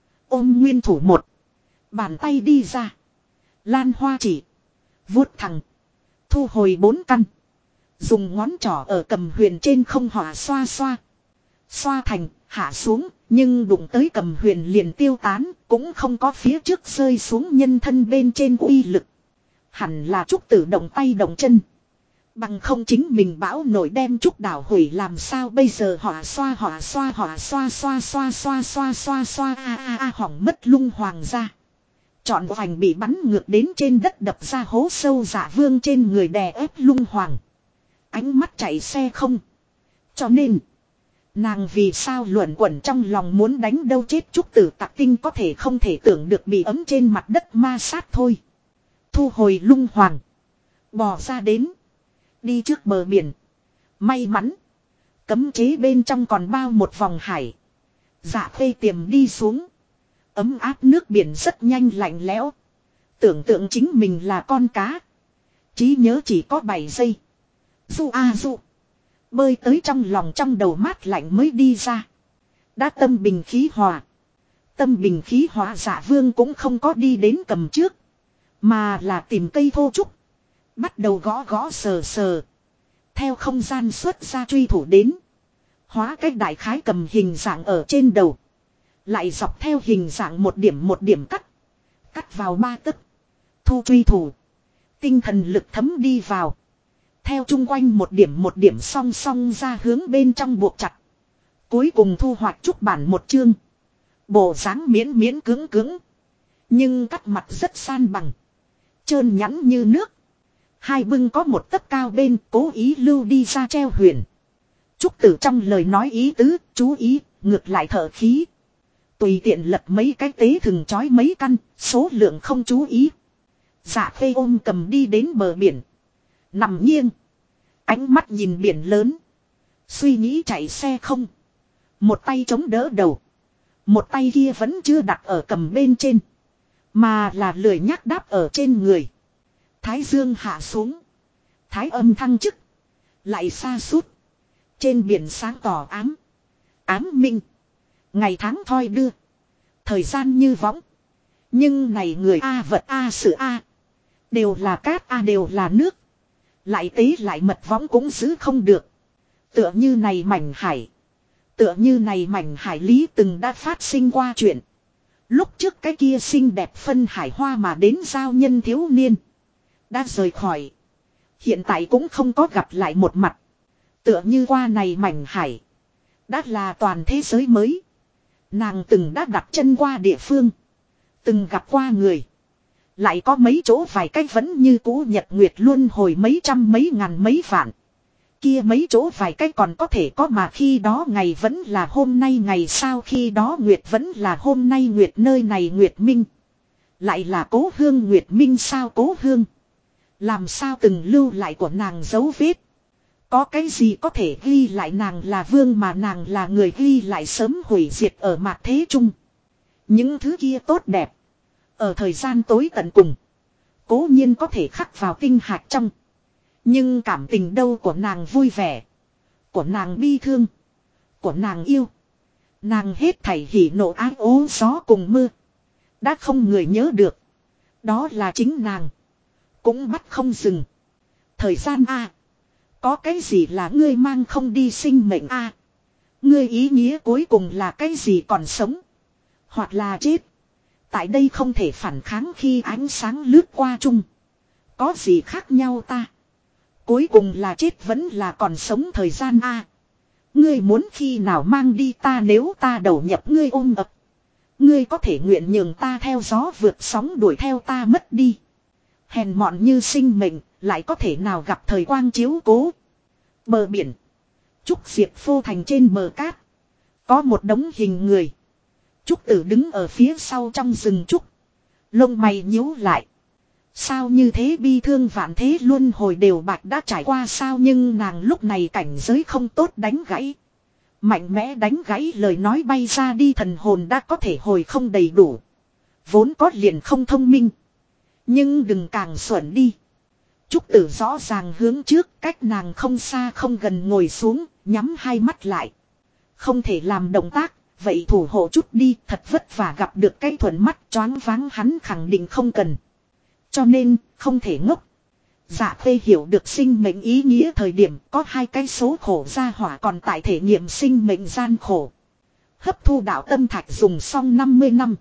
Ôm nguyên thủ một. Bàn tay đi ra. Lan hoa chỉ. Vuốt thẳng. Thu hồi 4 căn. Dùng ngón trỏ ở cầm huyền trên không hỏa xoa xoa. Xoa thành, hạ xuống, nhưng đụng tới cầm huyền liền tiêu tán, cũng không có phía trước rơi xuống nhân thân bên trên uy lực. Hẳn là Trúc Tử động tay động chân. Bằng không chính mình bão nổi đem Trúc đảo hủy làm sao bây giờ hỏa xoa xoa xoa xoa xoa xoa a hỏng mất lung hoàng ra. Trọn vành bị bắn ngược đến trên đất đập ra hố sâu Dạ Vương trên người đè ép lung hoàng. Ánh mắt chạy xe không. Cho nên, nàng vì sao luẩn quẩn trong lòng muốn đánh đâu chết Trúc Tử tặc tinh có thể không thể tưởng được bị ấm trên mặt đất ma sát thôi. Thu hồi lung hoàng. Bò ra đến. Đi trước bờ biển. May mắn. Cấm chế bên trong còn bao một vòng hải. Dạ Khê tiềm đi xuống. Ấm áp nước biển rất nhanh lạnh lẽo. Tưởng tượng chính mình là con cá. Trí nhớ chỉ có 7 giây. Du a du. Bơi tới trong lòng trong đầu mát lạnh mới đi ra. Đã tâm bình khí hòa. Tâm bình khí hòa Dạ Vương cũng không có đi đến cầm trước. Mà là tìm cây thô trúc. Bắt đầu gõ gõ sờ sờ. Theo không gian xuất ra truy thủ đến. Hóa cách đại khái cầm hình dạng ở trên đầu. Lại dọc theo hình dạng một điểm cắt. Cắt vào 3 tấc. Thu truy thủ. Tinh thần lực thấm đi vào. Theo chung quanh một điểm song song ra hướng bên trong buộc chặt. Cuối cùng thu hoạch trúc bản một chương. Bộ dáng miễn miễn cứng cứng. Nhưng cắt mặt rất san bằng. Trơn nhẵn như nước. Hai bưng có một tấc cao bên cố ý lưu đi ra treo huyền. Trúc Tử trong lời nói ý tứ, chú ý, ngược lại thở khí. Tùy tiện lật mấy cái tế thừng chói mấy căn, số lượng không chú ý. Dạ Khê ôm cầm đi đến bờ biển. Nằm nghiêng. Ánh mắt nhìn biển lớn. Suy nghĩ chạy xe không. Một tay chống đỡ đầu. Một tay kia vẫn chưa đặt ở cầm bên trên. Mà là lười nhác đáp ở trên người. Thái dương hạ xuống. Thái âm thăng chức. Lại xa sút trên biển sáng tỏ ám. Ám minh. Ngày tháng thoi đưa. Thời gian như võng. Nhưng này người A vật A sự A. Đều là cát A đều là nước. Lại tế lại mật võng cũng giữ không được. Tựa như này mảnh hải. Tựa như này mảnh hải lý từng đã phát sinh qua chuyện. Lúc trước cái kia xinh đẹp phân hải hoa mà đến giao nhân thiếu niên. Đã rời khỏi. Hiện tại cũng không có gặp lại một mặt. Tựa như qua này mảnh hải. Đã là toàn thế giới mới. Nàng từng đã đặt chân qua địa phương. Từng gặp qua người. Lại có mấy chỗ vài cách vẫn như cũ nhật nguyệt luân hồi mấy trăm mấy ngàn mấy vạn. Kia mấy chỗ vài cách còn có thể có mà khi đó ngày vẫn là hôm nay ngày sau khi đó nguyệt vẫn là hôm nay nguyệt nơi này nguyệt minh. Lại là cố hương nguyệt minh sao cố hương. Làm sao từng lưu lại của nàng dấu vết. Có cái gì có thể ghi lại nàng là vương mà nàng là người ghi lại sớm hủy diệt ở mạt thế chung. Những thứ kia tốt đẹp. Ở thời gian tối tận cùng. Cố nhiên có thể khắc vào tinh hạt trong. Nhưng cảm tình đâu của nàng vui vẻ. Của nàng bi thương. Của nàng yêu. Nàng hết thảy hỉ nộ ái ố gió cùng mưa. Đã không người nhớ được. Đó là chính nàng. Cũng bắt không dừng. Thời gian a, có cái gì là ngươi mang không đi sinh mệnh a? Ngươi ý nghĩa cuối cùng là cái gì còn sống? Hoặc là chết? Tại đây không thể phản kháng khi ánh sáng lướt qua chung. Có gì khác nhau ta? Cuối cùng là chết vẫn là còn sống thời gian a. Ngươi muốn khi nào mang đi ta nếu ta đầu nhập ngươi ôm ập. Ngươi có thể nguyện nhường ta theo gió vượt sóng đuổi theo ta mất đi. Hèn mọn như sinh mệnh, lại có thể nào gặp thời quang chiếu cố. Bờ biển. Trúc diệp phô thành trên bờ cát. Có một đống hình người. Trúc tử đứng ở phía sau trong rừng trúc. Lông mày nhíu lại. Sao như thế bi thương vạn thế luân hồi đều bạch đã trải qua sao nhưng nàng lúc này cảnh giới không tốt đánh gãy. Mạnh mẽ đánh gãy lời nói bay ra đi thần hồn đã có thể hồi không đầy đủ. Vốn có liền không thông minh. Nhưng đừng càng xuẩn đi. Trúc tử rõ ràng hướng trước cách nàng không xa không gần ngồi xuống, nhắm hai mắt lại. Không thể làm động tác, vậy thủ hộ chút đi thật vất vả gặp được cái thuận mắt choáng váng hắn khẳng định không cần. Cho nên, không thể ngốc. Dạ Khê hiểu được sinh mệnh ý nghĩa thời điểm có hai cái số khổ gia hỏa còn tại thể nghiệm sinh mệnh gian khổ. Hấp thu đạo tâm thạch dùng xong 50 năm.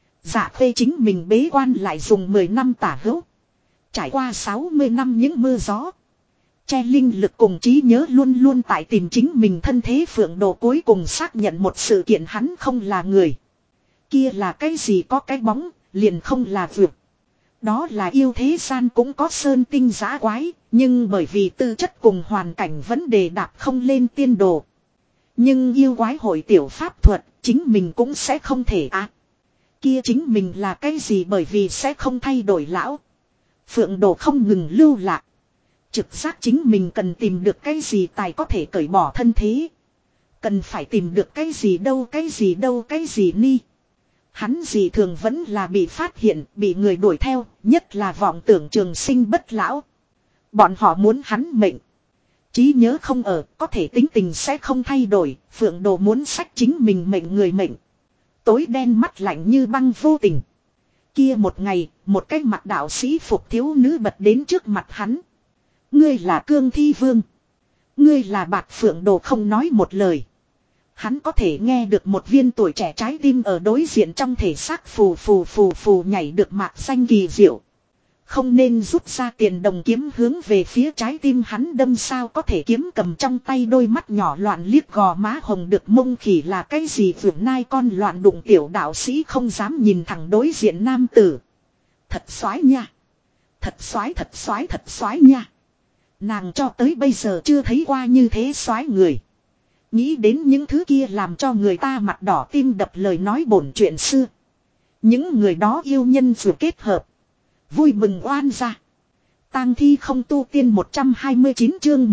Dạ Khê chính mình bế quan lại dùng 10 năm tả hữu. Trải qua 60 năm những mưa gió. Che linh lực cùng trí nhớ luôn luôn tại tìm chính mình thân thế phượng đồ cuối cùng xác nhận một sự kiện hắn không là người. Kia là cái gì có cái bóng, liền không là vượt. Đó là yêu thế gian cũng có sơn tinh giã quái, nhưng bởi vì tư chất cùng hoàn cảnh vấn đề đạp không lên tiên đồ. Nhưng yêu quái hội tiểu pháp thuật, chính mình cũng sẽ không thể kia chính mình là cái gì bởi vì sẽ không thay đổi lão. Phượng đồ không ngừng lưu lạc. Trực giác chính mình cần tìm được cái gì tài có thể cởi bỏ thân thế. Cần phải tìm được cái gì đâu cái gì ni. Hắn gì thường vẫn là bị phát hiện, bị người đuổi theo, nhất là vọng tưởng trường sinh bất lão. Bọn họ muốn hắn mệnh. Trí nhớ không ở, có thể tính tình sẽ không thay đổi, Phượng Đồ muốn sách chính mình mệnh người mệnh. Tối đen mắt lạnh như băng vô tình. Kia một ngày, một cái mặt đạo sĩ phục thiếu nữ bật đến trước mặt hắn. Ngươi là Cương Thi Vương. Ngươi là Bạc Phượng Đồ không nói một lời. Hắn có thể nghe được một viên tuổi trẻ trái tim ở đối diện trong thể xác phù nhảy được mạc xanh kỳ diệu. Không nên rút ra tiền đồng kiếm hướng về phía trái tim hắn đâm sao có thể kiếm cầm trong tay đôi mắt nhỏ loạn liếc gò má hồng được mông khỉ là cái gì vượt nai con loạn đụng tiểu đạo sĩ không dám nhìn thẳng đối diện nam tử. Thật xoái nha. Thật xoái nha. Nàng cho tới bây giờ chưa thấy qua như thế xoái người. Nghĩ đến những thứ kia làm cho người ta mặt đỏ tim đập lời nói bổn chuyện xưa. Những người đó yêu nhân vừa kết hợp. Vui mừng oan ra. Tang thi không tu tiên 129 chương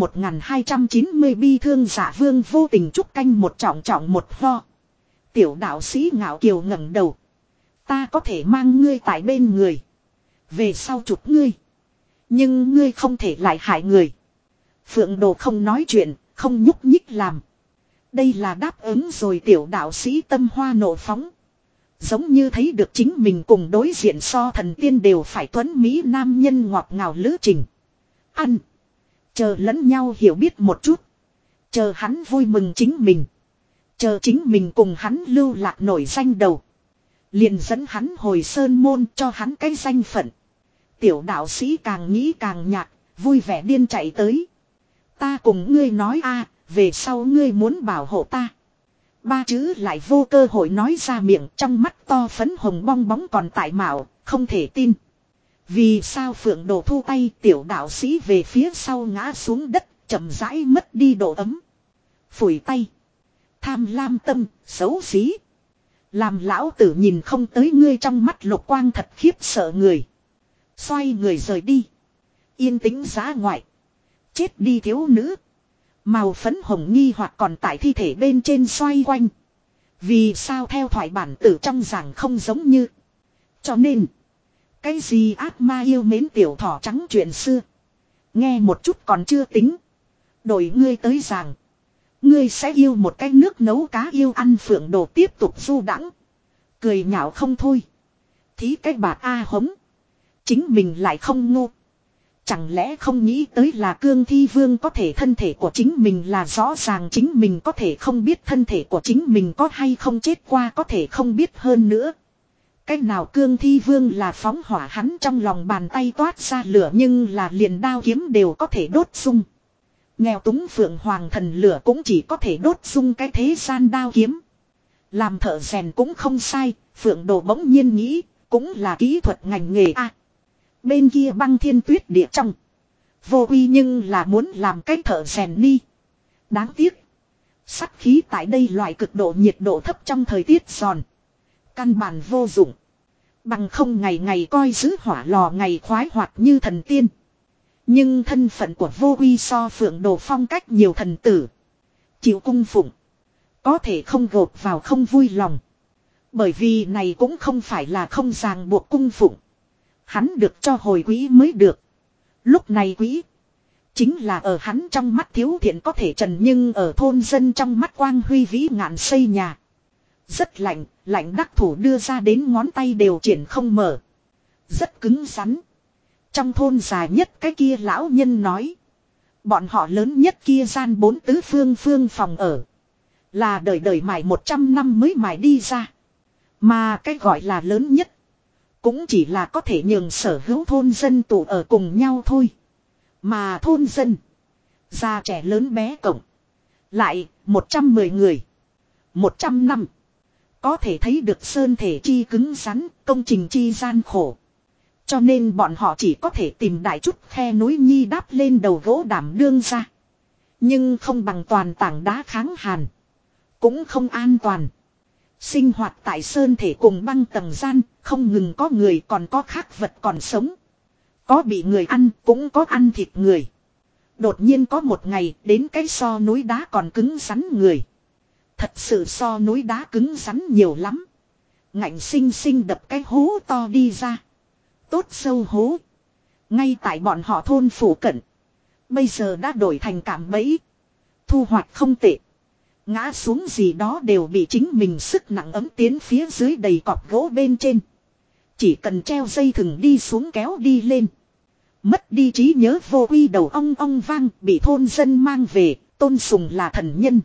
1290 bi thương giả vương vô tình trúc canh một trọng một ho. Tiểu đạo sĩ ngạo kiều ngẩng đầu. Ta có thể mang ngươi tại bên người. Về sau chụp ngươi. Nhưng ngươi không thể lại hại người. Phượng Đồ không nói chuyện, không nhúc nhích làm. Đây là đáp ứng rồi tiểu đạo sĩ tâm hoa nộ phóng. Giống như thấy được chính mình cùng đối diện so thần tiên đều phải tuấn mỹ nam nhân ngọt ngào lữ trình. Ăn. Chờ lẫn nhau hiểu biết một chút. Chờ hắn vui mừng chính mình. Chờ chính mình cùng hắn lưu lạc nổi danh đầu. Liền dẫn hắn hồi sơn môn cho hắn cái danh phận. Tiểu đạo sĩ càng nghĩ càng nhạt, vui vẻ điên chạy tới. Ta cùng ngươi nói về sau ngươi muốn bảo hộ ta. Ba chữ lại vô cơ hội nói ra miệng trong mắt to phấn hồng bong bóng còn tại mạo, không thể tin. Vì sao Phượng Đồ thu tay tiểu đạo sĩ về phía sau ngã xuống đất, chậm rãi mất đi độ ấm. Phủi tay. Tham lam tâm, xấu xí. Làm lão tử nhìn không tới ngươi trong mắt lục quang thật khiếp sợ người. Xoay người rời đi. Yên tĩnh giá ngoại. Chết đi thiếu nữ. Màu phấn hồng nghi hoặc còn tại thi thể bên trên xoay quanh. Vì sao theo thoại bản tử trong giảng không giống như. Cho nên. Cái gì ác ma yêu mến tiểu thỏ trắng chuyện xưa. Nghe một chút còn chưa tính. Đổi ngươi tới giảng. Ngươi sẽ yêu một cái nước nấu cá yêu ăn Phượng Đồ tiếp tục du đãng, cười nhạo không thôi. Thí cái bạc A hống. Chính mình lại không ngu. Chẳng lẽ không nghĩ tới là Cương Thi Vương có thể thân thể của chính mình là rõ ràng chính mình có thể không biết thân thể của chính mình có hay không chết qua có thể không biết hơn nữa. Cách nào Cương Thi Vương là phóng hỏa hắn trong lòng bàn tay toát ra lửa nhưng là liền đao kiếm đều có thể đốt sung. Nghèo túng Phượng Hoàng thần lửa cũng chỉ có thể đốt sung cái thế gian đao kiếm. Làm thợ rèn cũng không sai, Phượng Đồ bỗng nhiên nghĩ, cũng là kỹ thuật ngành nghề a. Bên kia Băng Thiên Tuyết Địa trong. Vô Uy nhưng là muốn làm cái thợ rèn đi. Đáng tiếc. Sắt khí tại đây loại cực độ nhiệt độ thấp trong thời tiết giòn. Căn bản vô dụng. Bằng không ngày ngày coi giữ hỏa lò ngày khoái hoạt như thần tiên. Nhưng thân phận của Vô Uy so Phượng Đồ phong cách nhiều thần tử. Chịu cung phụng. Có thể không gộp vào không vui lòng. Bởi vì này cũng không phải là không ràng buộc cung phụng. Hắn được cho hồi quý mới được. Lúc này quý. Chính là ở hắn trong mắt thiếu thiện có thể trần nhưng ở thôn dân trong mắt quang huy vĩ ngạn xây nhà. Rất lạnh, lạnh đắc thủ đưa ra đến ngón tay đều triển không mở. Rất cứng rắn. Trong thôn già nhất cái kia lão nhân nói. Bọn họ lớn nhất kia gian 4 tứ phương phương phòng ở. Là đời đời mài 100 năm mới mài đi ra. Mà cái gọi là lớn nhất. Cũng chỉ là có thể nhường sở hữu thôn dân tụ ở cùng nhau thôi. Mà thôn dân. Già trẻ lớn bé cộng. Lại 110 người. 100 năm. Có thể thấy được sơn thể chi cứng rắn, công trình chi gian khổ. Cho nên bọn họ chỉ có thể tìm đại chút khe núi nhi đáp lên đầu gỗ đảm đương ra. Nhưng không bằng toàn tảng đá kháng hàn. Cũng không an toàn. Sinh hoạt tại sơn thể cùng băng tầng gian, không ngừng có người còn có khác vật còn sống. Có bị người ăn, cũng có ăn thịt người. Đột nhiên có một ngày, đến cái so núi đá còn cứng rắn người. Thật sự so núi đá cứng rắn nhiều lắm. Ngạnh xinh xinh đập cái hố to đi ra. Tốt sâu hố. Ngay tại bọn họ thôn phủ cận. Bây giờ đã đổi thành cạm bẫy. Thu hoạch không tệ. Ngã xuống gì đó đều bị chính mình sức nặng ấm tiến phía dưới đầy cọp gỗ bên trên. Chỉ cần treo dây thừng đi xuống kéo đi lên. Mất đi trí nhớ Vô Uy đầu ong vang bị thôn dân mang về, tôn sùng là thần nhân.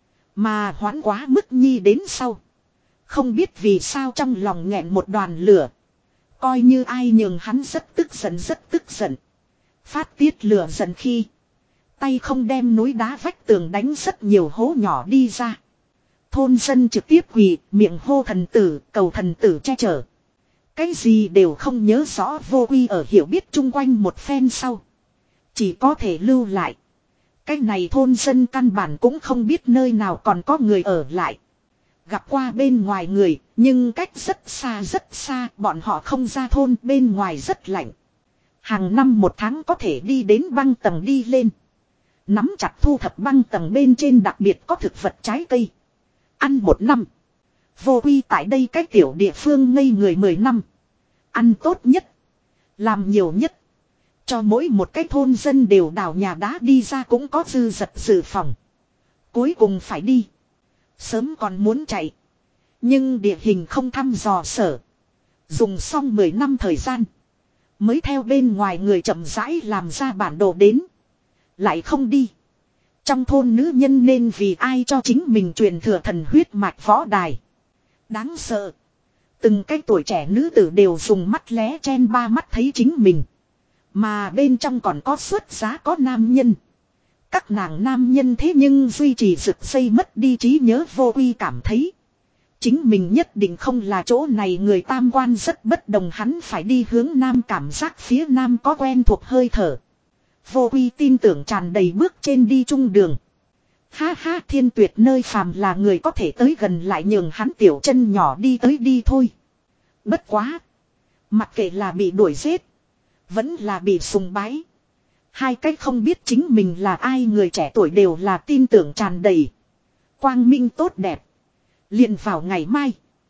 Mà hoãn quá mức nhi đến sau. Không biết vì sao trong lòng nghẹn một đoàn lửa. Coi như ai nhường hắn rất tức giận. Phát tiết lửa giận khi. Tay không đem núi đá vách tường đánh rất nhiều hố nhỏ đi ra. Thôn dân trực tiếp quỳ, miệng hô thần tử, cầu thần tử che chở. Cái gì đều không nhớ rõ Vô Uy ở hiểu biết chung quanh một phen sau. Chỉ có thể lưu lại. Cái này thôn dân căn bản cũng không biết nơi nào còn có người ở lại. Gặp qua bên ngoài người, nhưng cách rất xa, bọn họ không ra thôn bên ngoài rất lạnh. Hàng năm một tháng có thể đi đến băng tầng đi lên. Nắm chặt thu thập băng tầng bên trên đặc biệt có thực vật trái cây. Ăn một năm. Vô Uy tại đây cái tiểu địa phương ngây người 10 năm. Ăn tốt nhất. Làm nhiều nhất. Cho mỗi một cái thôn dân đều đào nhà đá đi ra cũng có dư dật dự phòng. Cuối cùng phải đi. Sớm còn muốn chạy. Nhưng địa hình không thăm dò sở. Dùng xong 10 năm thời gian. Mới theo bên ngoài người chậm rãi làm ra bản đồ đến. Lại không đi. Trong thôn nữ nhân nên vì ai cho chính mình truyền thừa thần huyết mạch võ đài. Đáng sợ. Từng cái tuổi trẻ nữ tử đều dùng mắt lé chen ba mắt thấy chính mình. Mà bên trong còn có xuất giá có nam nhân. Các nàng nam nhân thế nhưng duy trì rực xây mất đi trí nhớ Vô Uy cảm thấy. Chính mình nhất định không là chỗ này người tam quan rất bất đồng hắn phải đi hướng nam cảm giác phía nam có quen thuộc hơi thở. Vô Uy tin tưởng tràn đầy bước trên đi trung đường. Ha ha thiên tuyệt nơi phàm là người có thể tới gần lại nhường hắn tiểu chân nhỏ đi tới đi thôi. Bất quá. Mặc kệ là bị đuổi giết. Vẫn là bị sùng bái. Hai cách không biết chính mình là ai người trẻ tuổi đều là tin tưởng tràn đầy. Quang minh tốt đẹp. Liền vào ngày mai.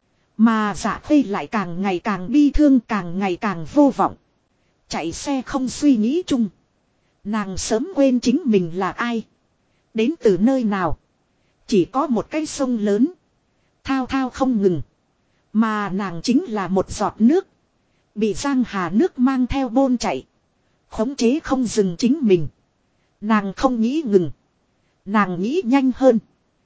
Mà Dạ Khê lại càng ngày càng bi thương càng ngày càng vô vọng. Chạy xe không suy nghĩ chung. Nàng sớm quên chính mình là ai. Đến từ nơi nào. Chỉ có một cái sông lớn. Thao thao không ngừng. Mà nàng chính là một giọt nước. Bị giang hà nước mang theo bôn chạy. Khống chế không dừng chính mình. Nàng không nghĩ ngừng. Nàng nghĩ nhanh hơn.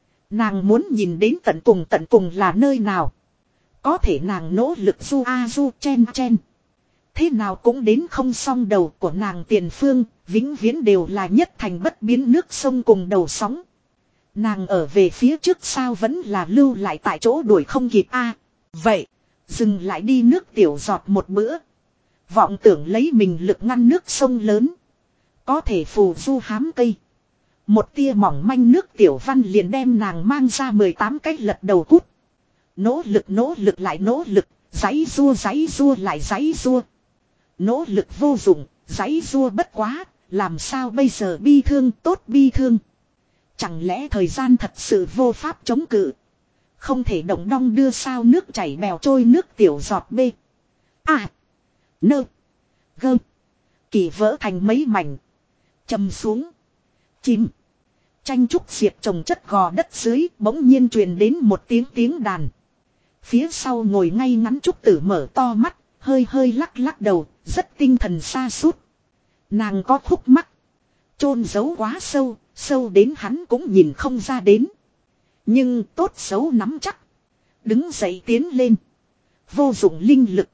Nàng muốn nhìn đến tận cùng là nơi nào. Có thể nàng nỗ lực du a du chen chen. Thế nào cũng đến không xong, đầu của nàng tiền phương, vĩnh viễn đều là nhất thành bất biến nước sông cùng đầu sóng. Nàng ở về phía trước sao vẫn là lưu lại tại chỗ đuổi không kịp a. Vậy, dừng lại đi nước tiểu giọt một bữa. Vọng tưởng lấy mình lực ngăn nước sông lớn. Có thể phù du hám cây. Một tia mỏng manh nước tiểu văn liền đem nàng mang ra 18 cái lật đầu cút. Nỗ lực lại nỗ lực, giãy rua lại giãy rua. Nỗ lực vô dụng, giãy rua bất quá, làm sao bây giờ bi thương tốt bi thương. Chẳng lẽ thời gian thật sự vô pháp chống cự. Không thể động đong đưa sao nước chảy bèo trôi nước tiểu giọt bê. À. Nơ. Gơ. Kỳ vỡ thành mấy mảnh. Chầm xuống. Chìm. Tranh trúc diệp trồng chất gò đất dưới bỗng nhiên truyền đến một tiếng đàn. Phía sau ngồi ngay ngắn trúc tử mở to mắt, hơi hơi lắc đầu, rất tinh thần sa sút. Nàng có khúc mắc. Chôn giấu quá sâu, sâu đến hắn cũng nhìn không ra đến. Nhưng tốt xấu nắm chắc. Đứng dậy tiến lên. Vô dụng linh lực.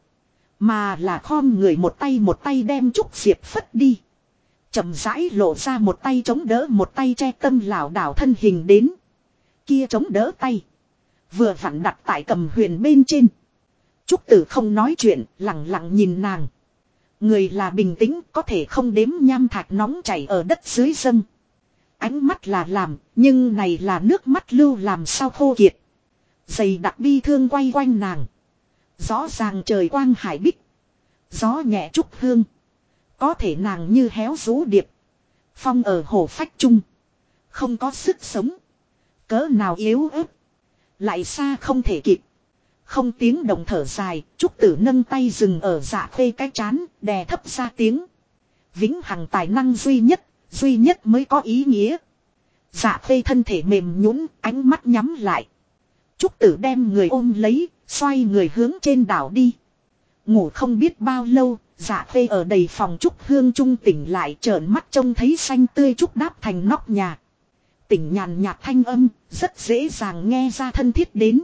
Mà là khom người một tay đem trúc diệp phất đi. Chậm rãi lộ ra một tay chống đỡ một tay che tâm lảo đảo thân hình đến. Kia chống đỡ tay. Vừa vặn đặt tại cầm huyền bên trên. Trúc tử không nói chuyện, lặng lặng nhìn nàng. Người là bình tĩnh, có thể không đếm nham thạch nóng chảy ở đất dưới dâng. Ánh mắt là làm, nhưng này là nước mắt lưu làm sao khô kiệt. Dày đặc bi thương quay quanh nàng. Rõ ràng trời quang hải bích. Gió nhẹ trúc hương. Có thể nàng như héo rũ điệp. Phong ở hồ phách trung. Không có sức sống. Cỡ nào yếu ớt. Lại xa không thể kịp. Không tiếng động thở dài, trúc tử nâng tay dừng ở Dạ Khê cái chán, đè thấp ra tiếng. Vĩnh hằng tài năng duy nhất mới có ý nghĩa. Dạ Khê thân thể mềm nhũn, ánh mắt nhắm lại. Trúc tử đem người ôm lấy, xoay người hướng trên đảo đi. Ngủ không biết bao lâu, Dạ Khê ở đầy phòng trúc hương trung tỉnh lại, trợn mắt trông thấy xanh tươi trúc đáp thành nóc nhà. Tỉnh nhàn nhạt thanh âm, rất dễ dàng nghe ra thân thiết đến.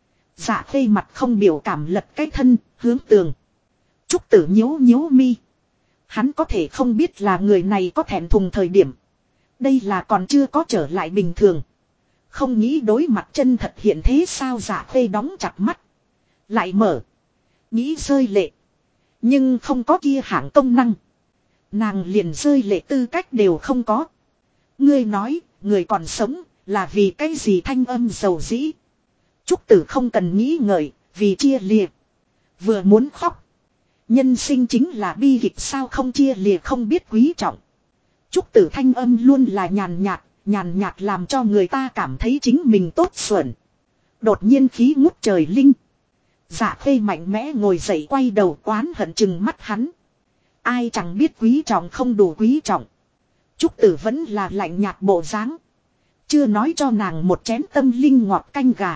Dạ Khê mặt không biểu cảm lật cái thân, hướng tường. Trúc tử nhíu mi. Hắn có thể không biết là người này có thẹn thùng thời điểm. Đây là còn chưa có trở lại bình thường. Không nghĩ đối mặt chân thật hiện thế sao. Dạ Khê đóng chặt mắt. Lại mở. Nghĩ rơi lệ. Nhưng không có kia hạng công năng. Nàng liền rơi lệ tư cách đều không có. Ngươi nói, người còn sống, là vì cái gì thanh âm dầu dĩ. Trúc tử không cần nghĩ ngợi, vì chia lìa. Vừa muốn khóc. Nhân sinh chính là bi kịch sao không chia lìa không biết quý trọng. Trúc tử thanh âm luôn là nhàn nhạt làm cho người ta cảm thấy chính mình tốt xuẩn. Đột nhiên khí ngút trời linh. Dạ Khê mạnh mẽ ngồi dậy quay đầu oán hận chừng mắt hắn. Ai chẳng biết quý trọng không đủ quý trọng. Trúc tử vẫn là lạnh nhạt bộ dáng. Chưa nói cho nàng một chén tâm linh ngọt canh gà.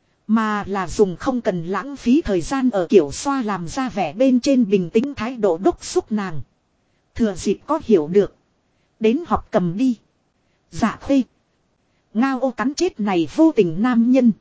Mà là dùng không cần lãng phí thời gian ở kiểu xoa làm ra vẻ bên trên bình tĩnh thái độ đốc xúc nàng. Thừa dịp có hiểu được. Đến học cầm đi. Dạ Khê. Ngao ô cắn chết này vô tình nam nhân.